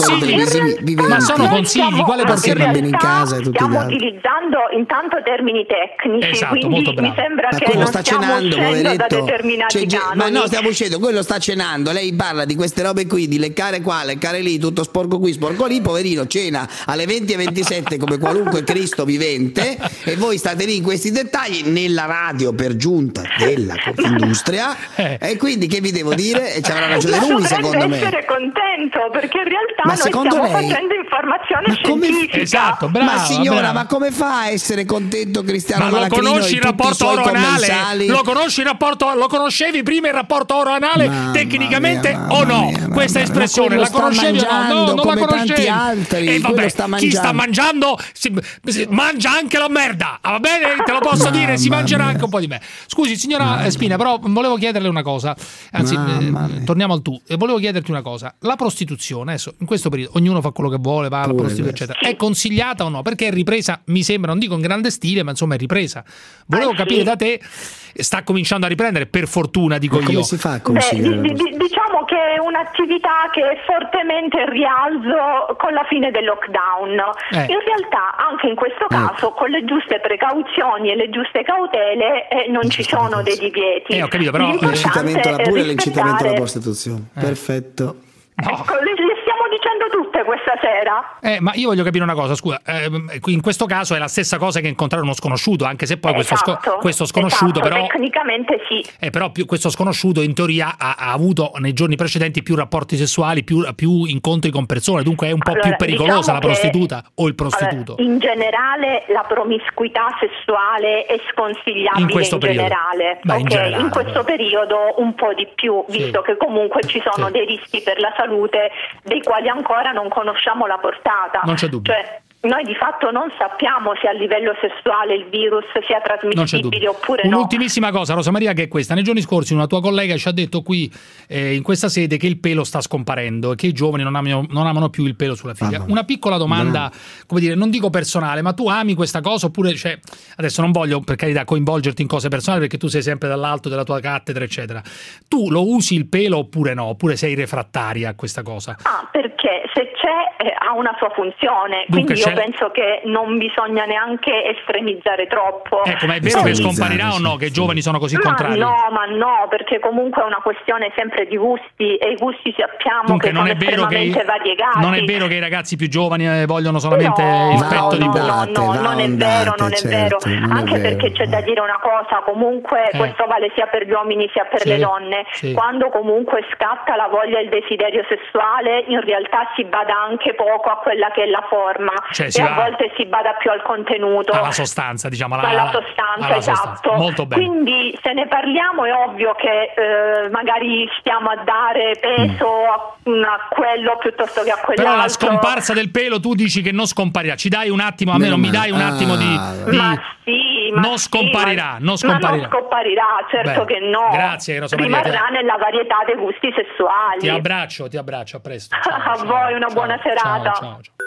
paesi viventi. Ma sono consigli, quale porti i bambini in casa e tutti stiamo gli altri. utilizzando intanto termini tecnici, Esatto, quindi molto bravo. mi sembra Ma che quello non sta stiamo cenando, uscendo da poveretto. determinati C'è ge- canoni. ma no, stiamo uscendo, quello sta cenando. Lei parla di queste robe qui, di leccare qua, leccare lì, tutto sporco qui, sporco lì. Poverino cena alle venti e ventisette come qualunque Cristo vivente, e voi state lì in questi dettagli nella radio per giunta della Confindustria. E quindi che vi devo dire? E ci avrà ragione Ma lui, dovrebbe secondo me. essere contento, perché in realtà Ma noi secondo stiamo lei- facendo informazione come- scientifica. Esatto, brava, ma signora, brava. ma come fa a essere contento Cristiano Ma lo Malacrino conosci e il tutti i rapporto suoi oro-anale? commensali? Lo conosci il rapporto, lo conoscevi prima il rapporto oro-anale Mamma tecnicamente mia, o no? mamma mia, Questa mamma mia. espressione Ma la quello sta conoscevi o no? No, mangiando non la come tanti conoscevi. altri, E vabbè, quello sta chi mangiando. sta mangiando si, si- mangia anche la merda. Ah, va bene? Te lo posso dire, si Mamma mangerà mia. anche un po' di me. Scusi, signora eh, Spina, però volevo chiederle una cosa. Anzi, eh, torniamo al tu. E volevo chiederti una cosa. La prostituzione, adesso in questo periodo ognuno fa quello che vuole, va alla Pure prostituta, questo. eccetera. È consigliata o no? Perché è ripresa, mi sembra, non dico in grande stile, ma insomma è ripresa. Volevo Ah, capire sì. da te, sta cominciando a riprendere, per fortuna, dico Ma come io. si fa a Beh, consigliare? di- di- diciamo che è un'attività che è fortemente in rialzo con la fine del lockdown. Eh. In realtà anche in questo caso con le giuste precauzioni e le giuste cautele eh, non ci sono dei divieti. Eh, ho capito, però- L'importante L'incitamento alla- è pure l'incitamento alla rispettare- prostituzione. Perfetto. Ecco, le, le stiamo dicendo tutte questa sera. Eh, ma io voglio capire una cosa, scusa, ehm, qui in questo caso è la stessa cosa che incontrare uno sconosciuto, anche se poi questo, sco- Esatto, questo sconosciuto esatto, però... tecnicamente sì. Eh, però più, questo sconosciuto in teoria ha, ha avuto nei giorni precedenti più rapporti sessuali, più, più incontri con persone, dunque è un po' Allora, più pericolosa diciamo la che- prostituta o il prostituto? Allora, in generale la promiscuità sessuale è sconsigliabile In in, questo periodo. generale, Beh, in ok? generale, In questo periodo un po' di più, Sì. visto che comunque ci sono Sì. dei rischi per la salute dei quali ancora non conosciamo la portata. Non c'è dubbio. Cioè, noi di fatto non sappiamo se a livello sessuale il virus sia Non c'è trasmissibile dubbio. oppure no. Un'ultimissima cosa, Rosa Maria, che è questa. Nei giorni scorsi una tua collega ci ha detto qui eh, in questa sede che il pelo sta scomparendo e che i giovani non amano, non amano più il pelo sulla figlia. Una piccola domanda, come dire, non dico personale, ma tu ami questa cosa oppure, cioè, adesso non voglio per carità coinvolgerti in cose personali perché tu sei sempre dall'alto della tua cattedra, eccetera. Tu lo usi il pelo oppure no? Oppure sei refrattaria a questa cosa? Ah, perché se c'è eh, ha una sua funzione, Dunque quindi io c'è- penso che non bisogna neanche estremizzare troppo. Ecco, ma è vero che scomparirà o no? Che i giovani sono così Ma contrari? no, ma no, perché comunque è una questione sempre di gusti e i gusti sappiamo Dunque che non sono è vero che estremamente variegati. non è vero che i ragazzi più giovani eh, vogliono solamente No, il no, petto di no, pollo. no, no, non è vero, non è certo, vero. non è Anche vero. perché c'è da dire una cosa, comunque Eh. questo vale sia per gli uomini sia per Sì, le donne. sì. Quando comunque scatta la voglia e il desiderio sessuale, in realtà si bada anche poco a quella che è la forma Cioè, e si a va- volte si bada più al contenuto. Alla sostanza, diciamo, alla, Alla sostanza, alla esatto. sostanza. Molto bene. Quindi se ne parliamo è ovvio che eh, magari stiamo a dare peso a, a quello piuttosto che a quell'altro. Però la scomparsa del pelo tu dici che non scomparirà. Ci dai un attimo, a me Meno non mi male. dai un attimo di, Ah, di- Ma sì, ma non sì, scomparirà, ma- non scomparirà. Ma non scomparirà, certo Beh, che no. grazie, Rosa Maria, Rimarrà ti- nella varietà dei gusti sessuali. Ti abbraccio, ti abbraccio, a presto. A voi una buona serata. Ciao, ciao.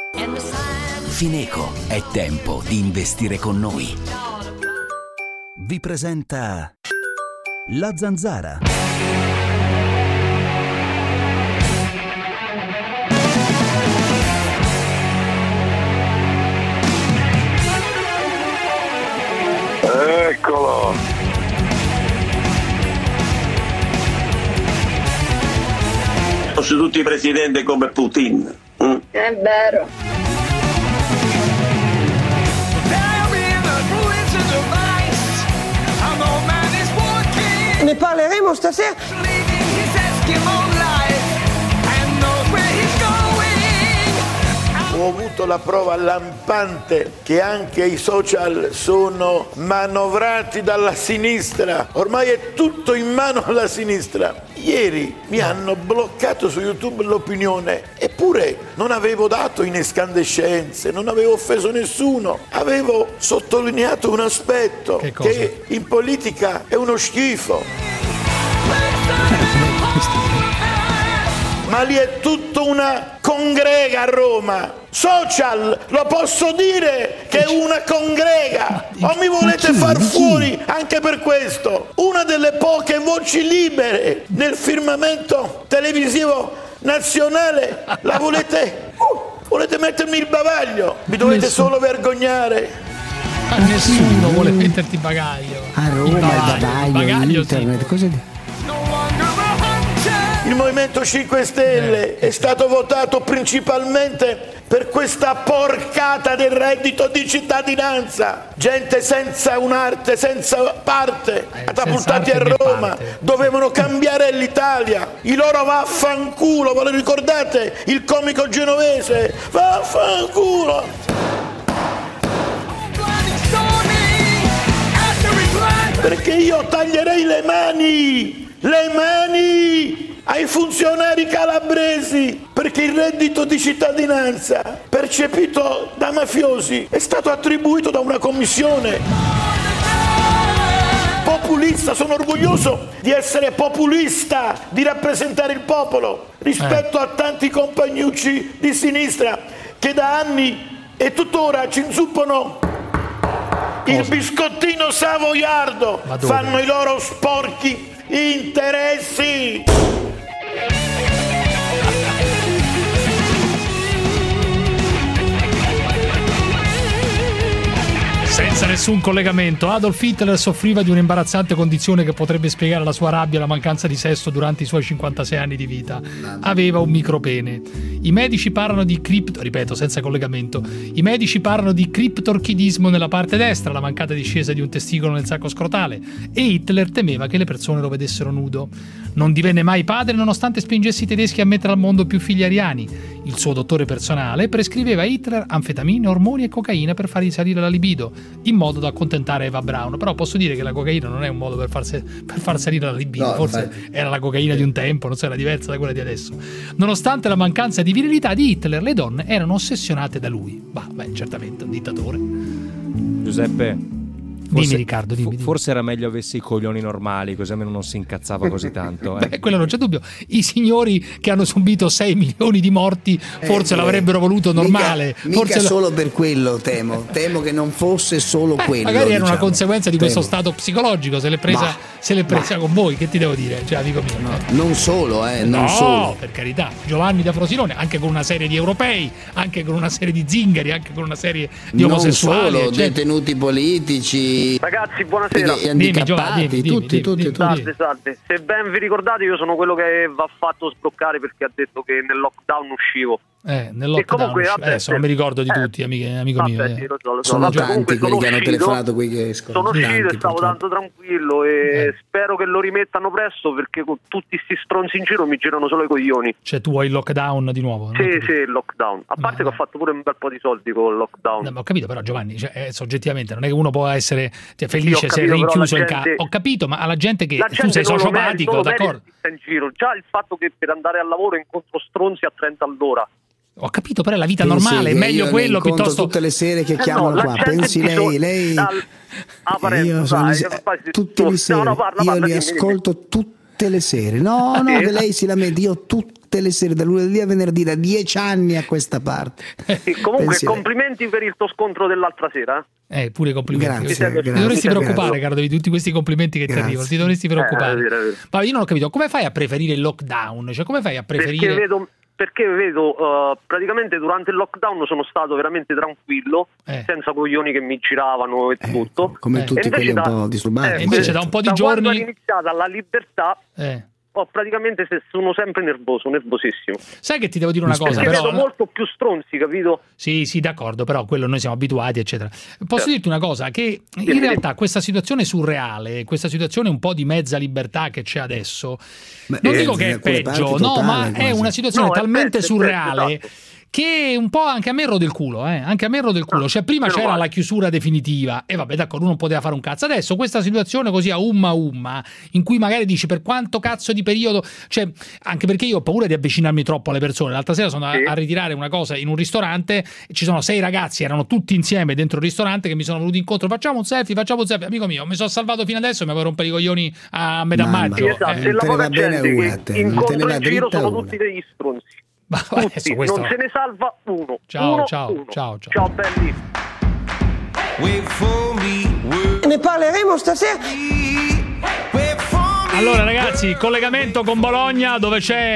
Fineco, è tempo di investire con noi. Vi presenta La Zanzara. Eccolo. Sono tutti presidenti come Putin. Mm? È vero. Ne parleremo stasera. Ho avuto la prova lampante che anche i social sono manovrati dalla sinistra. Ormai è tutto in mano alla sinistra. Ieri mi hanno bloccato su YouTube l'opinione, eppure non avevo dato in escandescenze, non avevo offeso nessuno. Avevo sottolineato un aspetto, Che cosa? che in politica è uno schifo. Ma lì è tutto una congrega a Roma. Social, lo posso dire che è una congrega. O mi volete far fuori anche per questo? Una delle poche voci libere nel firmamento televisivo nazionale la volete... Uh, volete mettermi il bavaglio? Vi dovete Nessuno. solo vergognare. Ma nessuno vuole metterti il bagaglio. A Roma il bavaglio, bagaglio, internet, sì. cosa di... Il Movimento cinque Stelle è stato votato principalmente per questa porcata del reddito di cittadinanza. Gente senza un'arte, senza parte, Eh, catapultati senza a arte né Roma, parte. dovevano cambiare l'Italia. I loro vaffanculo, ve lo ricordate? Il comico genovese, vaffanculo. Perché io taglierei le mani, le mani ai funzionari calabresi, perché il reddito di cittadinanza percepito da mafiosi è stato attribuito da una commissione populista. Sono orgoglioso di essere populista, di rappresentare il popolo rispetto a tanti compagnucci di sinistra che da anni e tuttora ci inzuppano il biscottino savoiardo, fanno i loro sporchi interessi. Senza nessun collegamento, Adolf Hitler soffriva di un'imbarazzante condizione che potrebbe spiegare la sua rabbia e la mancanza di sesso durante i suoi cinquantasei anni di vita. Aveva un micropene. I medici parlano di cripto, ripeto, senza collegamento. I medici parlano di criptorchidismo nella parte destra, la mancata discesa di un testicolo nel sacco scrotale, e Hitler temeva che le persone lo vedessero nudo. Non divenne mai padre nonostante spingesse i tedeschi a mettere al mondo più figli ariani. Il suo dottore personale prescriveva a Hitler anfetamine, ormoni e cocaina per fargli salire la libido, in modo da accontentare Eva Braun. Però posso dire che la cocaina non è un modo per far, se- per far salire la libido, No, forse infatti. era la cocaina di un tempo, non so, era diversa da quella di adesso. Nonostante la mancanza di virilità di Hitler, le donne erano ossessionate da lui. Bah, beh, certamente un dittatore. Giuseppe, Dimmi forse- Riccardo, dimmi, dimmi. forse era meglio avessi i coglioni normali, così almeno non si incazzava così tanto. eh. Beh, quello non c'è dubbio. I signori che hanno subito sei milioni di morti forse Eh, l'avrebbero voluto normale. Mica, mica forse lo- solo per quello, temo. Temo che non fosse solo Beh, quello. magari era una diciamo. conseguenza di questo Temo. stato psicologico, se l'è presa, Ma- se l'è presa con voi, che ti devo dire, cioè amico mio. eh. Non solo, eh, non No, solo. per carità, Giovanni da Frosinone, anche con una serie di europei, anche con una serie di zingari, anche con una serie di Non omosessuali, solo, eccetera. detenuti politici. Ragazzi, buonasera. Gli handicappati, dimmi, dimmi, tutti, dimmi, tutti, dimmi. tutti. Salve, salve. Se ben vi ricordate, io sono quello che va fatto sbloccare perché ha detto che nel lockdown uscivo. Eh, nel E lockdown, comunque, usci- vabbè, adesso non mi ricordo di eh, tutti, amiche- amico vabbè, mio. eh. sì, lo so, lo so. Sono Vabbè, tanti comunque quelli sono che hanno uscito, telefonato, quelli che escono. Sono uscito Tanti, e stavo purtroppo. tanto tranquillo e spero che lo rimettano presto perché con tutti sti stronzi in giro mi girano solo i coglioni. Cioè tu hai il lockdown di nuovo? no? Sì, sì, il lockdown. A parte che ho fatto pure un bel po' di soldi con il lockdown. No, ma ho capito però Giovanni, cioè, eh, soggettivamente non è che uno può essere cioè, Sì, felice ho se è capito, però rinchiuso la in casa. gente- Ho capito, ma alla gente che La tu gente sei non lo merita, sociopatico, non lo d'accordo? merita in giro. Già il fatto che per andare al lavoro incontro stronzi a trenta all'ora. Ho capito, però è la vita Pensi normale, è che meglio io ne quello incontro piuttosto tutte le sere che Eh chiamano no, la qua. gente Pensi bisogna- lei, lei dal- Ah, Parenzo, io sono dai, lì- che fai- tutte le no, sere, no, parla, io parla, li dimmi, dimmi. ascolto tutte le sere. No, no, Sì. che lei si lamenta, io tutte le sere, da lunedì a venerdì, da dieci anni a questa parte. Sì, comunque Pensi lei. complimenti per il tuo scontro dell'altra sera. Eh, pure complimenti. Grazie, Ti grazie, dovresti grazie. preoccupare, caro, di tutti questi complimenti che ti Grazie. arrivano. Ti dovresti preoccupare. Eh, è vero, è vero. Ma io non ho capito, come fai a preferire il lockdown? Cioè, come fai a preferire Perché vedo, perché vedo uh, praticamente durante il lockdown sono stato veramente tranquillo, Eh. senza coglioni che mi giravano e tutto. Come Eh. tutti E invece quelli un da- po' disturbati. E invece da un po' di da giorni- quando è iniziata la libertà, Eh. ho praticamente se- sono sempre nervoso, nervosissimo. Sai che ti devo dire una cosa, Perché però vedo molto più stronzi, capito? Sì, sì, d'accordo, però quello noi siamo abituati, eccetera. Posso Certo. dirti una cosa, che in Dimmi, realtà questa situazione surreale, questa situazione un po' di mezza libertà che c'è adesso, Beh, non eh, dico che in è alcune peggio, parti no, totale, ma è quasi. una situazione No, è talmente peggio, è surreale peggio, esatto. che un po' anche a me rode il culo, eh? Anche a me rode il culo. Cioè prima meno c'era male. la chiusura definitiva e vabbè, d'accordo, uno non poteva fare un cazzo. Adesso questa situazione così a umma umma, in cui magari dici per quanto cazzo di periodo, cioè anche perché io ho paura di avvicinarmi troppo alle persone. L'altra sera sono a- Sì. a ritirare una cosa in un ristorante e ci sono sei ragazzi, erano tutti insieme dentro il ristorante che mi sono venuti incontro. Facciamo un selfie, facciamo un selfie. Amico mio, mi sono salvato fino adesso e mi avevo rompere i coglioni a metà Mamma maggio. mia. Esatto, Eh, e la te ne poca va bene gente una, che te, non te ne incontro va in giro dritta sono una. tutti degli stronzi. ma Tutti, adesso questo non se ne salva uno. Ciao, uno, ciao, uno. ciao, ciao. Ciao belli. Ne parleremo stasera. Allora ragazzi, collegamento con Bologna dove c'è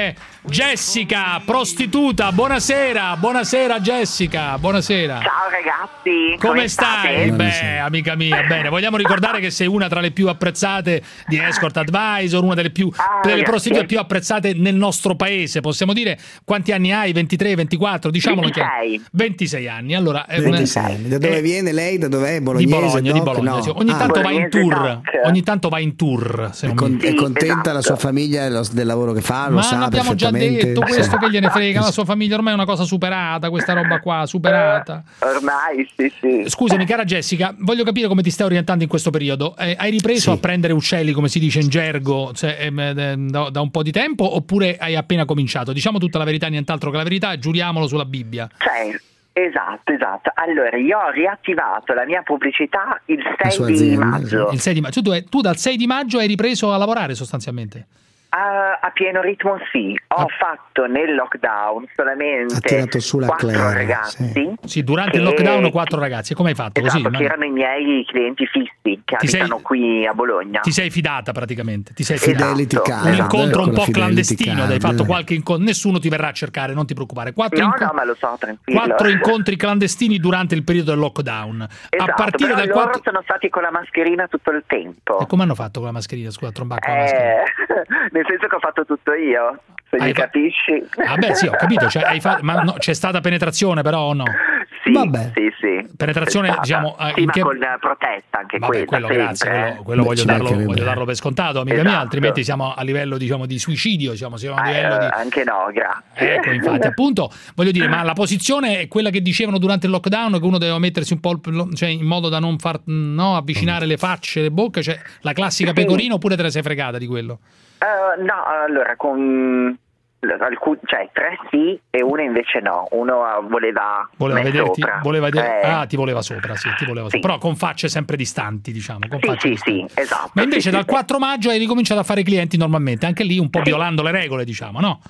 Jessica, prostituta, buonasera, buonasera Jessica, buonasera. Ciao ragazzi, come, come stai? state? Beh, amica mia, bene. Vogliamo ricordare che sei una tra le più apprezzate di Escort Advisor, una delle più Ah, delle grazie. prostitute più apprezzate nel nostro paese, possiamo dire. Quanti anni hai? ventitré, ventiquattro, diciamolo ventisei. ventisei anni. Allora, è una- ventisei anni. Da dove eh, viene lei? Da dov'è? di Bolognese? Bologna, di Doc? Bologna. No. sì. Ogni Ah, tanto va in Bolognese tour, Doc. ogni tanto va in tour, se È, non con- mi- è contenta esatto. la sua famiglia dello- del lavoro che fa? Lo Ma sa l'abbiamo già perfettamente? detto, questo Sì. che gliene frega, la sua famiglia ormai è una cosa superata, questa roba qua, superata. Ormai sì sì. Scusami cara Jessica, voglio capire come ti stai orientando in questo periodo. Eh, hai ripreso Sì. a prendere uccelli, come si dice in gergo, cioè, ehm, eh, da, da un po' di tempo, oppure hai appena cominciato? Diciamo tutta la verità, nient'altro che la verità, giuriamolo sulla Bibbia. Cioè, esatto, esatto. Allora, io ho riattivato la mia pubblicità il sua sei di azienda, maggio. Il sei di maggio. Tu, tu dal sei di maggio hai ripreso a lavorare sostanzialmente? A, a pieno ritmo sì, ho Ah. fatto nel lockdown Ha solamente tirato su la quattro Claire, ragazzi. sì. Sì, durante il che- lockdown quattro ragazzi. E come hai fatto? Esatto, Così? che ma- erano i miei clienti fissi che Ti sei- abitano qui a Bologna. Ti sei fidata praticamente? Ti sei Esatto. fidata? Fidelity Un card. Un incontro un con la po' Fidelity clandestino, card. hai fatto qualche incontro, nessuno ti verrà a cercare, non ti preoccupare. Quattro, No, inco- no, ma lo so, tranquillo. quattro incontri clandestini durante il periodo del lockdown. Esatto, a partire però dal loro quattro... sono stati con la mascherina tutto il tempo. E come hanno fatto con la mascherina? Scusa, trombacco con la mascherina. Eh, nel senso che ho fatto tutto io, se Hai mi fa- capisci. Ah beh sì, ho capito, cioè, hai fa- ma no, c'è stata penetrazione però o no? Sì, Vabbè. sì, sì. Penetrazione, C'è stata. diciamo, eh, sì, in ma che- con eh, protetta anche Vabbè, quella, quello sempre, grazie, quello, eh. quello Beh, voglio, ci darlo, mancherebbe. voglio darlo per scontato, amica mia, Esatto. altrimenti siamo a livello diciamo di suicidio, diciamo, siamo a Eh, livello di... anche no, grazie. Ecco, infatti, appunto, voglio dire, ma la posizione è quella che dicevano durante il lockdown, che uno doveva mettersi un po' il- cioè, in modo da non far no, avvicinare le facce, le bocche, cioè la classica Sì. pecorina, oppure te ne sei fregata di quello? Eh, no, allora con alcuni, cioè tre sì e uno invece no. Uno eh, voleva Voleva me vederti, sopra. voleva vedere, Eh, ah, ti voleva sopra, sì, ti voleva Sì. sopra, però con facce sempre distanti, diciamo, con sì, facce sì, distanti. sì, esatto. Ma invece sì, dal sì, quattro maggio hai ricominciato a fare clienti normalmente, anche lì un po' Sì. violando le regole, diciamo, no?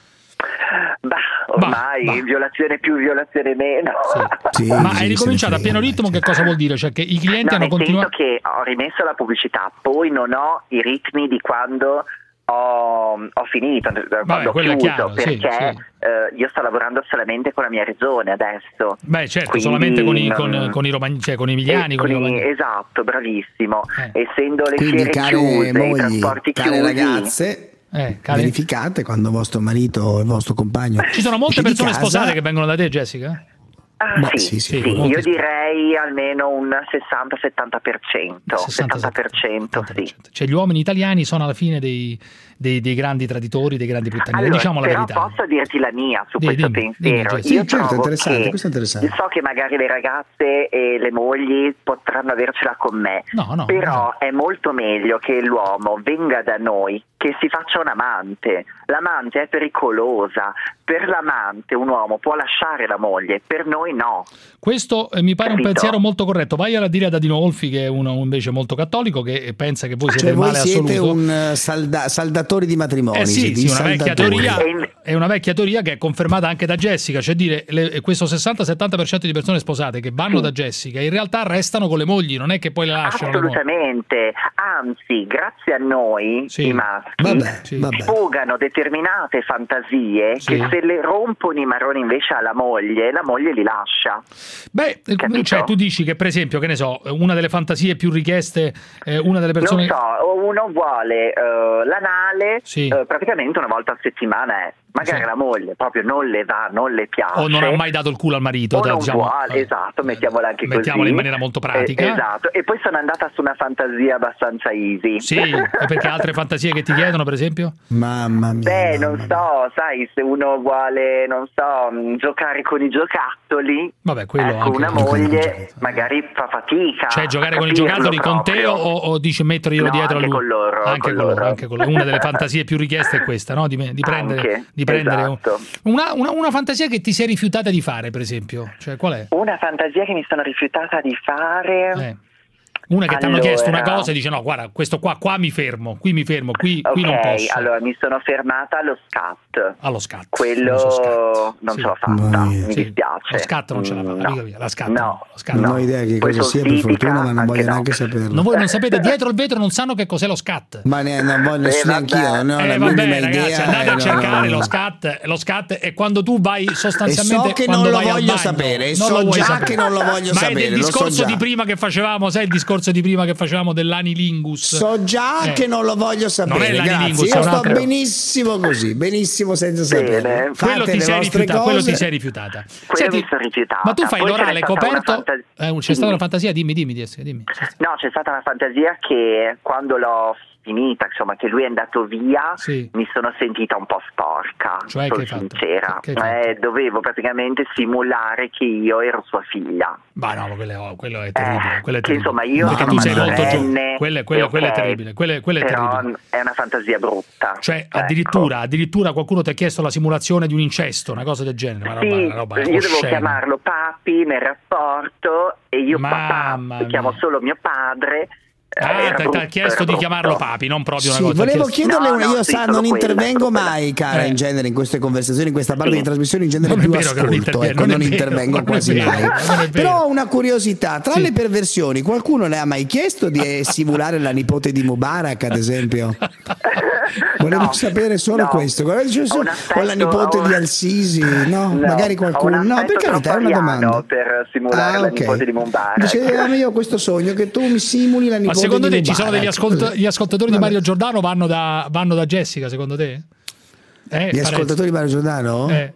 Bah, ormai bah. violazione più, violazione meno. Sì, Ma sì, hai ricominciato se ne a pieno frega, ritmo, che cosa vuol dire? Cioè che i clienti No, hanno nel continuato... senso che ho rimesso la pubblicità, poi non ho i ritmi di quando ho, ho finito, quando ho quello è chiuso, chiaro, sì, perché sì. eh, io sto lavorando solamente con la mia regione adesso. Beh, certo, Quindi solamente con i, non- con, con i romani, cioè con i emiliani, Eh, con i con i- romani. esatto, bravissimo. Eh. Essendo le Quindi, fiere care chiuse, i mogli, trasporti care chiusi, ragazze, Eh, care- verificate quando vostro marito o il vostro compagno Ci sono molte esce di persone casa. sposate che vengono da te, Jessica? Ah, Beh, sì, sì, sì, sì, molti io sp- direi almeno un sessanta settanta per cento. sessanta settanta per cento, sì. Cioè gli uomini italiani sono alla fine dei, dei, dei grandi traditori, dei grandi puttanieri, Allora, diciamo la però verità. posso dirti la mia su Sì, questo dimmi, pensiero. dimmi, Jessica. Io Sì, certo, trovo interessante, che questo è interessante. so che magari le ragazze e le mogli potranno avercela con me, No, no, però è molto meglio che l'uomo venga da noi, che si faccia un amante. L'amante è pericolosa. Per l'amante un uomo può lasciare la moglie, per noi no. Questo eh, mi pare un Capito? pensiero molto corretto. Vai a dire a Dadino Olfi, che è uno invece molto cattolico, che pensa che voi siete Cioè il voi male siete assoluto. un eh, salda- saldatori di matrimoni, Eh sì, siete sì, i una vecchia saldatori. teoria, E in- è una vecchia teoria che è confermata anche da Jessica, cioè dire le- questo sessanta settanta per cento di persone sposate che vanno da Jessica in realtà restano con le mogli, non è che poi le lasciano. le mogli. Assolutamente, anzi, grazie a noi, Sì. i maschi, Vabbè, Sì. vabbè. sfogano determinate fantasie Sì. che se le rompono i marroni invece alla moglie, la moglie li lascia. Beh, eh, Capito? cioè tu dici che per esempio, che ne so, una delle fantasie più richieste, eh, una delle persone... Non so, uno vuole eh, l'anale Sì. eh, praticamente una volta a settimana, eh. magari Sì. la moglie proprio non le va, non le piace. O non ha mai dato il culo al marito, O dai, non diciamo, vuole, eh, esatto, mettiamola anche così. mettiamola in maniera molto pratica. Eh, esatto, e poi sono andata su una fantasia abbastanza easy. Sì, e perché altre fantasie che ti chiedono, per esempio? Mamma mia. Beh, mamma non mia. so, sai, se uno vuole, non so, mh, giocare con i giocattoli, Vabbè, quello ecco, anche. una Giocare con i moglie giocattoli. magari fa fatica. Cioè giocare a con i capirlo giocattoli con te o, proprio. o dici metterglielo No, dietro a anche lui? con loro, Anche con con loro, loro. anche con loro. Una delle fantasie più richieste è questa, no? Di, me- di prendere, Anche, di prendere un- esatto. una, una, una fantasia che ti sei rifiutata di fare, per esempio. Cioè, qual è? Una fantasia che mi sono rifiutata di fare... Eh. Una che ti hanno Allora. chiesto una cosa e dice no, guarda, questo qua, qua mi fermo, qui mi fermo, qui, qui non Ok, posso. allora mi sono fermata allo scat. Allo scat. Quello Scat. non Sì. ce l'ho fatta, mi dispiace. Lo scat non ce l'ha fatta, Mm, no. mica via, la scat. No. Lo scat. Non ho idea che cosa sia, per fortuna, ma non voglio neanche saperlo. Non, voi non sapete, dietro il vetro non sanno che cos'è lo scat. Ma ne, non voglio Eh, neanche io, non ho Eh, la vabbè, minima ragazzi, idea. andate eh, a no, cercare no, no. lo scat. Lo scat è quando tu vai sostanzialmente. E so che quando non lo vai al voglio bagno, sapere, non so lo vuoi già sapere. che non lo voglio Ma sapere, è del lo so discorso già. di prima che facevamo, sai il discorso di prima che facevamo dell'anilingus? So già Eh. che non lo voglio Non sapere, è grazie. l'anilingus, Io è un sto altro. benissimo così, benissimo senza sapere. Bene. Fate Quello ti, le sei vostre rifiuta, quello cose. ti sei rifiutata. Quello mi sono rifiutata. ma tu fai Poi c'è l'orale stata una coperto? fantasia- Eh, c'è stata una fantasia? Dimmi, dimmi, Jessica, dimmi. No, c'è stata una fantasia che quando l'ho finita, insomma, che lui è andato via, Sì. mi sono sentita un po' sporca, Cioè, sono che hai fatto? sincera. Che hai fatto? Eh, dovevo praticamente simulare che io ero sua figlia. Ma no, quello, quello è terribile. quello è Che terribile. insomma io Perché sono tu sei molto giovane. maggiorenne, Quello, quello, e quello è ok, terribile. Quello, quello è però terribile. è una fantasia brutta. Cioè, Ecco. addirittura, addirittura qualcuno ti ha chiesto la simulazione di un incesto, una cosa del genere. Una roba, Sì, una roba io devo oscena. chiamarlo papi nel rapporto e io Mamma papà, chiamo solo mio padre. eh, Ah, era ti ha brutto, chiesto era di chiamarlo brutto. papi, non proprio una Sì, cosa. volevo ti ha chiesto- chiederle No, una, no, io sì, sa, solo non quella, intervengo solo quella. mai, cara, Eh. in genere in queste conversazioni, in questa parte di trasmissioni in genere Non è più vero che non ascolto, interviene, ecco, non è non vero, intervengo non è quasi vero, mai. non è vero. Però ho una curiosità, tra Sì. le perversioni, qualcuno le ha mai chiesto di simulare la nipote di Mubarak, ad esempio? Volevo No, sapere solo no. questo. Guarda, dice, Ho un o aspetto- la nipote ho un- di Al-Sisi, no? No, Magari ho qualcuno. un No, aspetto per carità, è una troppo ariano domanda. per simulare Ah, la ok. nipote di Mubarak. Dice, eh, io ho questo sogno che tu mi simuli la Ma nipote secondo di te ci sono Mubarak. degli ascolt- gli ascoltatori Vabbè. di Mario Giordano vanno da, vanno da Jessica, secondo te? Eh, Gli Parenzo? ascoltatori di Mario Giordano? Eh.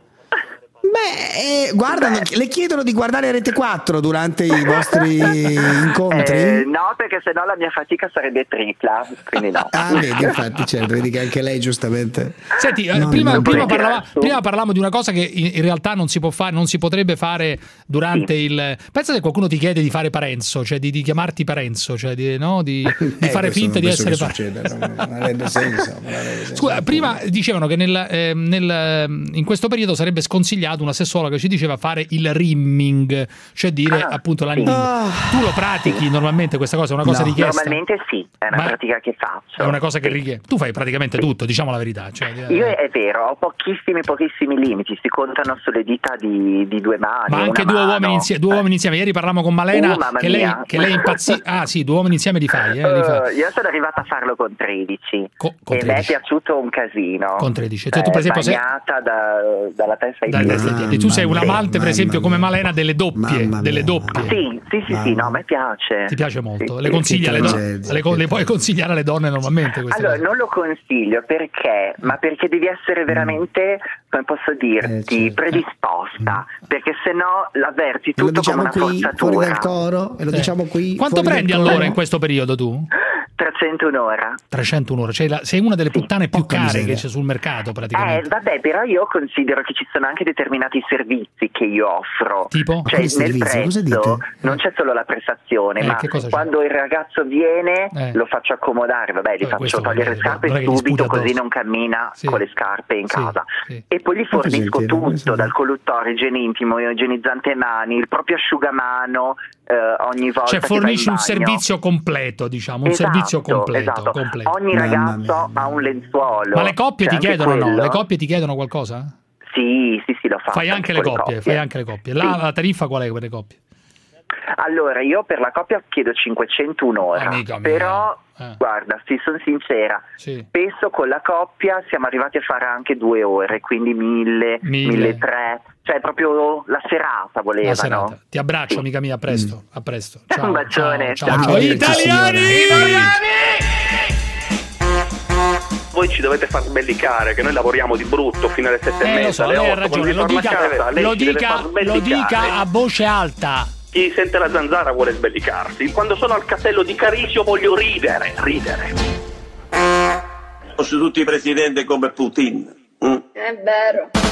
Beh, eh, guardano, le chiedono di guardare Rete quattro durante i vostri incontri? Eh, no, perché sennò la mia fatica sarebbe tripla, quindi no. Ah, vedi, infatti, certo, vedi che anche lei giustamente. Senti, eh, No, prima, no, prima, perché parlava- adesso- prima parlavamo di una cosa che in, in realtà non si può fare, non si potrebbe fare durante il. Pensa che qualcuno ti chiede di fare Parenzo, cioè di, di chiamarti Parenzo, cioè di, no, di, di Eh, fare questo finta non di penso essere che Parenzo. succeda, non, non avrebbe senso, non avrebbe senso. Scusa, prima dicevano che nel, eh, nel, in questo periodo sarebbe sconsigliato, una sessologa ci diceva fare il rimming, cioè dire Ah, appunto la sì. lingua. Tu lo pratichi normalmente questa cosa? È una cosa No. richiesta? Normalmente sì, è una Ma pratica che faccio. È una cosa che Sì. richiede. Tu fai praticamente tutto, diciamo la verità. Cioè, Io è vero, ho pochissimi, pochissimi limiti, si contano sulle dita di, di due mani. Ma anche una due mano. uomini, insieme, due uomini insieme. Ieri parlavamo con Malena Uh, mamma che, lei, mia. che lei impazzì. Ah sì, due uomini insieme li fai. Eh, li fai. Eh, io sono arrivata a farlo con tredici Co- con e mi è tredici. piaciuto un casino. Con tredici. Cioè, tu, per esempio, sei- bagnata da- dalla testa ai Dai, piedi. dai, dai, dai. Tu sei un Mamma mia, amante, per mamma esempio, come mia. Malena, delle doppie. Mamma Delle mia. doppie. Sì, sì, sì, sì, no, a me piace. Ti piace molto. Sì, Le sì, consigli che alle donne? tragedia, Le, co- che le puoi consigliare alle donne normalmente queste Allora, cose? non lo consiglio perché? Ma perché devi essere veramente, come posso dirti, Eh, certo. predisposta, perché sennò l'avverti Lo tutto diciamo come una qui, forzatura. fuori dal coro, e lo Sì. diciamo qui. Quanto fuori dal prendi coro. allora in questo periodo tu? trecento un'ora. trecento un'ora. Cioè, la- sei una delle puttane più Porca care miseria. che c'è sul mercato Eh, praticamente. vabbè, però io considero che ci sono anche determinati servizi che io offro. Tipo? Cioè, quali nel servizi? Cosa prezzo dite? non c'è solo la prestazione, Eh, ma che cosa c'è? quando il ragazzo viene Eh. lo faccio accomodare, vabbè, gli Eh, questo faccio togliere vuol le dire, scarpe non è che gli sputi subito, così addosso. non cammina Sì. con le scarpe in Sì, casa. sì. E poi gli Molto fornisco gentile, questo tutto, sì. dal colluttorio, igiene intimo, igienizzante mani, il proprio asciugamano, eh, ogni volta Cioè che vai in fornisci un bagno. servizio completo, diciamo, un Esatto, servizio completo. esatto. completo. Ogni Mamma ragazzo mia. ha un lenzuolo. Ma le coppie C'è ti anche chiedono no? quello. Le coppie ti chiedono qualcosa? Sì, sì, sì, lo faccio. Fai anche le con coppie, fai anche le coppie. La, Sì. la tariffa qual è per le coppie? Allora, io per la coppia chiedo cinquecento un'ora, Amica mia. però Eh. guarda, sì, sono sincera, Sì. spesso con la coppia siamo arrivati a fare anche due ore, quindi mille, Mille. mille tre, cioè proprio la serata volevano. La serata. Ti abbraccio, Sì. amica mia, a presto, a presto. Ciao, Un bacione, ciao, ciao, ciao. ciao. Italiani! Voi ci dovete far sbellicare, che noi lavoriamo di brutto fino alle sette e Eh, mezza, lo so, alle lei ha otto, quando ragione, si lo torna a dica, casa, lei lo, ci deve dica, far lo sbellicare. dica a voce alta. Chi sente la zanzara vuole sbellicarsi. Quando sono al castello di Carisio voglio ridere, ridere. Sono tutti i presidenti come Putin. Mm? È vero.